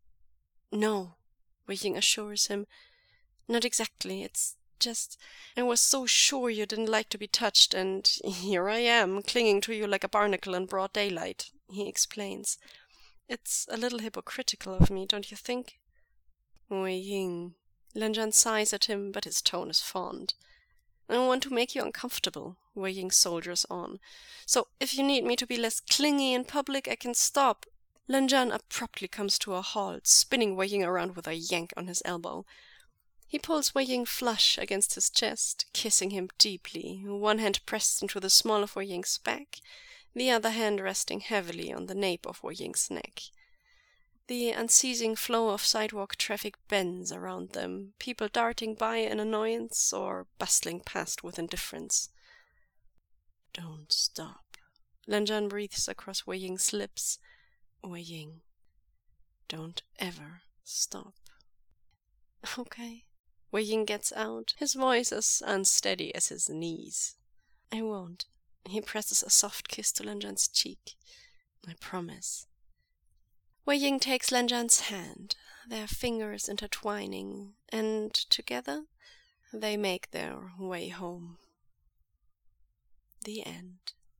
Speaker 1: "No," Wei Ying assures him. "Not exactly. It's just I was so sure you didn't like to be touched, and here I am, clinging to you like a barnacle in broad daylight," he explains. "It's a little hypocritical of me, don't you think?" "Wei Ying," Lan Zhan sighs at him, but his tone is fond. "I don't want to make you uncomfortable," Wei Ying soldiers on. "So if you need me to be less clingy in public, I can stop." Lan Zhan abruptly comes to a halt, spinning Wei Ying around with a yank on his elbow. He pulls Wei Ying flush against his chest, kissing him deeply, one hand pressed into the small of Wei Ying's back, the other hand resting heavily on the nape of Wei Ying's neck. The unceasing flow of sidewalk traffic bends around them, people darting by in annoyance or bustling past with indifference. "Don't stop," Lan Zhan breathes across Wei Ying's lips. "Wei Ying, don't ever stop." "Okay," Wei Ying gets out, his voice as unsteady as his knees. I won't. He presses a soft kiss to Lan Zhan's cheek. I promise. Wei Ying takes Lan Zhan's hand, their fingers intertwining, and together they make their way home. The end.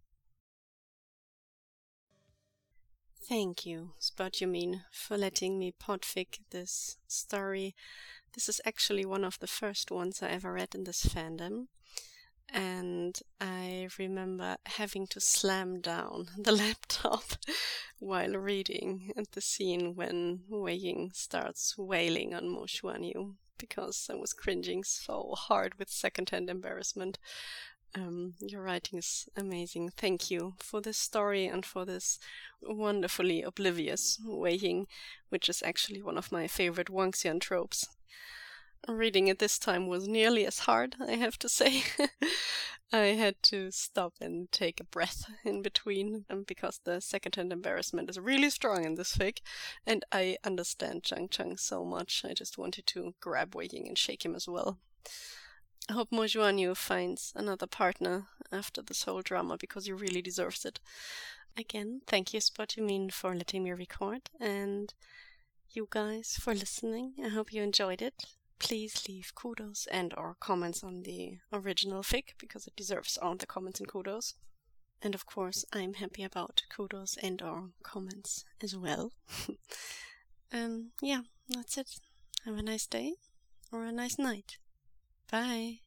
Speaker 1: Thank you, Spot You Mean, for letting me podfic this story. This is actually one of the first ones I ever read in this fandom. And I remember having to slam down the laptop while reading at the scene when Wei Ying starts wailing on Mo Xuanyu, because I was cringing so hard with secondhand embarrassment. Your writing is amazing. Thank you for this story and for this wonderfully oblivious Wei Ying, which is actually one of my favorite Wuxian tropes. Reading it this time was nearly as hard, I have to say. I had to stop and take a breath in between, because the secondhand embarrassment is really strong in this fic, and I understand Zhang Cheng so much. I just wanted to grab Wei Ying and shake him as well. I hope Mo Xuanyu finds another partner after this whole drama, because he really deserves it. Again, thank you, Spot You Mean, for letting me record, and you guys for listening. I hope you enjoyed it. Please leave kudos and or comments on the original fic, because it deserves all the comments and kudos. And of course, I'm happy about kudos and or comments as well. Yeah, that's it. Have a nice day or a nice night. Bye.